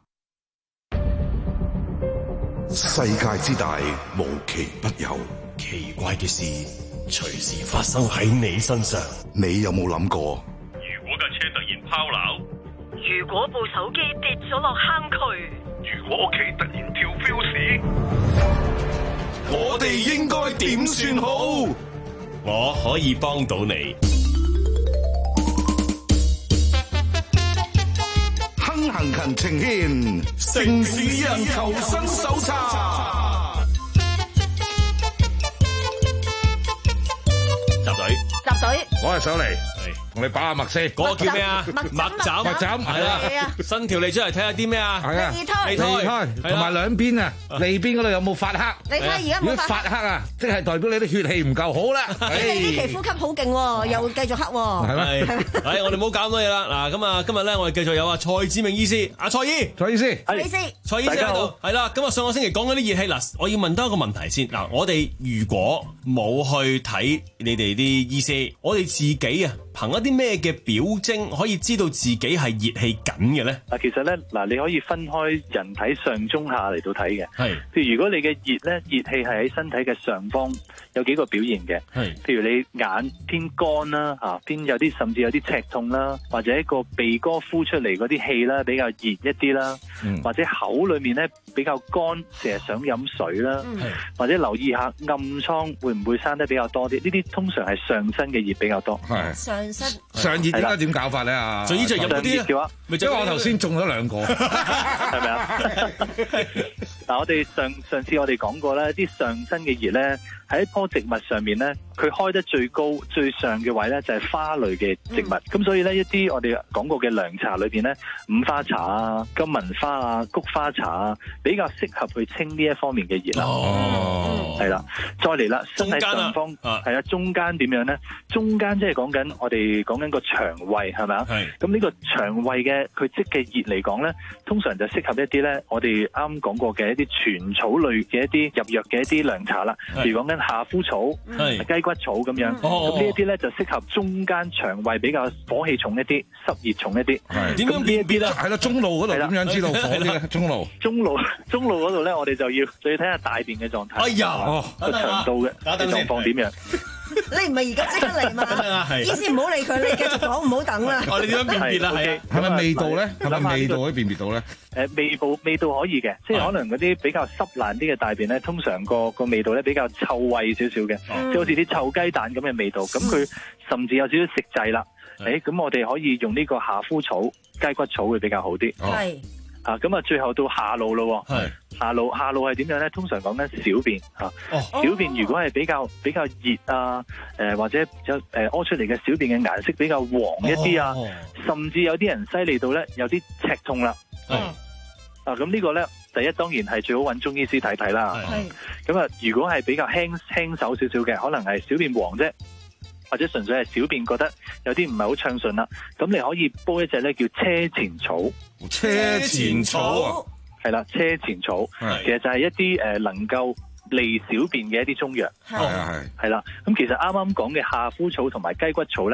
Speaker 26: 世界之大，無奇不有。
Speaker 27: 奇怪嘅事隨時發生喺你身上。
Speaker 26: 你有冇諗過？
Speaker 27: 如果架車突然拋錨，
Speaker 28: 如果部手機跌咗落坑渠，
Speaker 27: 如果屋企突然跳 fuse，我哋應該點算好？我可以幫到你。
Speaker 26: 亨行勤呈獻城市人求生手冊。
Speaker 18: 集隊，
Speaker 11: 集隊，
Speaker 10: 我係上嚟，同你把下脈先。
Speaker 18: 嗰個叫咩啊？脈枕，
Speaker 10: 脈枕係啦。
Speaker 18: 伸條脷出嚟睇下啲咩啊？
Speaker 10: 係啊，
Speaker 11: 脷胎，
Speaker 10: 脷胎，同埋兩邊啊，脷邊嗰度有冇發黑？
Speaker 11: 你睇而家冇發
Speaker 10: 黑啊，即係代表你啲血氣唔夠好啦。
Speaker 11: 你啲皮膚級好勁，又繼續黑。
Speaker 10: 係咪？
Speaker 18: 係我哋唔好搞咁多嘢啦。嗱，咁啊，今日咧我哋繼續有啊蔡志明醫師，阿蔡醫，
Speaker 10: 蔡醫師，
Speaker 11: 蔡醫師，
Speaker 18: 蔡醫師喺度。係啦，咁啊上個星期講嗰啲熱氣嗱，我要問多一個問題先。嗱，我哋如果冇去睇你哋啲醫師，我哋自己啊，憑一啲咩嘅表徵可以知道自己係熱氣緊嘅咧？
Speaker 29: 嗱，其實咧，嗱，你可以分開人體上中下嚟到睇嘅。
Speaker 18: 係，
Speaker 29: 譬如如果你嘅熱咧，熱氣係喺身體嘅上方，有幾個表現嘅。
Speaker 18: 係，
Speaker 29: 譬如你眼偏乾啦，嚇，偏有啲甚至有啲赤痛啦，或者一個鼻哥呼出嚟嗰啲氣啦比較熱一啲啦，
Speaker 10: 嗯、
Speaker 29: 或者口裏面咧比較乾，成日想飲水啦，
Speaker 10: 嗯、
Speaker 29: 或者留意下暗瘡會唔會生得比較多啲？呢啲通常係上身嘅熱比較多。
Speaker 10: 係
Speaker 11: 上身
Speaker 10: 上熱應該點搞法咧？啊，
Speaker 29: 上熱就飲嗰啲嘅話，
Speaker 10: 因為我頭先中咗兩個，
Speaker 29: 係咪啊？嗱，我哋上上次我哋講過咧，啲上身嘅熱咧喺一棵植物上面咧，佢開得最高最上嘅位咧就係花類嘅植物，咁、嗯、所以咧一啲我哋講過嘅涼茶裏邊咧，五花茶啊、金銀花啊、菊花茶啊，比較適合去清呢一方面嘅熱啦。
Speaker 10: 哦，
Speaker 29: 係啦，再嚟啦，身體上方係啊，中間點樣咧？中間即係講緊我哋講緊個腸胃係咪啊？係。咁呢個腸胃嘅佢積嘅熱嚟講咧，通常就適合一啲咧，我哋啱講過嘅一啲全草類嘅一啲入藥嘅一啲涼茶啦，譬如講緊夏枯草、雞骨草咁樣。咁呢一啲咧就適合中間腸胃比較火氣重一啲、濕熱重一啲。
Speaker 10: 係。點樣辨別咧？係啦，中路嗰度點樣知道火啲咧？中路。中路
Speaker 29: 中路嗰度咧，我哋就要就要睇下大便嘅狀態。
Speaker 10: 哎呀，
Speaker 29: 個腸道嘅狀況點樣？
Speaker 11: 你唔係而家即刻嚟嘛？醫師唔好理佢，你繼續講，唔好等啦。
Speaker 18: 我哋點樣辨別啊？係
Speaker 10: 係咪味道咧？係咪味道可以辨別到咧？
Speaker 29: 誒，味道味道可以嘅，即係可能嗰啲比較濕爛啲嘅大便咧，通常個個味道咧比較臭味少少嘅，即係好似啲臭雞蛋咁嘅味道。咁佢甚至有少少食滯啦。誒，咁我哋可以用呢個夏枯草、雞骨草會比較好啲。係。啊，咁啊，最後到下路咯。係下路，下路係點樣咧？通常講緊小便吓，哦、小便如果係比較比較熱啊，誒、呃、或者有誒屙出嚟嘅小便嘅顏色比較黃一啲啊，哦、甚至有啲人犀利到咧有啲赤痛啦。係、嗯、啊，咁呢個咧，第一當然係最好揾中醫師睇睇啦。係咁啊，如果係比較輕輕手少少嘅，可能係小便黃啫。或者純粹係小便覺得有啲唔係好暢順啦，咁你可以煲一隻咧叫車前草。
Speaker 10: 車前草
Speaker 29: 係啦，車前草，其實就係一啲誒能夠利小便嘅一啲中藥。係係係啦，咁其實啱啱講嘅夏枯草同埋雞骨草咧，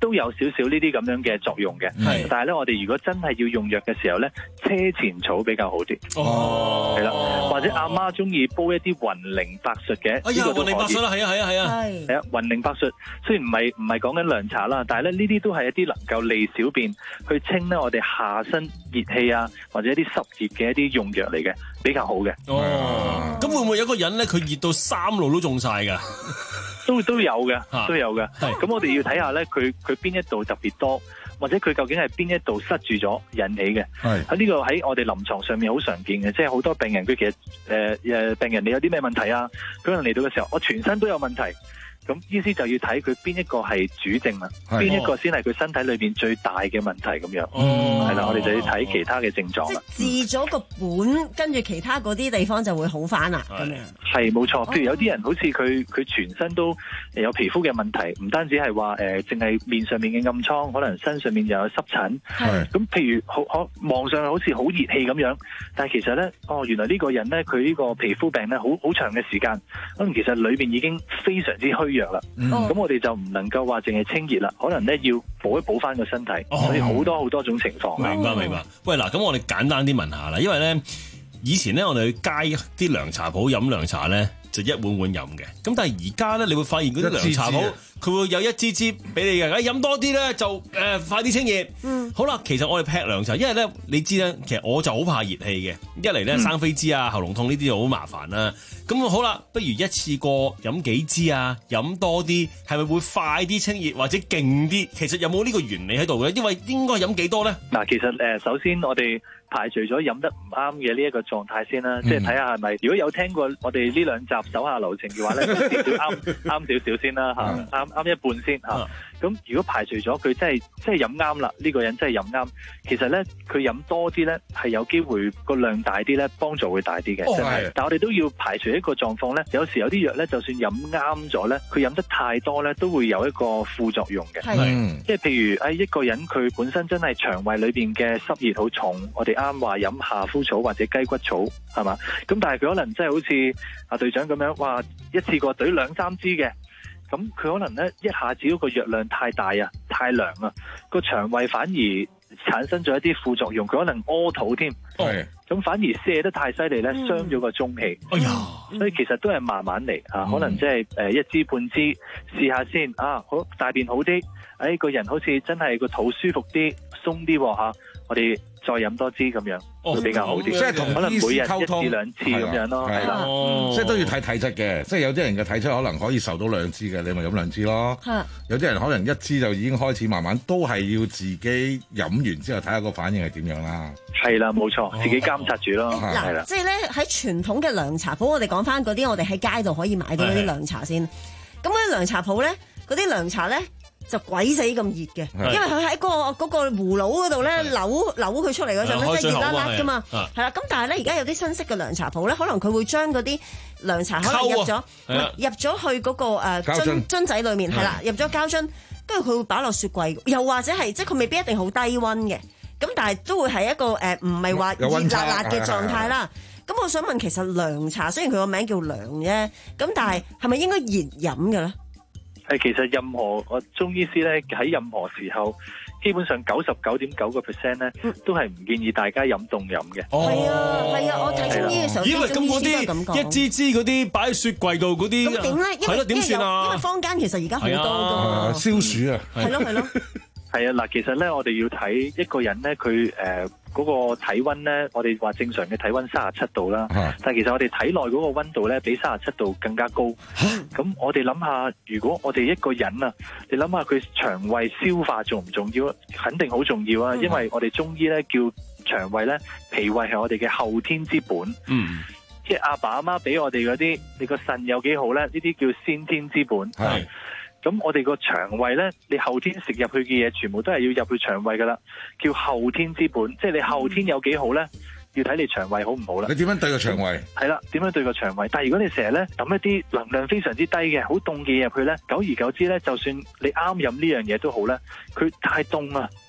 Speaker 29: 都有少少呢啲咁樣嘅作用嘅。但係咧，我哋如果真係要用藥嘅時候咧，車前草比較好啲。哦，係啦，或者阿媽中意煲一啲雲苓白術嘅，
Speaker 12: 哎呀，雲苓白術啦，係啊，係啊，係啊，
Speaker 29: 係啊，雲苓白術雖然唔係唔係講緊涼茶啦，但係咧呢啲都係一啲能夠利小便、去清咧我哋下身熱氣啊，或者一啲濕熱嘅一啲用藥嚟嘅，比較好嘅。
Speaker 12: 哦，咁會唔會有個人咧，佢熱到三路都中晒㗎？
Speaker 29: 都都有嘅，都有嘅。咁我哋要睇下咧，佢佢邊一度特別多，或者佢究竟係邊一度塞住咗引起嘅。喺呢個喺我哋臨床上面好常見嘅，即係好多病人佢其實誒誒、呃、病人你有啲咩問題啊？佢可能嚟到嘅時候，我全身都有問題。咁醫師就要睇佢邊一個係主症啦，邊一個先係佢身體裏邊最大嘅問題咁樣。哦，係啦，我哋就要睇其他嘅症狀啦。
Speaker 11: 即係治咗個本，跟住其他嗰啲地方就會好翻啦。咁樣
Speaker 29: 係冇錯。譬如有啲人好似佢佢全身都有皮膚嘅問題，唔單止係話誒，淨係面上面嘅暗瘡，可能身上面又有濕疹。係咁，譬如好可望上去好似好熱氣咁樣，但係其實咧，哦，原來呢個人咧，佢呢個皮膚病咧，好好長嘅時間，可能其實裏邊已經非常之虛弱啦，咁、嗯、我哋就唔能夠話淨係清熱啦，可能咧要補一補翻個身體，哦、所以好多好多種情況。
Speaker 12: 明白明白。喂，嗱，咁我哋簡單啲問下啦，因為咧以前咧我哋去街啲涼茶鋪飲涼茶咧就一碗碗飲嘅，咁但係而家咧你會發現嗰啲涼茶鋪佢會有一支支俾你嘅，誒飲多啲咧就誒、呃、快啲清熱。嗯，好啦，其實我哋劈涼茶，因為咧你知咧，其實我就好怕熱氣嘅，一嚟咧生飛滋啊、喉嚨痛呢啲就好麻煩啦。咁好啦，不如一次過飲幾支啊，飲多啲，係咪會快啲清熱或者勁啲？其實有冇呢個原理喺度嘅？因為應該飲幾多咧？
Speaker 29: 嗱，其實誒，首先我哋排除咗飲得唔啱嘅呢一個狀態先啦，嗯、即係睇下係咪。如果有聽過我哋呢兩集手下留情嘅話咧，少少啱啱少少先啦嚇，啱啱一半先嚇。咁如果排除咗佢真係真係飲啱啦，呢、呢個人真係飲啱，其實咧佢飲多啲咧係有機會個量大啲咧，幫助會大啲嘅。真係，但係我哋都要排除一個狀況咧，有時有啲藥咧，就算飲啱咗咧，佢飲得太多咧，都會有一個副作用嘅。係，即係譬如誒一個人佢本身真係腸胃裏邊嘅濕熱好重，我哋啱話飲夏枯草或者雞骨草係嘛，咁但係佢可能真係好似阿隊長咁樣，話一次過懟兩三支嘅。咁佢可能咧一下子嗰個藥量太大啊，太涼啊，個腸胃反而產生咗一啲副作用，佢可能屙肚添。係，咁反而瀉得太犀利咧，傷咗個中氣。哎呀，所以其實都係慢慢嚟啊，可能即係誒一支半支試下先啊，好大便好啲，誒個人好似真係個肚舒服啲，鬆啲吓，我哋再飲多支咁樣會比較好啲，即係同可能每日一至兩次咁樣咯，係啦，
Speaker 10: 即係都要睇體質嘅，即係有啲人嘅體質可能可以受到兩支嘅，你咪飲兩支咯。有啲人可能一支就已經開始慢慢，都係要自己飲完之後睇下個反應係點樣啦。
Speaker 29: 係啦，冇錯，自己監察住咯。係啦，
Speaker 11: 即係咧喺傳統嘅涼茶鋪，我哋講翻嗰啲我哋喺街度可以買到嗰啲涼茶先。咁嗰啲涼茶鋪咧，嗰啲涼茶咧，就鬼死咁熱嘅，因為佢喺嗰個嗰個葫蘆嗰度咧扭扭佢出嚟嗰陣咧，即係熱辣辣噶嘛，係啦。咁但係咧，而家有啲新式嘅涼茶鋪咧，可能佢會將嗰啲涼茶可能入咗入咗去嗰個誒樽樽仔裏面，係啦，入咗膠樽，跟住佢會擺落雪櫃，又或者係即係佢未必一定好低溫嘅，咁但係都會係一個誒唔係話熱辣辣嘅狀態啦。咁我想問，其實涼茶雖然佢個名叫涼啫，咁但係係咪應該熱飲嘅咧？
Speaker 29: 係，其實任何我中醫師咧喺任何時候，基本上九十九點九個 percent 咧，都係唔建議大家飲凍飲嘅。
Speaker 11: 係啊，係啊，我睇中醫嘅時候，
Speaker 12: 咦喂，咁嗰啲一支支嗰啲擺喺雪櫃度嗰啲，
Speaker 11: 咁點咧？
Speaker 12: 係咯，點算啊？
Speaker 11: 因為坊間其實而家好多噶嘛，
Speaker 10: 消暑啊，
Speaker 11: 係咯係咯。
Speaker 29: 係啊，嗱，其實咧，我哋要睇一個人咧，佢誒嗰個體溫咧，我哋話正常嘅體溫三十七度啦，啊、但係其實我哋體內嗰個溫度咧，比三十七度更加高。咁、啊、我哋諗下，如果我哋一個人啊，你諗下佢腸胃消化重唔重要？肯定好重要啊，因為我哋中醫咧叫腸胃咧，脾胃係我哋嘅後天之本。嗯。即係阿爸阿媽俾我哋嗰啲，你個腎有幾好咧？呢啲叫先天之本。係。咁我哋個腸胃咧，你後天食入去嘅嘢，全部都係要入去腸胃噶啦，叫後天之本。即係你後天有幾好咧，要睇你腸胃好唔好啦。
Speaker 10: 你點樣對個腸胃？
Speaker 29: 係啦，點樣對個腸胃？但係如果你成日咧抌一啲能量非常之低嘅好凍嘅嘢入去咧，久而久之咧，就算你啱飲呢樣嘢都好咧，佢太凍啊，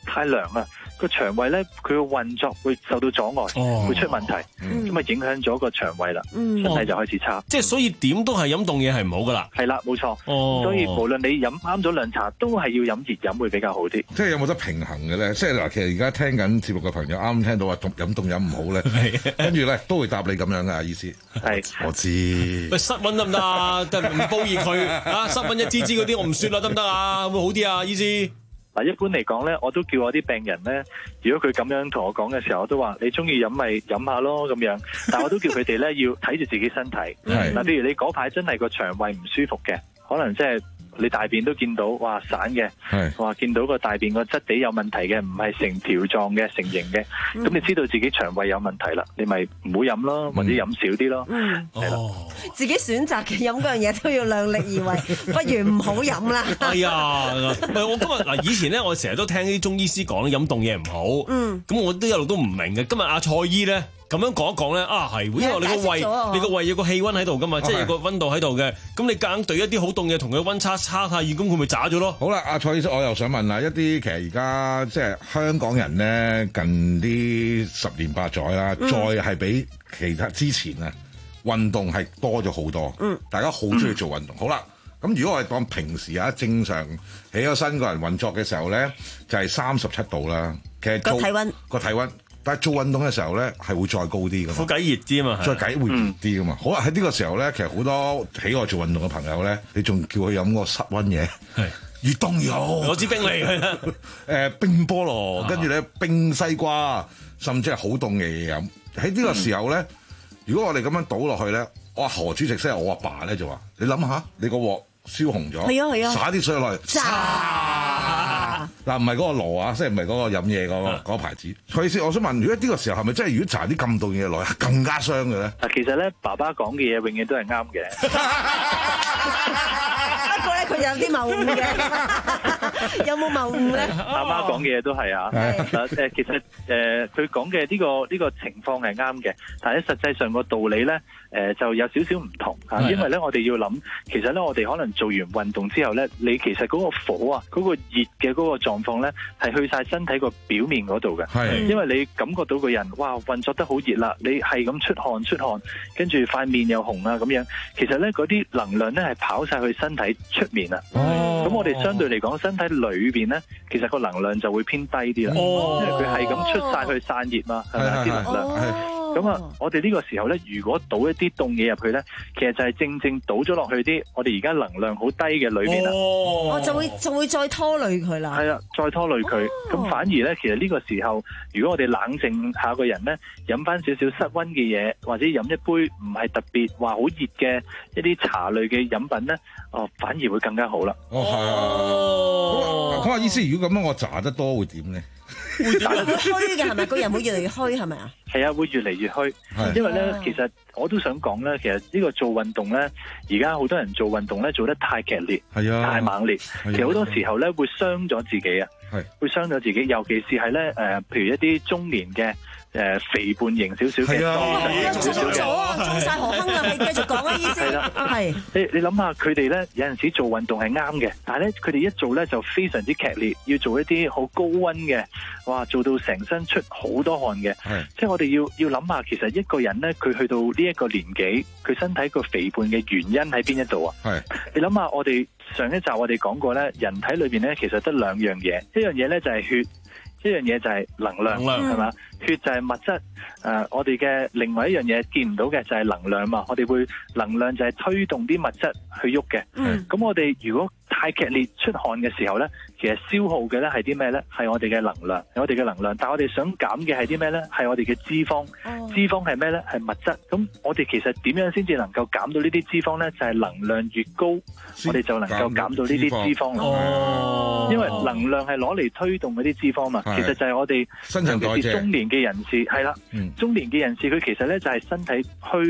Speaker 29: 太涼啦，個腸胃咧佢嘅運作會受到阻礙，
Speaker 12: 哦、
Speaker 29: 會出問題，咁啊、
Speaker 12: 嗯、
Speaker 29: 影響咗個腸胃啦，
Speaker 12: 嗯、
Speaker 29: 身體就開始差。
Speaker 12: 即係所以點都係飲凍嘢係唔好噶啦。
Speaker 29: 係啦，冇錯。
Speaker 12: 哦、
Speaker 29: 所以無論你飲啱咗涼茶，都係要飲熱飲會比較好啲。
Speaker 10: 即係有冇得平衡嘅咧？即係嗱，其實而家聽緊節目嘅朋友啱啱聽到話凍飲凍飲唔好咧，跟住咧都會答你咁樣嘅意思。
Speaker 29: 係，
Speaker 10: 我知。
Speaker 12: 喂，室溫得唔得啊？得唔煲熱佢啊？室溫一支支嗰啲我唔算啦，得唔得啊？會好啲啊？醫師。
Speaker 29: 嗱，一般嚟講咧，我都叫我啲病人咧，如果佢咁樣同我講嘅時候，我都話你中意飲咪飲下咯咁樣。但我都叫佢哋咧要睇住自己身體。嗱，譬如你嗰排真係個腸胃唔舒服嘅，可能即係。你大便都見到，哇散嘅，哇見到個大便個質地有問題嘅，唔係成條狀嘅、成型嘅，咁、嗯、你知道自己腸胃有問題啦，你咪唔好飲咯，或者飲少啲咯，係啦、
Speaker 11: 哦。自己選擇嘅飲嗰樣嘢都要量力而為，不如唔好飲啦。
Speaker 12: 哎呀，唔係我今日嗱，以前咧我成日都聽啲中醫師講飲凍嘢唔好，嗯，咁我都一路都唔明嘅。今日阿蔡醫咧。咁樣講一講咧，啊係，因為你個胃，你個胃有個氣溫喺度噶嘛，即係有個溫度喺度嘅。咁你夾硬對一啲好凍嘢同佢溫差差太遠，咁佢咪渣咗咯？
Speaker 10: 好啦，阿蔡醫生，我又想問啦，一啲其實而家即係香港人咧，近啲十年八載啦，嗯、再係比其他之前啊運動係多咗好多。嗯，大家好中意做運動。嗯、好啦，咁如果我哋當平時啊正常起咗身個人運作嘅時候咧，就係三十七度啦。其實個體溫個體溫。但係做運動嘅時候咧，係會再高啲噶嘛？個
Speaker 12: 計熱啲啊嘛，
Speaker 10: 再計會熱啲噶嘛。好啦，喺呢個時候咧，其實好多喜愛做運動嘅朋友咧，你仲叫佢飲個室溫嘢，係越凍越好。
Speaker 12: 攞支冰嚟佢啦，
Speaker 10: 誒冰菠蘿，跟住咧冰西瓜，甚至係好凍嘅嘢飲。喺呢個時候咧，嗯、如果我哋咁樣倒落去咧，我阿何主席即係我阿爸咧就話：你諗下，你個鑊燒紅咗，
Speaker 11: 係啊係啊，
Speaker 10: 灑啲水落去。嗱，唔係嗰個爐啊，即係唔係嗰個飲嘢嗰個嗰個牌子。蔡醫師，我想問，如果呢個時候係咪真係如果搽啲咁凍嘢落去，更加傷嘅咧？
Speaker 29: 嗱，其實咧，爸爸講嘅嘢永遠都係啱嘅。不過咧，佢有啲謬誤嘅，有冇謬誤咧？阿媽講嘅嘢都係啊。誒誒，其實誒佢講嘅呢個呢個情況係啱嘅，但係實際上個道理咧誒就有少少唔同嚇，因為咧我哋要諗，其實咧我哋可能做完運動之後咧，你其實嗰個火啊，嗰個熱嘅嗰個狀況咧係去晒身體個表面嗰度嘅，係因為你感覺到個人哇運作得好熱啦，你係咁出汗出汗，跟住塊面又紅啊咁樣，其實咧嗰啲能量咧係跑晒去身體出面啊，咁、哦、我哋相對嚟講身體裏邊咧，其實個能量就會偏低啲啦，哦、因為佢係咁出晒去散熱嘛，係咪啲能量？咁啊，我哋呢個時候咧，如果倒一啲凍嘢入去咧，其實就係正正倒咗落去啲我哋而家能量好低嘅裏面啦。
Speaker 11: 哦，就會就會再拖累佢啦。
Speaker 29: 係啊，再拖累佢。咁、哦、反而咧，其實呢個時候，如果我哋冷靜下個人咧，飲翻少少室溫嘅嘢，或者飲一杯唔係特別話好熱嘅一啲茶類嘅飲品咧，哦，反而會更加好啦。
Speaker 10: 哦，係啊。哦，咁啊，意思如果咁樣我炸得多會點咧？
Speaker 11: 會越嚟越虛嘅係咪？個人會越嚟越虛係咪啊？
Speaker 29: 係啊，會越嚟越虛。因為咧，其實我都想講咧，其實呢個做運動咧，而家好多人做運動咧，做得太劇烈，係啊，太猛烈，其實好多時候咧會傷咗自己啊，係會傷咗自己，尤其是係咧誒，譬如一啲中年嘅。誒、呃、肥胖型少少嘅，係啊，
Speaker 11: 中咗啊，中晒河坑啊！你繼續講啊，醫生。係啦，係。你你諗下，佢哋咧有陣時做運動係啱嘅，但係咧佢哋一做咧就非常之劇烈，要做一啲好高溫嘅，哇！做到成身出好多汗嘅。係。即係我哋要要諗下，其實一個人咧，佢去到呢一個年紀，佢身體個肥胖嘅原因喺邊一度啊？係。你諗下，我哋上一集我哋講過咧，人體裏邊咧其實得兩樣嘢，一樣嘢咧就係血。一樣嘢就係能量，係嘛？血就係物質，誒、呃，我哋嘅另外一樣嘢見唔到嘅就係能量嘛。我哋會能量就係推動啲物質去喐嘅。咁、嗯、我哋如果太劇烈出汗嘅時候咧，其實消耗嘅咧係啲咩咧？係我哋嘅能量，係我哋嘅能量。但係我哋想減嘅係啲咩咧？係我哋嘅脂肪。哦、脂肪係咩咧？係物質。咁我哋其實點樣先至能夠減到呢啲脂肪咧？就係、是、能量越高，我哋就能夠減到呢啲脂肪。哦，因為能量係攞嚟推動嗰啲脂肪嘛。其實就係我哋尤其是中年嘅人士係啦，中年嘅人士佢其實咧就係身體虛啦，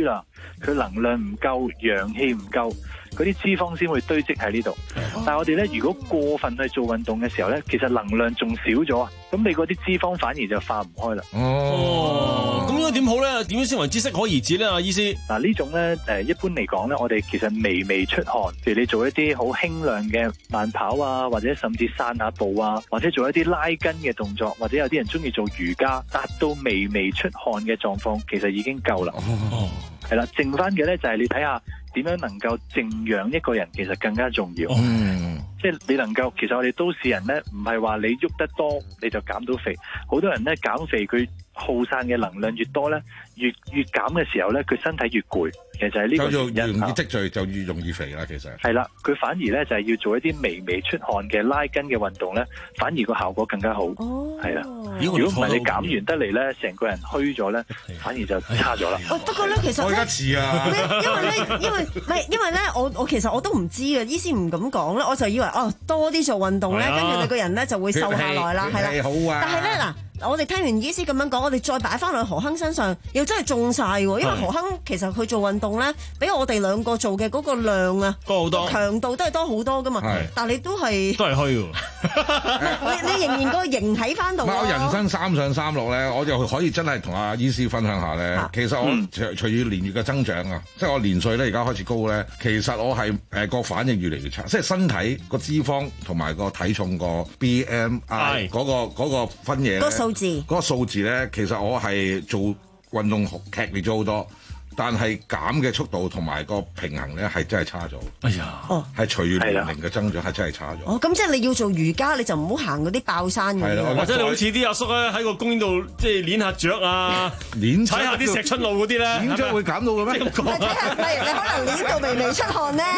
Speaker 29: 佢能量唔夠，陽氣唔夠，嗰啲脂肪先會堆積喺呢度。但係我哋咧，如果過分去做運動嘅時候咧，其實能量仲少咗啊，咁你嗰啲脂肪反而就化唔開啦。
Speaker 12: 哦，咁應該點好咧？點樣先為之適可而止咧？阿醫師，
Speaker 29: 嗱呢種咧誒，一般嚟講咧，我哋其實微微出汗，譬如你做一啲好輕量嘅慢跑啊，或者甚至散下步啊，或者做一啲拉筋嘅動作，或者有啲人中意做瑜伽，達到微微出汗嘅狀況，其實已經夠啦。哦，係啦，剩翻嘅咧就係你睇下點樣能夠靜養一個人，其實更加重要。嗯，即係你能夠，其實我哋都市人咧，唔係話你喐得多你就減到肥，好多人咧減肥佢耗散嘅能量越多咧，越越減嘅時候咧，佢身體越攰。其實係呢個原因。
Speaker 10: 就越容易積聚，就越容易肥啦。其實
Speaker 29: 係啦，佢反而咧就係要做一啲微微出汗嘅拉筋嘅運動咧，反而個效果更加好。哦，係啦。如果唔係你減完得嚟咧，成個人虛咗咧，反而就差咗啦。
Speaker 11: 哦，不過咧其實
Speaker 10: 我而家似啊，
Speaker 11: 因為咧，因為唔係因為咧，我我其實我都唔知嘅，醫師唔咁講咧，我就以為哦多啲做運動咧，跟住你個人咧就會瘦下來啦，係啦。好啊。但係咧嗱。我哋聽完醫師咁樣講，我哋再擺翻落去何鏗身上，又真係中晒喎。因為何鏗其實佢做運動咧，比我哋兩個做嘅嗰個量啊，
Speaker 12: 多好多，
Speaker 11: 強度都係多好多噶嘛。但係你都係
Speaker 12: 都係虛喎。
Speaker 11: 你你仍然個型喺翻度。
Speaker 10: 我人生三上三落咧，我就可以真係同阿醫師分享下咧。其實我隨隨住年月嘅增長啊，即係我年歲咧而家開始高咧，其實我係誒個反應越嚟越差，即係身體個脂肪同埋個體重個 B M I 嗰個嗰個分野。
Speaker 11: 數字
Speaker 10: 嗰個數字咧，其實我係做運動劇烈咗好多，但係減嘅速度同埋個平衡咧係真係差咗。哎呀，哦，係隨住年齡嘅增長係真係差咗。
Speaker 11: 哦，咁即係你要做瑜伽，你就唔好行嗰啲爆山嘅。
Speaker 10: 係啦，
Speaker 12: 或者你好似啲阿叔咧喺個公園度即係練下雀啊，練踩下啲石春路嗰啲咧，
Speaker 10: 練雀會減到嘅咩？
Speaker 11: 咁講啊，係你可能練到微微出汗咧。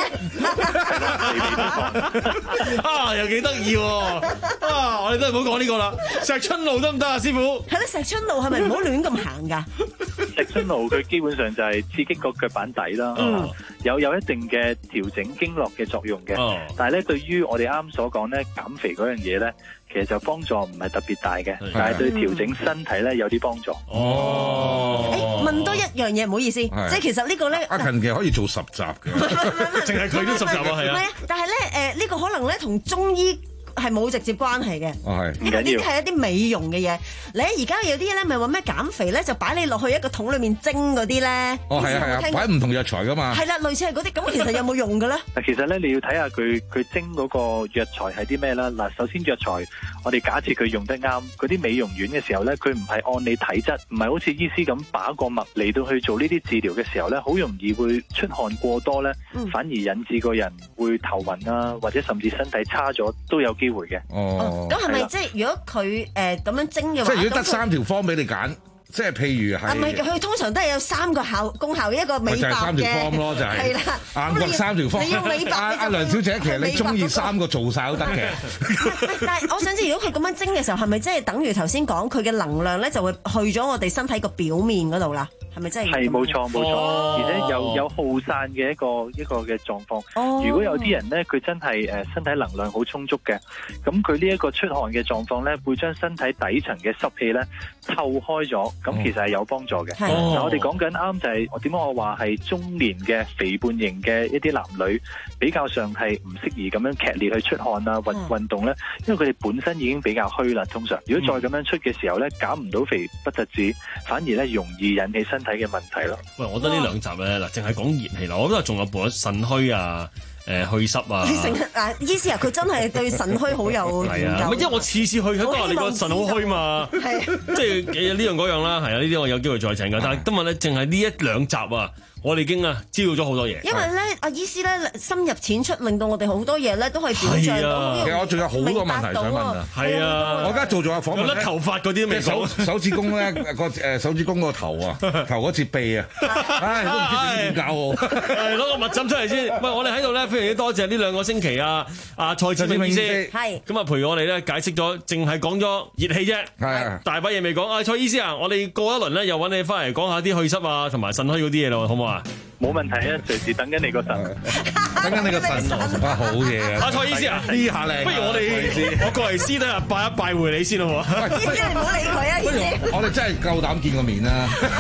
Speaker 12: 啊，又幾得意喎！啊，我哋都係唔好講呢個啦。石春路得唔得啊，師傅？
Speaker 11: 係咯，石春路係咪唔好亂咁行㗎？
Speaker 29: 石春路佢基本上就係刺激個腳板底啦，嗯、有有一定嘅調整經絡嘅作用嘅。哦、但係咧，對於我哋啱所講咧減肥嗰樣嘢咧，其實就幫助唔係特別大嘅，的但係對調整身體咧有啲幫助。
Speaker 11: 哦，誒問多一樣嘢，唔好意思，的即係其實個呢個咧，
Speaker 10: 阿勤其實可以做十集嘅，
Speaker 12: 淨係佢都十集啊，係啊。
Speaker 11: 但係咧，誒、這、呢個可能咧同中醫係冇直接關係嘅，因為呢啲係一啲美容嘅嘢。你而家有啲咧，咪話咩減肥咧，就擺你落去一個桶裏面蒸嗰啲咧。
Speaker 10: 哦，係啊，係啊，擺唔同藥材噶嘛。
Speaker 11: 係啦，類似係嗰啲。咁其實有冇用嘅咧？
Speaker 29: 嗱，其實咧你要睇下佢佢蒸嗰個藥材係啲咩啦。嗱，首先藥材，我哋假設佢用得啱，嗰啲美容院嘅時候咧，佢唔係按你體質，唔係好似醫師咁把個脈嚟到去做呢啲治療嘅時候咧，好容易會出汗過多咧，嗯、反而引致個人會頭暈啊，或者甚至身體差咗都有機會嘅。
Speaker 10: 哦，
Speaker 11: 咁係咪即係如果佢誒咁樣蒸嘅話，
Speaker 10: 即係如果得三條方俾你揀，即係譬如係，
Speaker 11: 唔係佢通常都係有三個效功效，一個美白嘅，就係三條方咯，就係係啦，硬角三條方。你要美白，阿阿梁小姐，其實你中意三個做晒都得嘅。但係我想知，如果佢咁樣蒸嘅時候，係咪即係等於頭先講佢嘅能量咧，就會去咗我哋身體個表面嗰度啦？係咪真係？
Speaker 29: 係冇錯冇錯，而且有有耗散嘅一個一個嘅狀況。哦、如果有啲人咧，佢真係誒身體能量好充足嘅，咁佢呢一個出汗嘅狀況咧，會將身體底層嘅濕氣咧透開咗，咁其實係有幫助嘅。嗱、哦，我哋講緊啱就係我點解我話係中年嘅肥胖型嘅一啲男女比較上係唔適宜咁樣劇烈去出汗啊運運動咧，因為佢哋本身已經比較虛啦。通常如果再咁樣出嘅時候咧，減唔到肥不特止，反而咧容易引起身睇嘅問題咯。
Speaker 12: 喂，我覺得呢兩集咧，嗱，淨係講熱氣啦，我覺得仲有部分腎虛啊，誒祛濕啊。
Speaker 11: 你成日嗱，醫師啊，佢真係對腎虛好有研究。
Speaker 12: 係啊，因為我次次去佢都話你個腎好虛嘛，係即係呢樣嗰樣啦，係啊，呢啲我有機會再請㗎。但係今日咧，淨係呢一兩集啊。我哋已經啊，知道咗好多嘢。
Speaker 11: 因為咧，阿醫師咧深入淺出，令到我哋好多嘢咧都可以表象到。
Speaker 10: 其實我仲有好多問題想問啊。係啊，我而家做咗個訪問咧，
Speaker 12: 有甩頭髮嗰啲未
Speaker 10: 手手指公咧個誒手指公個頭啊，頭嗰節臂啊，唉都唔知點教喎。
Speaker 12: 攞個蜜針出嚟先。喂，我哋喺度咧非常之多謝呢兩個星期啊，阿蔡志明醫師係咁啊，陪我哋咧解釋咗，淨係講咗熱氣啫，係大把嘢未講。啊，蔡醫師啊，我哋過一輪咧又揾你翻嚟講下啲祛濕啊，同埋腎虛嗰啲嘢咯，好唔好啊？
Speaker 29: 冇問題啊，隨時等緊你個腎，
Speaker 10: 等緊你個腎，哇好嘢啊！
Speaker 12: 阿蔡醫師啊，呢下嚟，不如我哋我過嚟私底下拜一拜會你先咯喎。
Speaker 11: 醫師你唔好理佢啊，醫師。
Speaker 10: 我哋真係夠膽見個面啦。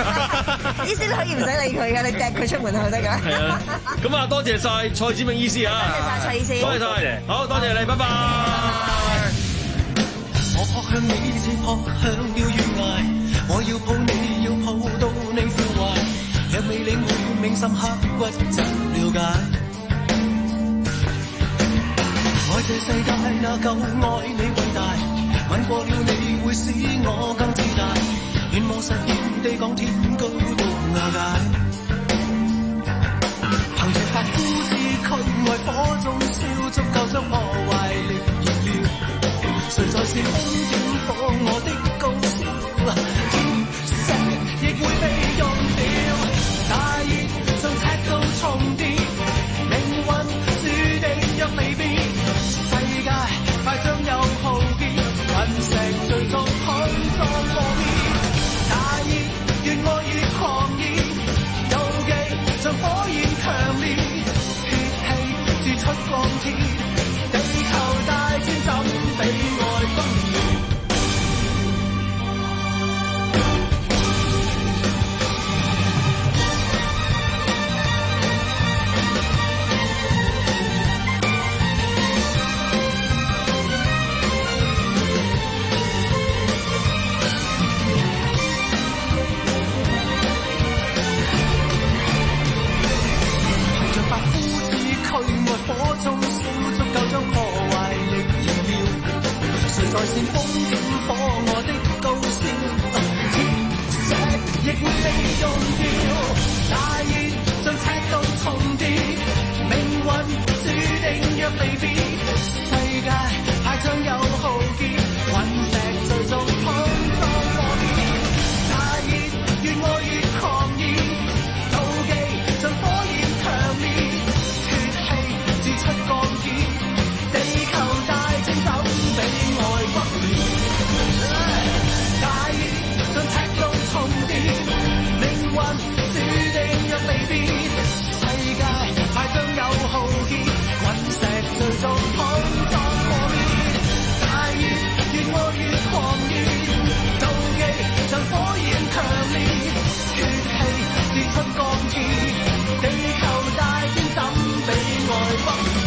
Speaker 11: 醫師可以唔使理佢㗎，你掟佢出門口得㗎。
Speaker 12: 係啊，咁啊多謝晒蔡梓銘醫師啊，
Speaker 11: 多謝晒蔡醫師，
Speaker 12: 多謝晒，好多謝你，拜拜。
Speaker 13: 我撲向你，似撲向了懸崖，我要抱你，要抱到你腐壞，若未領會銘心刻骨怎了解？愛這世界那夠愛你偉大，吻過了你會使我更自大，願望實現地講天高到瓦解，憑着發膚之軀愛火中燒，足夠將破壞力燃了，誰在煽風點火我的高燒，天石亦會被用掉，大熱像赤道重疊，命運注定若離別，世界快將有浩劫，隕石最終碰撞破滅，大熱越愛越狂熱，妒忌像火焰強烈，血氣鑄出鋼鐵，地球大戰怎比愛轟烈？火中燒足夠將破壞力燃了，誰在煽風點火我的高燒，天石亦會被用掉，大熱像赤道重疊，命運注定若離別，世界快將有浩劫，隕石最終碰撞破滅，大熱越愛越狂熱，妒忌像火焰強烈，出鋼鐵，地球大戰怎比愛轟烈？大熱像赤道重疊，命運注定若離別，世界快將有浩劫，隕石最終碰撞破滅，大熱越愛越狂熱，妒忌像火焰強烈，血氣鑄出鋼鐵，地球大戰怎比愛轟烈？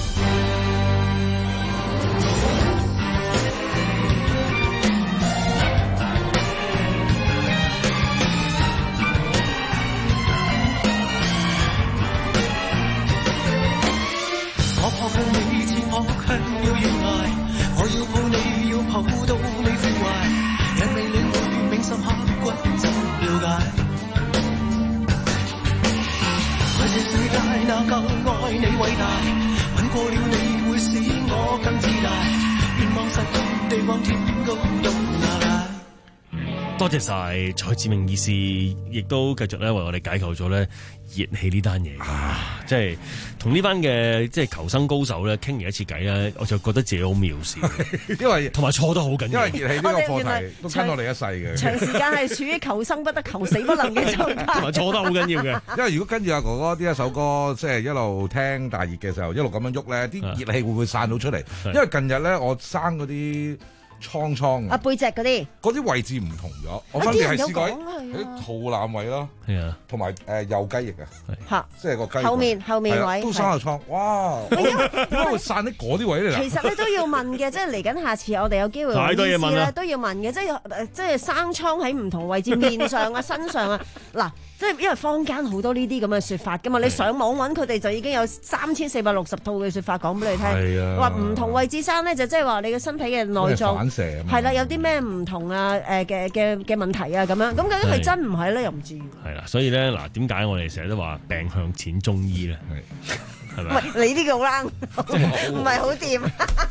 Speaker 13: 我撲向你，似撲向了懸崖，我要抱你，要抱到你腐壞，若未領會銘心刻骨怎了解？愛這世界那夠愛你偉大，吻過了你會使我更自大，願望實現地往天高到瓦解。
Speaker 12: 多謝晒蔡梓銘醫師，亦都繼續咧為我哋解構咗咧熱氣呢單嘢。啊，即係同呢班嘅即係求生高手咧傾完一次偈咧，我就覺得自己好渺小，
Speaker 10: 因為
Speaker 12: 同埋錯得好緊要。
Speaker 10: 因為熱氣呢個課題都跟我哋一世嘅，
Speaker 11: 長時間係處於求生不得、求死不能嘅狀態，
Speaker 12: 同埋錯得好緊要嘅。
Speaker 10: 因為如果跟住阿哥哥呢一首歌，即係一路聽大熱嘅時候，一路咁樣喐咧，啲熱氣會唔會散到出嚟？因為近日咧，我生嗰啲瘡瘡
Speaker 11: 啊，背脊嗰啲，
Speaker 10: 嗰啲位置唔同咗。我分別係試過喺肚腩位啦，
Speaker 12: 係啊，
Speaker 10: 同埋誒右雞翼啊，即係個雞
Speaker 11: 後面後面位
Speaker 10: 都生咗瘡。哇！點解會散喺嗰啲位嚟？
Speaker 11: 其實咧都要問嘅，即係嚟緊下次我哋有機會
Speaker 12: 太多嘢問啦，
Speaker 11: 都要問嘅，即係即係生瘡喺唔同位置，面上啊、身上啊，嗱。即係因為坊間好多呢啲咁嘅説法㗎嘛，你上網揾佢哋就已經有三千四百六十套嘅説法講俾你聽，話唔同位置生咧就即係話你嘅身體嘅內臟係啦，有啲咩唔同啊誒嘅嘅嘅問題啊咁樣，咁究竟係真唔係咧又唔知。
Speaker 12: 係啦，所以咧嗱，點解我哋成日都話病向淺中醫咧？係咪？
Speaker 11: 喂，你呢個 round 唔係好掂。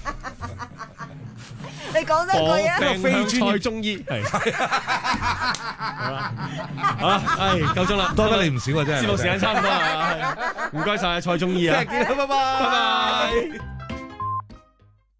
Speaker 11: 你講多句啊！
Speaker 12: 病向菜中醫係，好啦，好啦，唉，夠鐘啦，
Speaker 10: 多得你唔少啊，真係。
Speaker 12: 節目時間差唔多啦，唔該晒蔡中醫啊，
Speaker 10: 聽日見啦，拜拜，拜拜。